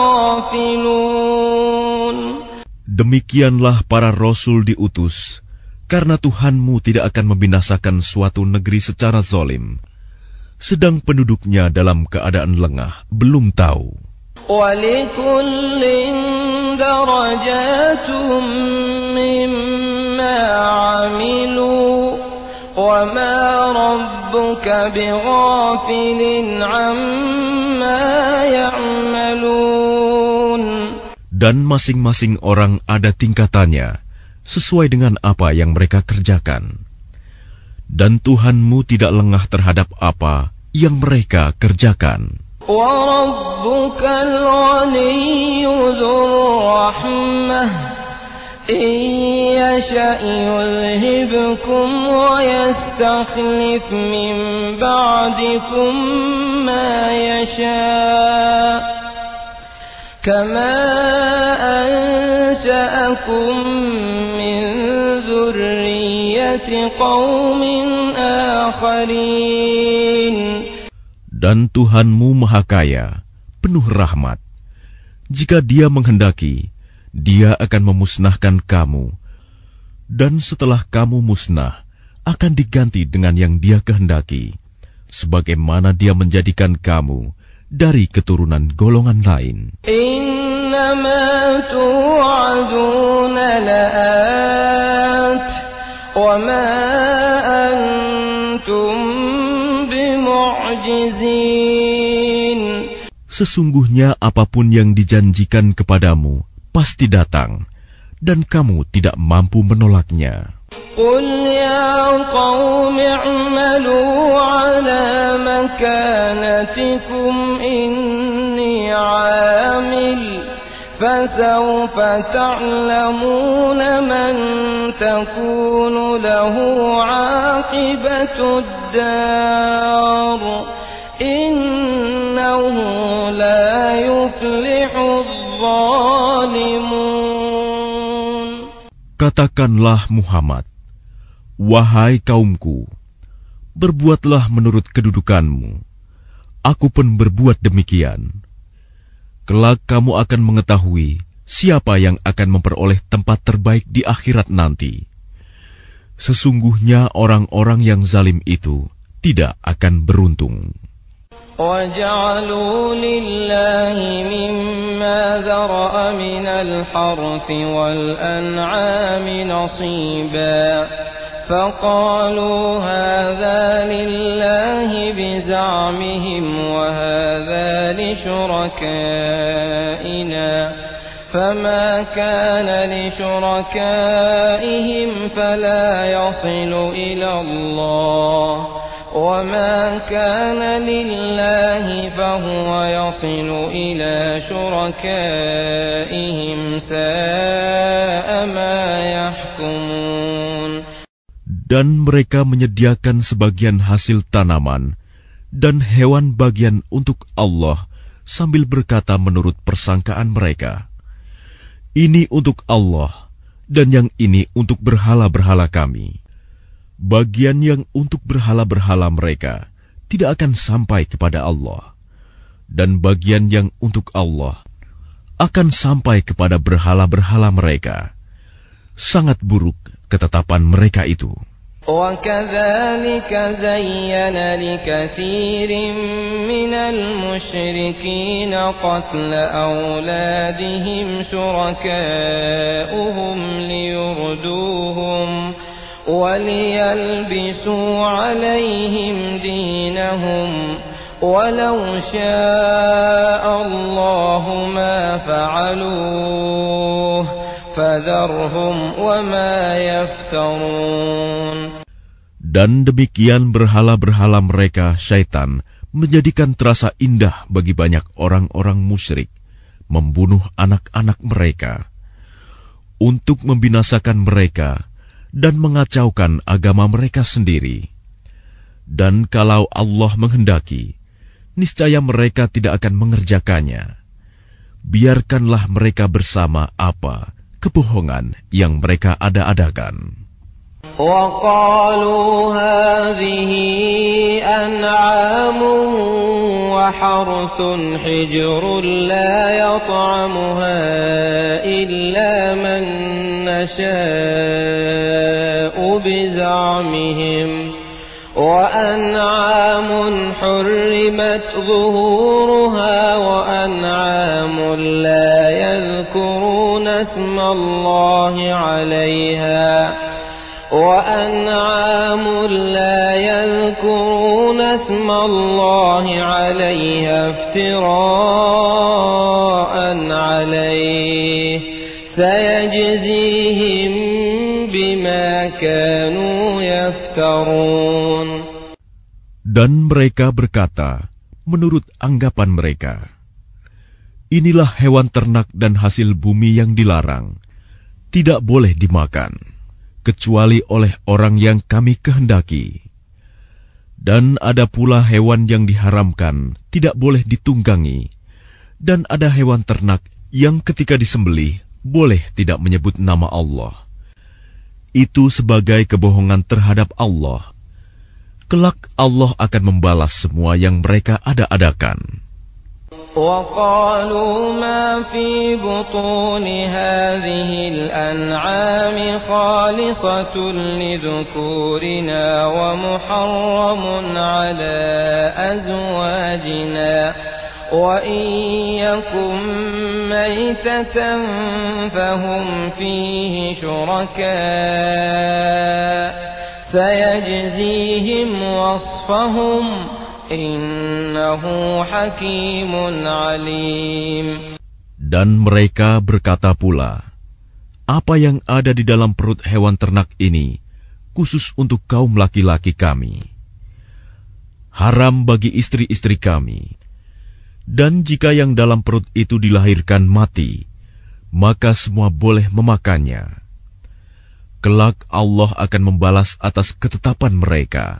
Speaker 1: غَافِلُونَ.
Speaker 2: Demikianlah para rasul diutus, karena Tuhanmu tidak akan membinasakan suatu negeri secara zalim, sedang penduduknya dalam keadaan lengah, belum tahu.
Speaker 1: وَلِكُلٍّ دَرَجَاتٌ مِّمَّا عَمِلُوا وَمَا رَبُّكَ بِغَافِلٍ عَمَّا يَعْمَلُونَ.
Speaker 2: Dan masing-masing orang ada tingkatannya, sesuai dengan apa yang mereka kerjakan. Dan Tuhanmu tidak lengah terhadap apa yang mereka kerjakan.
Speaker 1: وَرَبُّكَ الْغَنِيُّ ذُو الرَّحْمَةِ إِن يَشَأْ يُذْهِبْكُمْ وَيَسْتَخْلِفْ مِن بَعْدِكُم مَّا يَشَاءُ كَمَا أَنشَأَكُم مِّن ذُرِّيَّةِ قَوْمٍ آخَرِينَ.
Speaker 2: Dan Tuhanmu Maha Kaya, penuh rahmat. Jika Dia menghendaki, Dia akan memusnahkan kamu, dan setelah kamu musnah, akan diganti dengan yang Dia kehendaki, sebagaimana Dia menjadikan kamu dari keturunan golongan lain.
Speaker 1: Innama tu'aduna la'at, wa ma antum
Speaker 2: Sesungguhnya apapun yang dijanjikan kepadamu pasti datang, dan kamu tidak mampu menolaknya.
Speaker 1: Qul ya qaumi i'malu ala makanatikum inni 'amil fasawfa ta'lamuna man takunu lahu 'aqibatud dar innahu la yuflihudh dhalimun. ظالمون.
Speaker 2: Katakanlah Muhammad, wahai kaumku, berbuatlah menurut kedudukanmu. Aku pun berbuat demikian. Kelak kamu akan mengetahui siapa yang akan memperoleh tempat terbaik di akhirat nanti. Sesungguhnya orang-orang yang zalim itu tidak akan beruntung.
Speaker 1: وَجَعَلُوا لِلَّهِ مِمَّا ذَرَأَ مِنَ الْحَرْثِ وَالْأَنْعَامِ نَصِيبًا فَقَالُوا هَذَا لِلَّهِ بِزَعْمِهِمْ وَهَذَا لِشُرَكَائِنَا فَمَا كَانَ لِشُرَكَائِهِمْ فَلَا يَصِلُ إِلَى اللَّهِ وَمَا كَانَ لِلَّهِ فَهُوَ يَصِلُ إِلَى شُرَكَائِهِمْ سَاءَ مَا يَحْكُمُونَ.
Speaker 2: Dan mereka menyediakan sebagian hasil tanaman dan hewan bagian untuk Allah sambil berkata menurut persangkaan mereka, ini untuk Allah dan yang ini untuk berhala-berhala kami. Bagian yang untuk berhala-berhala mereka tidak akan sampai kepada Allah, dan bagian yang untuk Allah akan sampai kepada berhala-berhala mereka. Sangat buruk ketetapan mereka itu.
Speaker 1: وَكَذَلِكَ زَيَّنَ لِكَثِيرٍ مِّنَ الْمُشْرِكِينَ قَتْلَ أَوْلَادِهِمْ شُرَكَاؤُهُمْ لِيُرْدُوهُمْ وَلِيَلْبِسُوا عَلَيْهِمْ دِينَهُمْ وَلَوْ شَاءَ اللَّهُ مَا فَعَلُوهُ فَذَرْهُمْ وَمَا يَفْتَرُونَ.
Speaker 2: Dan demikian berhala-berhala mereka syaitan menjadikan terasa indah bagi banyak orang-orang musyrik membunuh anak-anak mereka untuk membinasakan mereka dan mengacaukan agama mereka sendiri. Dan kalau Allah menghendaki, niscaya mereka tidak akan mengerjakannya. Biarkanlah mereka bersama apa kebohongan yang mereka ada-adakan.
Speaker 1: وَقَالُوا هَذِهِ أَنْعَامٌ وَحَرْثٌ حِجْرٌ لَا يَطْعَمُهَا إِلَّا مَن نَّشَاءُ بِزَعْمِهِمْ وَأَنْعَامٌ حُرِّمَتْ ظُهُورُهَا وَأَنْعَامٌ لَّا يَذْكُرُونَ اسْمَ اللَّهِ عَلَيْهَا وَأَنْعَامٌ لَّا يَذْكُرُونَ اسْمَ اللَّهِ عَلَيْهَا افْتِرَاءً عَلَيْهِ سَيَجْزِيهِم بِمَا كَانُوا يَفْتَرُونَ.
Speaker 2: Dan mereka berkata, menurut anggapan mereka, inilah hewan ternak dan hasil bumi yang dilarang, tidak boleh dimakan kecuali oleh orang yang kami kehendaki. Dan ada pula hewan yang diharamkan, tidak boleh ditunggangi. Dan ada hewan ternak yang ketika disembelih, boleh tidak menyebut nama Allah. Itu sebagai kebohongan terhadap Allah. Kelak Allah akan membalas semua yang mereka ada-adakan.
Speaker 1: وَقَالُوا مَا فِي بُطُونِ هَذِهِ الْأَنْعَامِ خَالِصَةٌ لِذُكُورِنَا وَمُحَرَّمٌ عَلَى أَزْوَاجِنَا وَإِنْ يَكُنْ مَيْتَةً فَهُمْ فِيهِ شُرَكَاءُ سَيَجْزِيهِمْ وَصْفَهُمْ Innahu hakimun alim.
Speaker 2: Dan mereka berkata pula, apa yang ada di dalam perut hewan ternak ini khusus untuk kaum laki-laki kami, haram bagi istri-istri kami. Dan jika yang dalam perut itu dilahirkan mati, maka semua boleh memakannya. Kelak Allah akan membalas atas ketetapan mereka.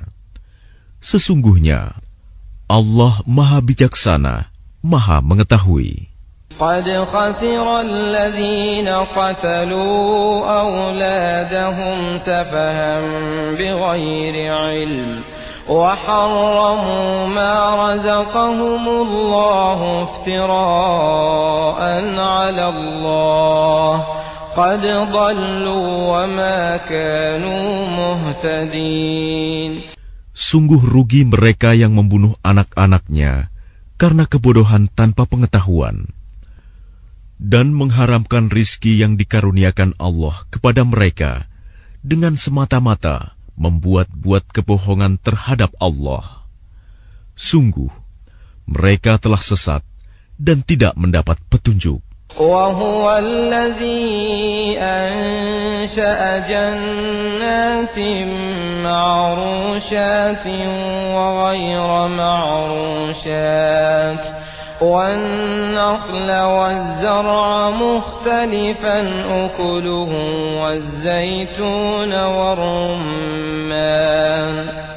Speaker 2: Sesungguhnya Allah Maha Bijaksana, Maha Mengetahui.
Speaker 1: قد خسر الذين قتلوا أولادهم سفها بغير علم وحرموا ما رزقهم الله افتراء على الله قد ضلوا وما كانوا مهتدين.
Speaker 2: Sungguh rugi mereka yang membunuh anak-anaknya karena kebodohan tanpa pengetahuan dan mengharamkan rizki yang dikaruniakan Allah kepada mereka dengan semata-mata membuat-buat kebohongan terhadap Allah. Sungguh, mereka telah sesat dan tidak mendapat petunjuk.
Speaker 1: وَهُوَ الَّذِي أَنشَأَ جَنَّاتٍ مَّعْرُوشَاتٍ وَغَيْرَ مَعْرُوشَاتٍ وَالنَّخْلَ وَالزَّرْعَ مُخْتَلِفًا أُكُلُهُ وَالزَّيْتُونَ وَالرُّمَّانَ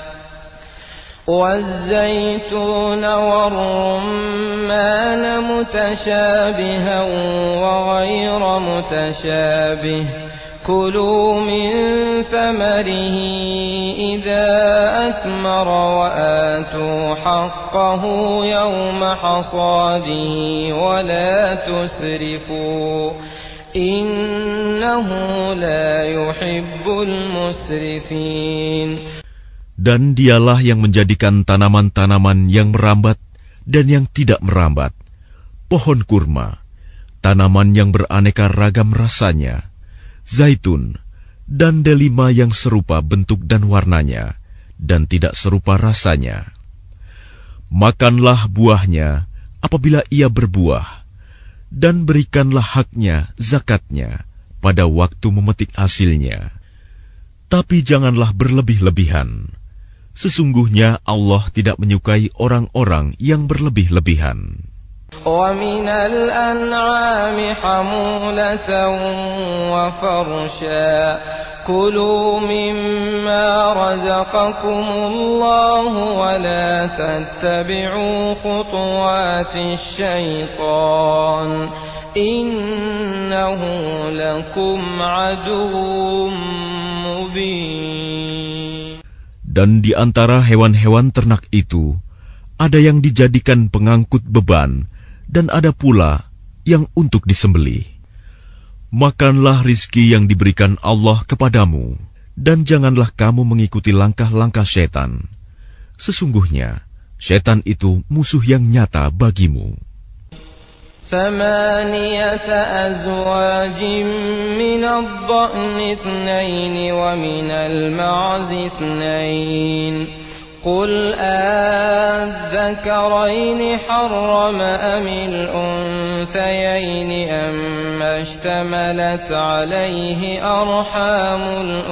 Speaker 1: والزيتون والرمان متشابها وغير متشابه كلوا من ثمره إذا أثمر وآتوا حقه يوم حصاده ولا تسرفوا إنه لا يحب المسرفين.
Speaker 2: Dan dialah yang menjadikan tanaman-tanaman yang merambat dan yang tidak merambat, pohon kurma, tanaman yang beraneka ragam rasanya, zaitun, dan delima yang serupa bentuk dan warnanya, dan tidak serupa rasanya. Makanlah buahnya apabila ia berbuah, dan berikanlah haknya, zakatnya, pada waktu memetik hasilnya. Tapi janganlah berlebih-lebihan. Sesungguhnya Allah tidak menyukai orang-orang yang berlebih-lebihan.
Speaker 1: وَمِنَ الْأَنْعَامِ حَمُولَةً وَفَرْشًا كُلُوا مِمَّا رَزَقَكُمُ اللَّهُ وَلَا تَتَّبِعُوا خُطُوَاتِ الشَّيْطَانِ إِنَّهُ لَكُمْ عَدُوٌّ مُبِينٌ.
Speaker 2: Dan di antara hewan-hewan ternak itu, ada yang dijadikan pengangkut beban, dan ada pula yang untuk disembelih. Makanlah rizki yang diberikan Allah kepadamu, dan janganlah kamu mengikuti langkah-langkah setan. Sesungguhnya, setan itu musuh yang nyata bagimu.
Speaker 1: ثمانية أزواج من الضأن اثنين ومن المعز اثنين قل أذكرين حرم أم الأنثيين أما اشتملت عليه أرحام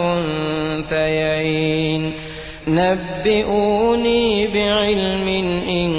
Speaker 1: الأنثيين نبئوني بعلم إن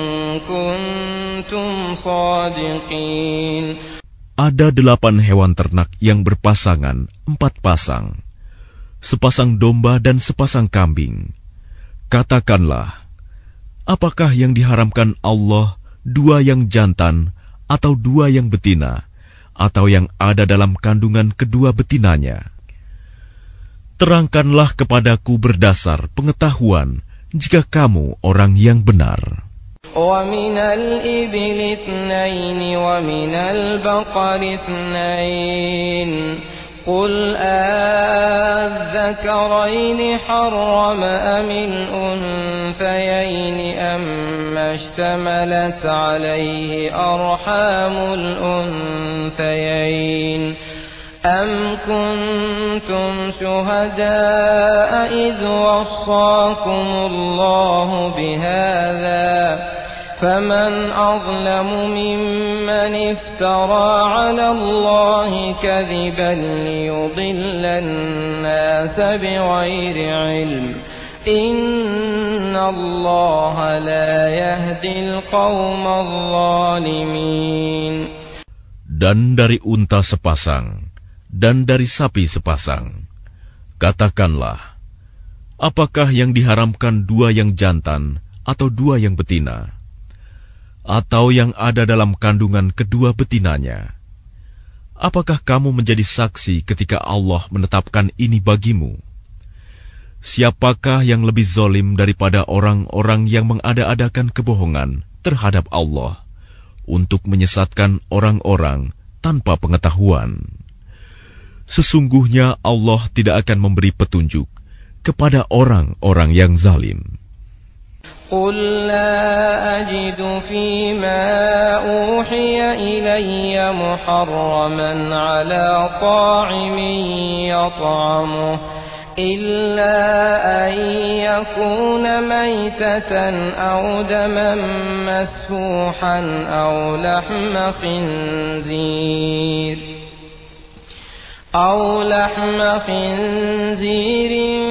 Speaker 1: كنتم صادقين.
Speaker 2: Ada delapan hewan ternak yang berpasangan, empat pasang, sepasang domba dan sepasang kambing. Katakanlah, apakah yang diharamkan Allah dua yang jantan atau dua yang betina, atau yang ada dalam kandungan kedua betinanya? Terangkanlah kepadaku berdasar pengetahuan jika kamu orang yang benar.
Speaker 1: وَمِنَ الْإِبِلِ اثْنَيْنِ وَمِنَ الْبَقَرِ اثْنَيْنِ قُلْ أَذَّكَرَيْنِ حَرَّمَ أَمِ الْأُنثَيَيْنِ أَمَّا اشْتَمَلَتْ عَلَيْهِ أَرْحَامُ الْأُنثَيَيْنِ أَمْ كُنْتُمْ شُهَدَاءَ إِذْ وَصَّاكُمُ اللَّهُ بِهَذَا فَمَنْ أَظْلَمُ مِمَّنِ افْتَرَى عَلَى اللَّهِ كَذِبًا لِيُضِلَّ النَّاسَ بِغَيْرِ عِلْمٍ إِنَّ اللَّهَ لَا يَهْدِي الْقَوْمَ الظَّالِمِينَ.
Speaker 2: Dan dari unta sepasang, dan dari sapi sepasang. Katakanlah, apakah yang diharamkan dua yang jantan atau dua yang betina? atau yang ada dalam kandungan kedua betinanya. Apakah kamu menjadi saksi ketika Allah menetapkan ini bagimu? Siapakah yang lebih zalim daripada orang-orang yang mengada-adakan kebohongan terhadap Allah untuk menyesatkan orang-orang tanpa pengetahuan? Sesungguhnya Allah tidak akan memberi petunjuk kepada orang-orang yang zalim.
Speaker 1: قل لا أجد فيما أوحي إلي محرما على طاعم يطعمه إلا أن يكون ميتة أو دما مسفوحا أو لحم خنزير أو لحم خنزير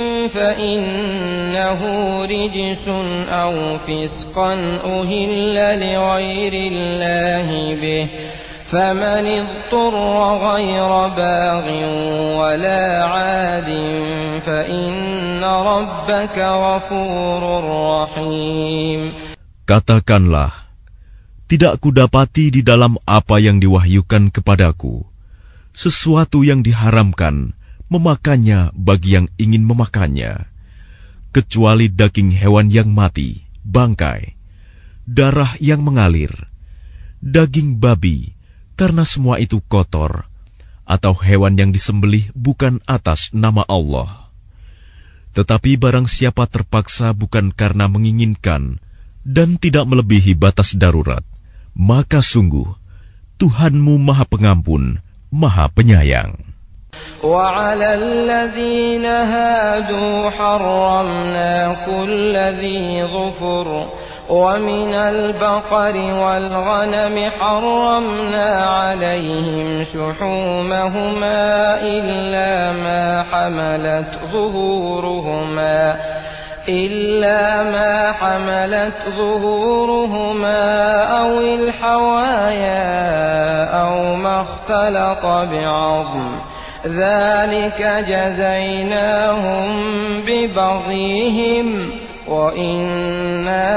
Speaker 1: فإنه رجس أو فسقا أهل لغير الله به فمن اضطر غير باغ ولا عاد فإن ربك غفور رحيم.
Speaker 2: Katakanlah, tidak kudapati di dalam apa yang diwahyukan kepadaku sesuatu yang diharamkan memakannya bagi yang ingin memakannya, kecuali daging hewan yang mati, bangkai, darah yang mengalir, daging babi, karena semua itu kotor, atau hewan yang disembelih bukan atas nama Allah. Tetapi barang siapa terpaksa bukan karena menginginkan dan tidak melebihi batas darurat, maka sungguh Tuhanmu Maha Pengampun, Maha Penyayang.
Speaker 1: وعلى الذين هادوا حرمنا كل ذي ظفر ومن البقر والغنم حرمنا عليهم شحومهما إلا ما حملت ظهورهما إلا ما حملت ظهورهما أو الحوايا أو ما اختلط بعظم ذلك جزيناهم ببغيهم وإنا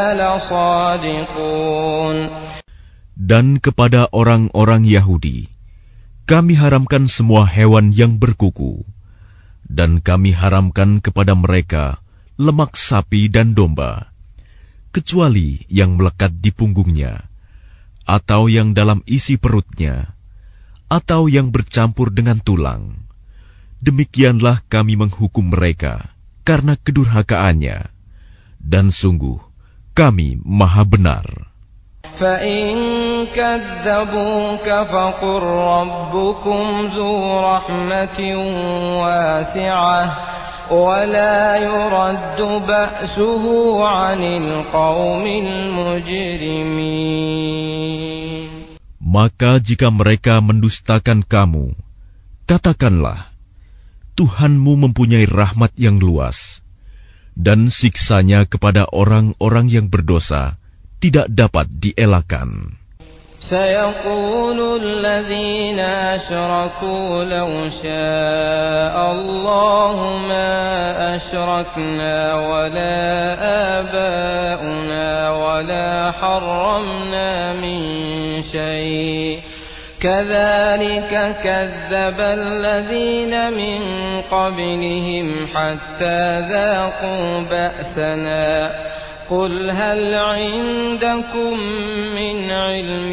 Speaker 1: لصادقون.
Speaker 2: Dan kepada orang-orang Yahudi, kami haramkan semua hewan yang berkuku, dan kami haramkan kepada mereka lemak sapi dan domba, kecuali yang melekat di punggungnya, atau yang dalam isi perutnya, atau yang bercampur dengan tulang. Demikianlah kami menghukum mereka karena kedurhakaannya, dan sungguh kami Maha Benar.
Speaker 1: فَإِن كَذَّبُوكَ فَقُل رَّبُّكُمْ ذُو رَحْمَةٍ وَاسِعَةٍ وَلَا يُرَدُّ بَأْسُهُ عَنِ الْقَوْمِ الْمُجْرِمِينَ.
Speaker 2: Maka jika mereka mendustakan kamu, katakanlah, Tuhanmu mempunyai rahmat yang luas, dan siksanya kepada orang-orang yang berdosa tidak dapat dielakkan.
Speaker 1: سيقول الذين أشركوا لو شاء الله ما أشركنا ولا آباؤنا ولا حرمنا من شيء كذلك كذب الذين من قبلهم حتى ذاقوا بأسنا قل هل عندكم من علم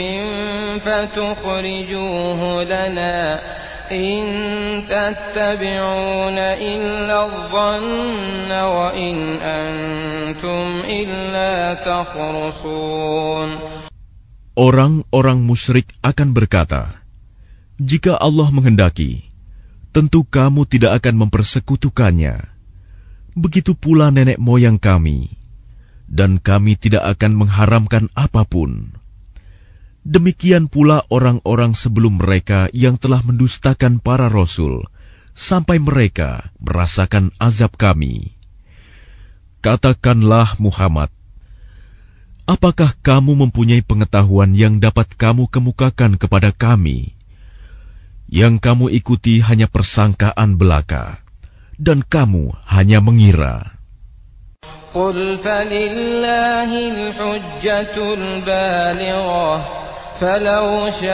Speaker 1: فتخرجوه لنا إن تتبعون إلا الظن وإن أنتم إلا تخرصون.
Speaker 2: Orang-orang musyrik akan berkata, jika Allah menghendaki, tentu kamu tidak akan mempersekutukannya. Begitu pula nenek moyang kami, dan kami tidak akan mengharamkan apapun. Demikian pula orang-orang sebelum mereka yang telah mendustakan para rasul, sampai mereka merasakan azab kami. Katakanlah Muhammad, apakah kamu mempunyai pengetahuan yang dapat kamu kemukakan kepada kami? Yang kamu ikuti hanya persangkaan belaka, dan kamu hanya mengira.
Speaker 1: قل فلله الحجة البالغة فلو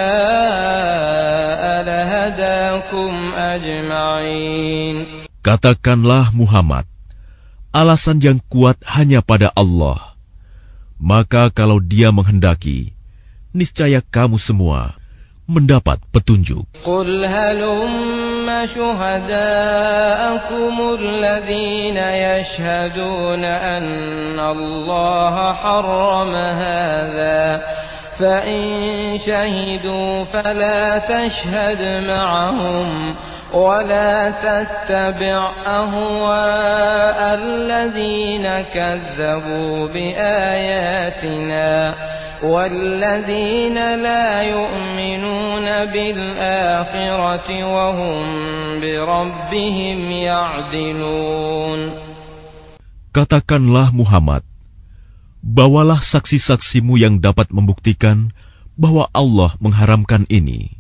Speaker 1: شاء لهداكم أجمعين.
Speaker 2: Katakanlah Muhammad, alasan yang kuat hanya pada Allah. Maka kalau Dia menghendaki, niscaya kamu semua mendapat petunjuk.
Speaker 1: Qul halumma syuhadaakum alladhina yashhaduna anna Allah harrama hadha fa in shahidu fala tashhad ma'ahum ولا تتبع أهواء الذين كذبوا بآياتنا والذين لا يؤمنون بالآخرة وهم بربهم يعدلون.
Speaker 2: Katakanlah Muhammad, bawalah saksi-saksimu yang dapat membuktikan bahwa Allah mengharamkan ini.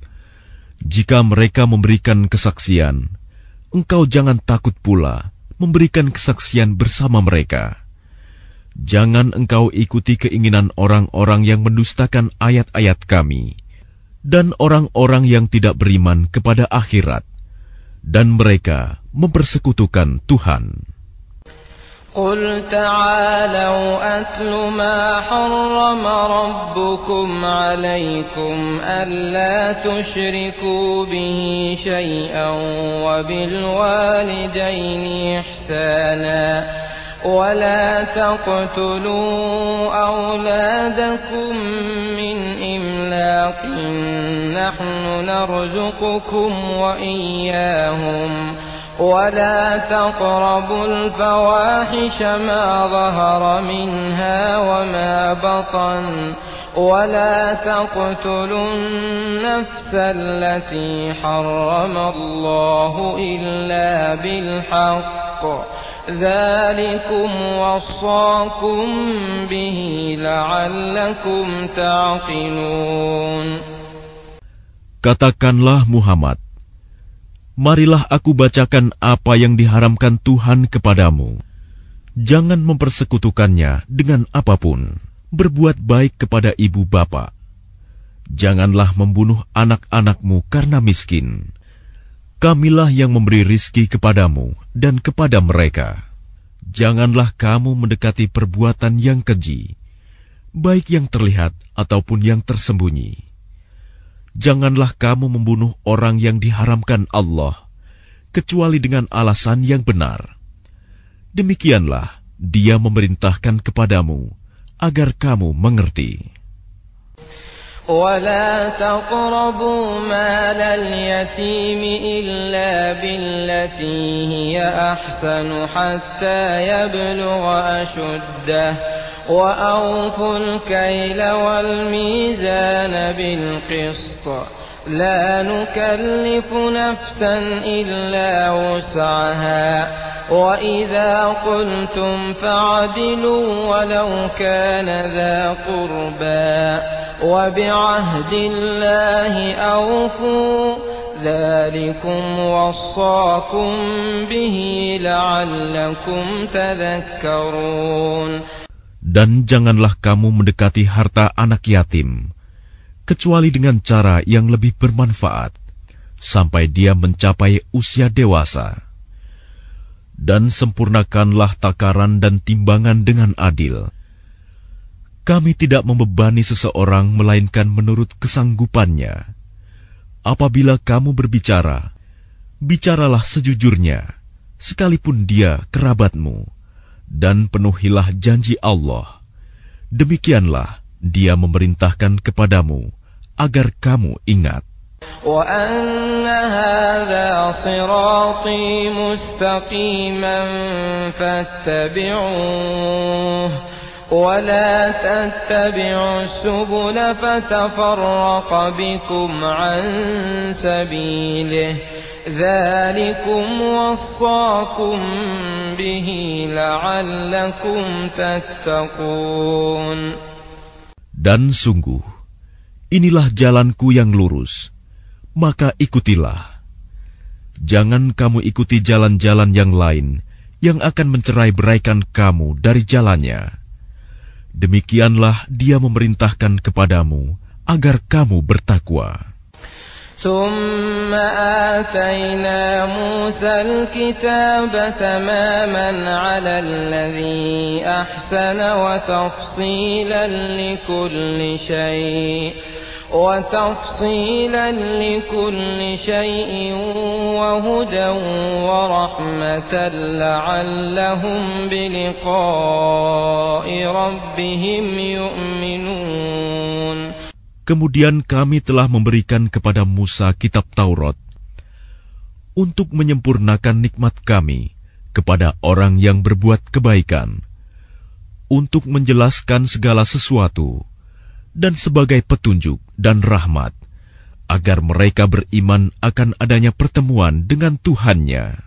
Speaker 2: Jika mereka memberikan kesaksian, engkau jangan takut pula memberikan kesaksian bersama mereka. Jangan engkau ikuti keinginan orang-orang yang mendustakan ayat-ayat kami, dan orang-orang yang tidak beriman kepada akhirat, dan mereka mempersekutukan Tuhan.
Speaker 1: قل تعالوا أتل ما حرم ربكم عليكم ألا تشركوا به شيئا وبالوالدين إحسانا ولا تقتلوا أولادكم من إملاق نحن نرزقكم وإياهم ولا تقربوا الفواحش ما ظهر منها وما بطن ولا تقتلوا النفس التي حرم الله إلا بالحق ذلكم وصاكم به لعلكم تعقلون.
Speaker 2: Katakanlah Muhammad, marilah aku bacakan apa yang diharamkan Tuhan kepadamu. Jangan mempersekutukannya dengan apapun. Berbuat baik kepada ibu bapa. Janganlah membunuh anak-anakmu karena miskin. Kamilah yang memberi rizki kepadamu dan kepada mereka. Janganlah kamu mendekati perbuatan yang keji, baik yang terlihat ataupun yang tersembunyi. Janganlah kamu membunuh orang yang diharamkan Allah, kecuali dengan alasan yang benar. Demikianlah Dia memerintahkan kepadamu, agar kamu mengerti.
Speaker 1: ولا تقربوا مال اليتيم إلا بالتي هي أحسن حتى يبلغ أشده وأوفوا الكيل والميزان بالقسط لا نكلف نفسا إلا وسعها وإذا قلتم فاعدلوا ولو كان ذا قربى وبعهد الله أوفوا ذلكم وصاكم به لعلكم تذكرون.
Speaker 2: Dan janganlah kamu mendekati harta anak yatim, kecuali dengan cara yang lebih bermanfaat, sampai dia mencapai usia dewasa. Dan sempurnakanlah takaran dan timbangan dengan adil. Kami tidak membebani seseorang melainkan menurut kesanggupannya. Apabila kamu berbicara, bicaralah sejujurnya, sekalipun dia kerabatmu, dan penuhilah janji Allah. Demikianlah Dia memerintahkan kepadamu, agar kamu ingat.
Speaker 1: وَأَنَّ هَذَا صِرَاطِي مُسْتَقِيمًا فَاتَّبِعُوهُ وَلَا تَتَّبِعُوا السُّبُلَ فَتَفَرَّقَ بِكُمْ عَنْ سَبِيلِهِ ذَلِكُمْ وَصَّاكُمْ بِهِ لَعَلَّكُمْ تَتَّقُونَ.
Speaker 2: Dan sungguh, inilah jalanku yang lurus, maka ikutilah. Jangan kamu ikuti jalan-jalan yang lain yang akan mencerai-beraikan kamu dari jalannya. Demikianlah Dia memerintahkan kepadamu agar kamu bertakwa.
Speaker 1: ثم آتينا موسى الكتاب تماما على الذي أحسن وتفصيلا لكل شيء وتفصيلا لكل شيء وهدى ورحمة لعلهم بلقاء ربهم يؤمنون.
Speaker 2: Kemudian kami telah memberikan kepada Musa kitab Taurat untuk menyempurnakan nikmat kami kepada orang yang berbuat kebaikan, untuk menjelaskan segala sesuatu, dan sebagai petunjuk dan rahmat, agar mereka beriman akan adanya pertemuan dengan Tuhannya.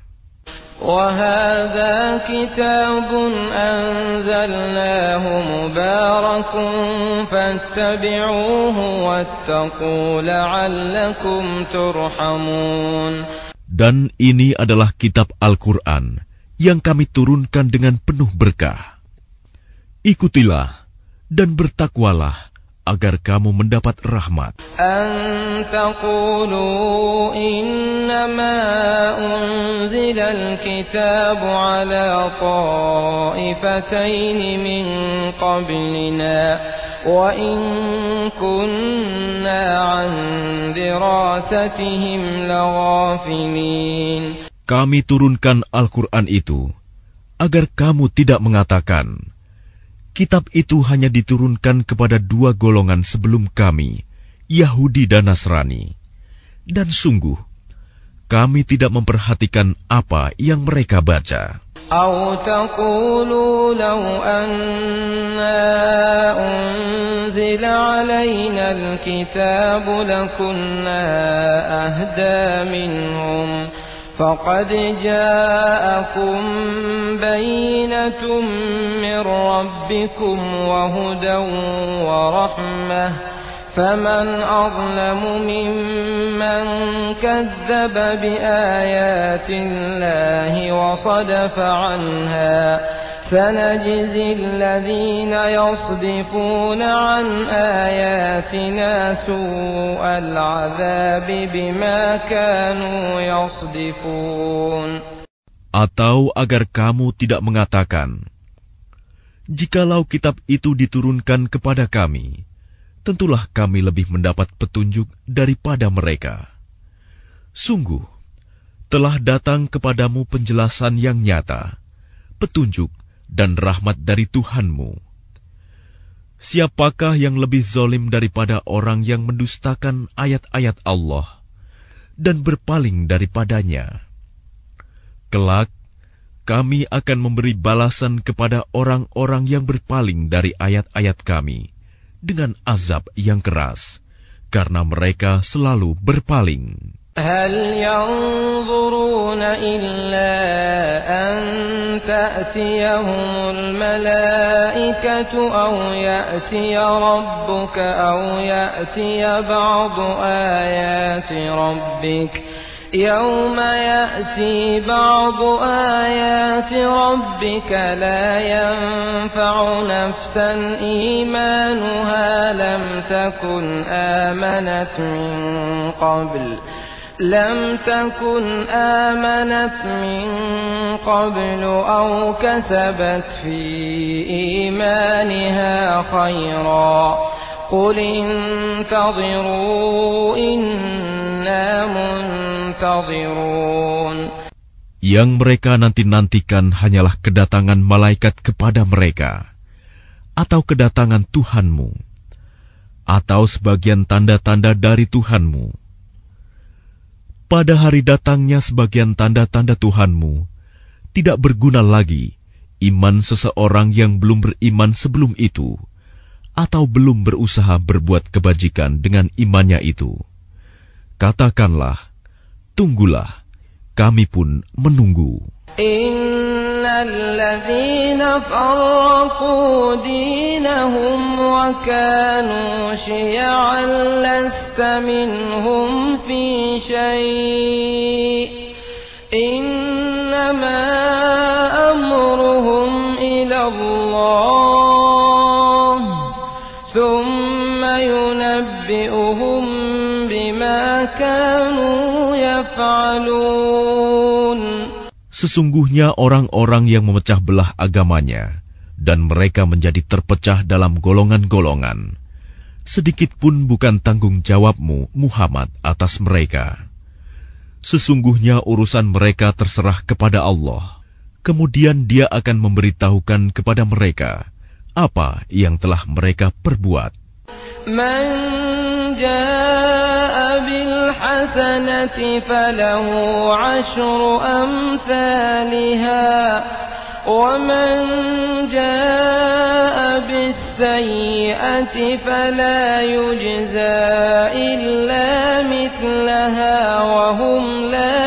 Speaker 1: وَهَذَا كِتَابٌ أَنزَلْنَاهُ مُبَارَكٌ فَاتَّبِعُوهُ وَاتَّقُوا لَعَلَّكُمْ تُرْحَمُونَ.
Speaker 2: Dan ini adalah kitab Al-Quran yang kami turunkan dengan penuh berkah. Ikutilah dan bertakwalah agar kamu mendapat rahmat.
Speaker 1: An taqulu innama unzila al-kitabu ala ta'ifatayn min qablina wa in kunna an dirasatihim laghafilin.
Speaker 2: Kami turunkan Al-Quran itu agar kamu tidak mengatakan, kitab itu hanya diturunkan kepada dua golongan sebelum kami, Yahudi dan Nasrani. Dan sungguh, kami tidak memperhatikan apa yang mereka baca.
Speaker 1: Atau taqulu law anna unzila alaina al-kitabu lakunna ahda minhum. فَقَدْ جَاءَكُمْ بَيِّنَةٌ مِّن رَّبِّكُمْ وَهُدًى وَرَحْمَةٌ فَمَنْ أَظْلَمُ مِمَّنْ كَذَّبَ بِآيَاتِ اللَّهِ وَصَدَفَ عَنْهَا سَنَجْزِي الَّذِينَ يَصْدِفُونَ عَنْ آيَاتِنَا سُوءَ الْعَذَابِ بِمَا كَانُوا يَصْدِفُونَ.
Speaker 2: Atau agar kamu tidak mengatakan, jikalau kitab itu diturunkan kepada kami, tentulah kami lebih mendapat petunjuk daripada mereka. Sungguh, telah datang kepadamu penjelasan yang nyata, petunjuk dan rahmat dari Tuhanmu. Siapakah yang lebih zalim daripada orang yang mendustakan ayat-ayat Allah dan berpaling daripadanya? Kelak, kami akan memberi balasan kepada orang-orang yang berpaling dari ayat-ayat kami dengan azab yang keras, karena mereka selalu berpaling.
Speaker 1: هل ينظرون إلا أن تأتيهم الملائكة أو يأتي ربك أو يأتي بعض آيات ربك يوم يأتي بعض آيات ربك لا ينفع نفسا إيمانها لم تكن آمنت من قبل لم تكن آمنت من قبل أو كسبت في إيمانها خيرا قل انتظروا إنا منتظرون.
Speaker 2: Yang mereka nanti-nantikan hanyalah kedatangan malaikat kepada mereka, atau kedatangan Tuhanmu, atau sebagian tanda-tanda dari Tuhanmu. Pada hari datangnya sebagian tanda-tanda Tuhanmu, tidak berguna lagi iman seseorang yang belum beriman sebelum itu, atau belum berusaha berbuat kebajikan dengan imannya itu. Katakanlah, tunggulah, kami pun menunggu.
Speaker 1: Innalladzina farraqu dinahum wa kanu syi'an lasta minhum fi syai' innama يفعلون.
Speaker 2: Sesungguhnya orang-orang yang memecah belah agamanya dan mereka menjadi terpecah dalam golongan-golongan, sedikit pun bukan tanggung jawabmu, Muhammad, atas mereka. Sesungguhnya urusan mereka terserah kepada Allah. Kemudian Dia akan memberitahukan kepada mereka apa yang telah mereka perbuat.
Speaker 1: Man jaa bil hasanati falahu ashru amsalha wa man jaa bis sayyi'ati fala yujza illa mithlaha wa hum la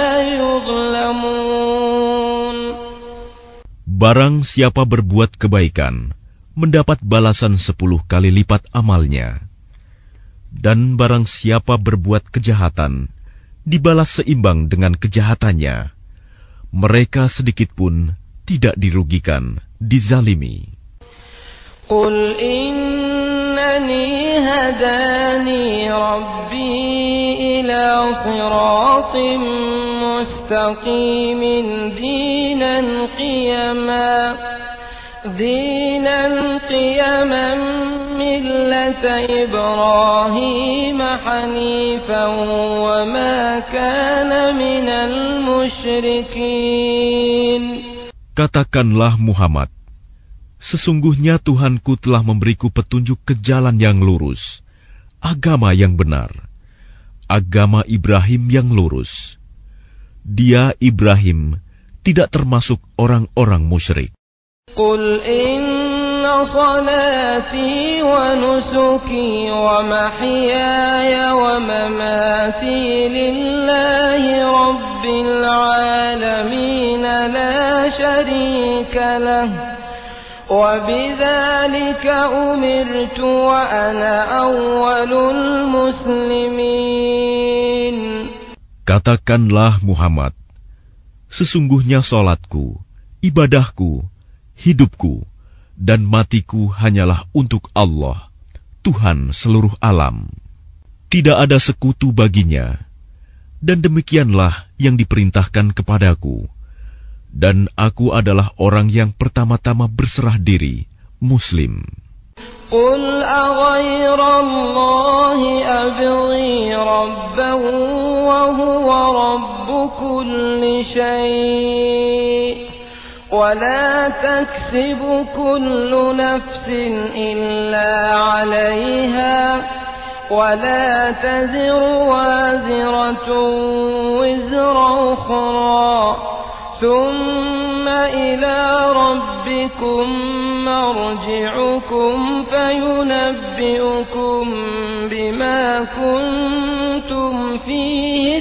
Speaker 1: yuzlamun.
Speaker 2: Barang siapa berbuat kebaikan, mendapat balasan sepuluh kali lipat amalnya. Dan barang siapa berbuat kejahatan, dibalas seimbang dengan kejahatannya. Mereka sedikit pun tidak dirugikan, dizalimi.
Speaker 1: Qul innani hadani rabbi ila siratim mustaqimin dinan qiyama dinan qiyaman millata Ibrahim hanifan wa ma kana minal musyrikin.
Speaker 2: Katakanlah Muhammad, sesungguhnya Tuhanku telah memberiku petunjuk ke jalan yang lurus, agama yang benar, agama Ibrahim yang lurus. Dia, Ibrahim, tidak termasuk orang-orang musyrik.
Speaker 1: Qul inna salati wa nusuki wa mahyaya wa mamati lillahi rabbil alamin la sharika lah wa bidzalika umirtu wa ana awwalul muslimin.
Speaker 2: Katakanlah Muhammad, sesungguhnya salatku, ibadahku, hidupku, dan matiku hanyalah untuk Allah, Tuhan seluruh alam. Tidak ada sekutu baginya, dan demikianlah yang diperintahkan kepadaku. Dan aku adalah orang yang pertama-tama berserah diri, Muslim.
Speaker 1: Qul aghayrallahi abghi rabban wa huwa rabbu kulli syai' wa la taksibu kullu nafsin illa 'alayha wa la taziru waziratun wizra ukhra ثم إلى ربكم مرجعكم فينبئكم بما كنتم فيه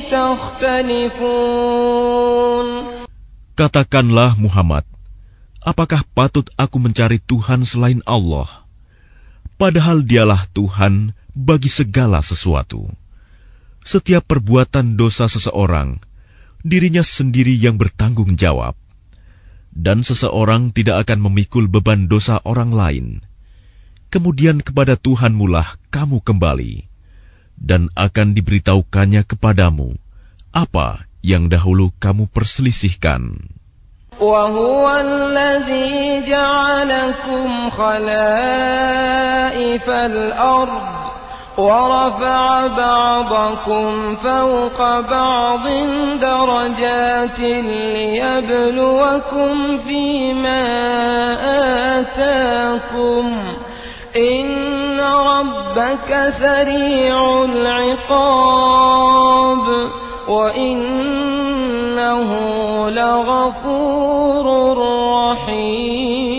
Speaker 1: تختلفون.
Speaker 2: Katakanlah Muhammad, apakah patut aku mencari Tuhan selain Allah? Padahal Dialah Tuhan bagi segala sesuatu. Setiap perbuatan dosa seseorang, dirinya sendiri yang bertanggung jawab, dan seseorang tidak akan memikul beban dosa orang lain. Kemudian kepada Tuhanmulah kamu kembali, dan akan diberitahukannya kepadamu apa yang dahulu kamu perselisihkan.
Speaker 1: وَهُوَ الَّذِي جَعَلَكُمْ خَلَائِفَ الْأَرْضِ وَرَفَعَ بَعْضَكُمْ فَوْقَ بَعْضٍ دَرَجَاتٍ لِيَبْلُوَكُمْ فِيمَا آتَاكُمْ إِنَّ رَبَّكَ سَرِيعُ الْعِقَابِ وَإِنَّهُ لَغَفُورٌ رَّحِيمٌ.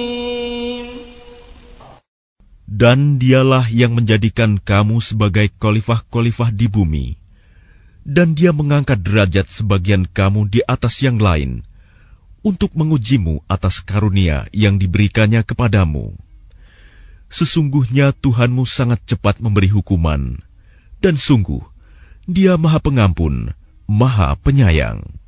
Speaker 2: Dan Dialah yang menjadikan kamu sebagai khalifah-khalifah di bumi, dan Dia mengangkat derajat sebagian kamu di atas yang lain, untuk mengujimu atas karunia yang diberikannya kepadamu. Sesungguhnya Tuhanmu sangat cepat memberi hukuman, dan sungguh Dia Maha Pengampun, Maha Penyayang.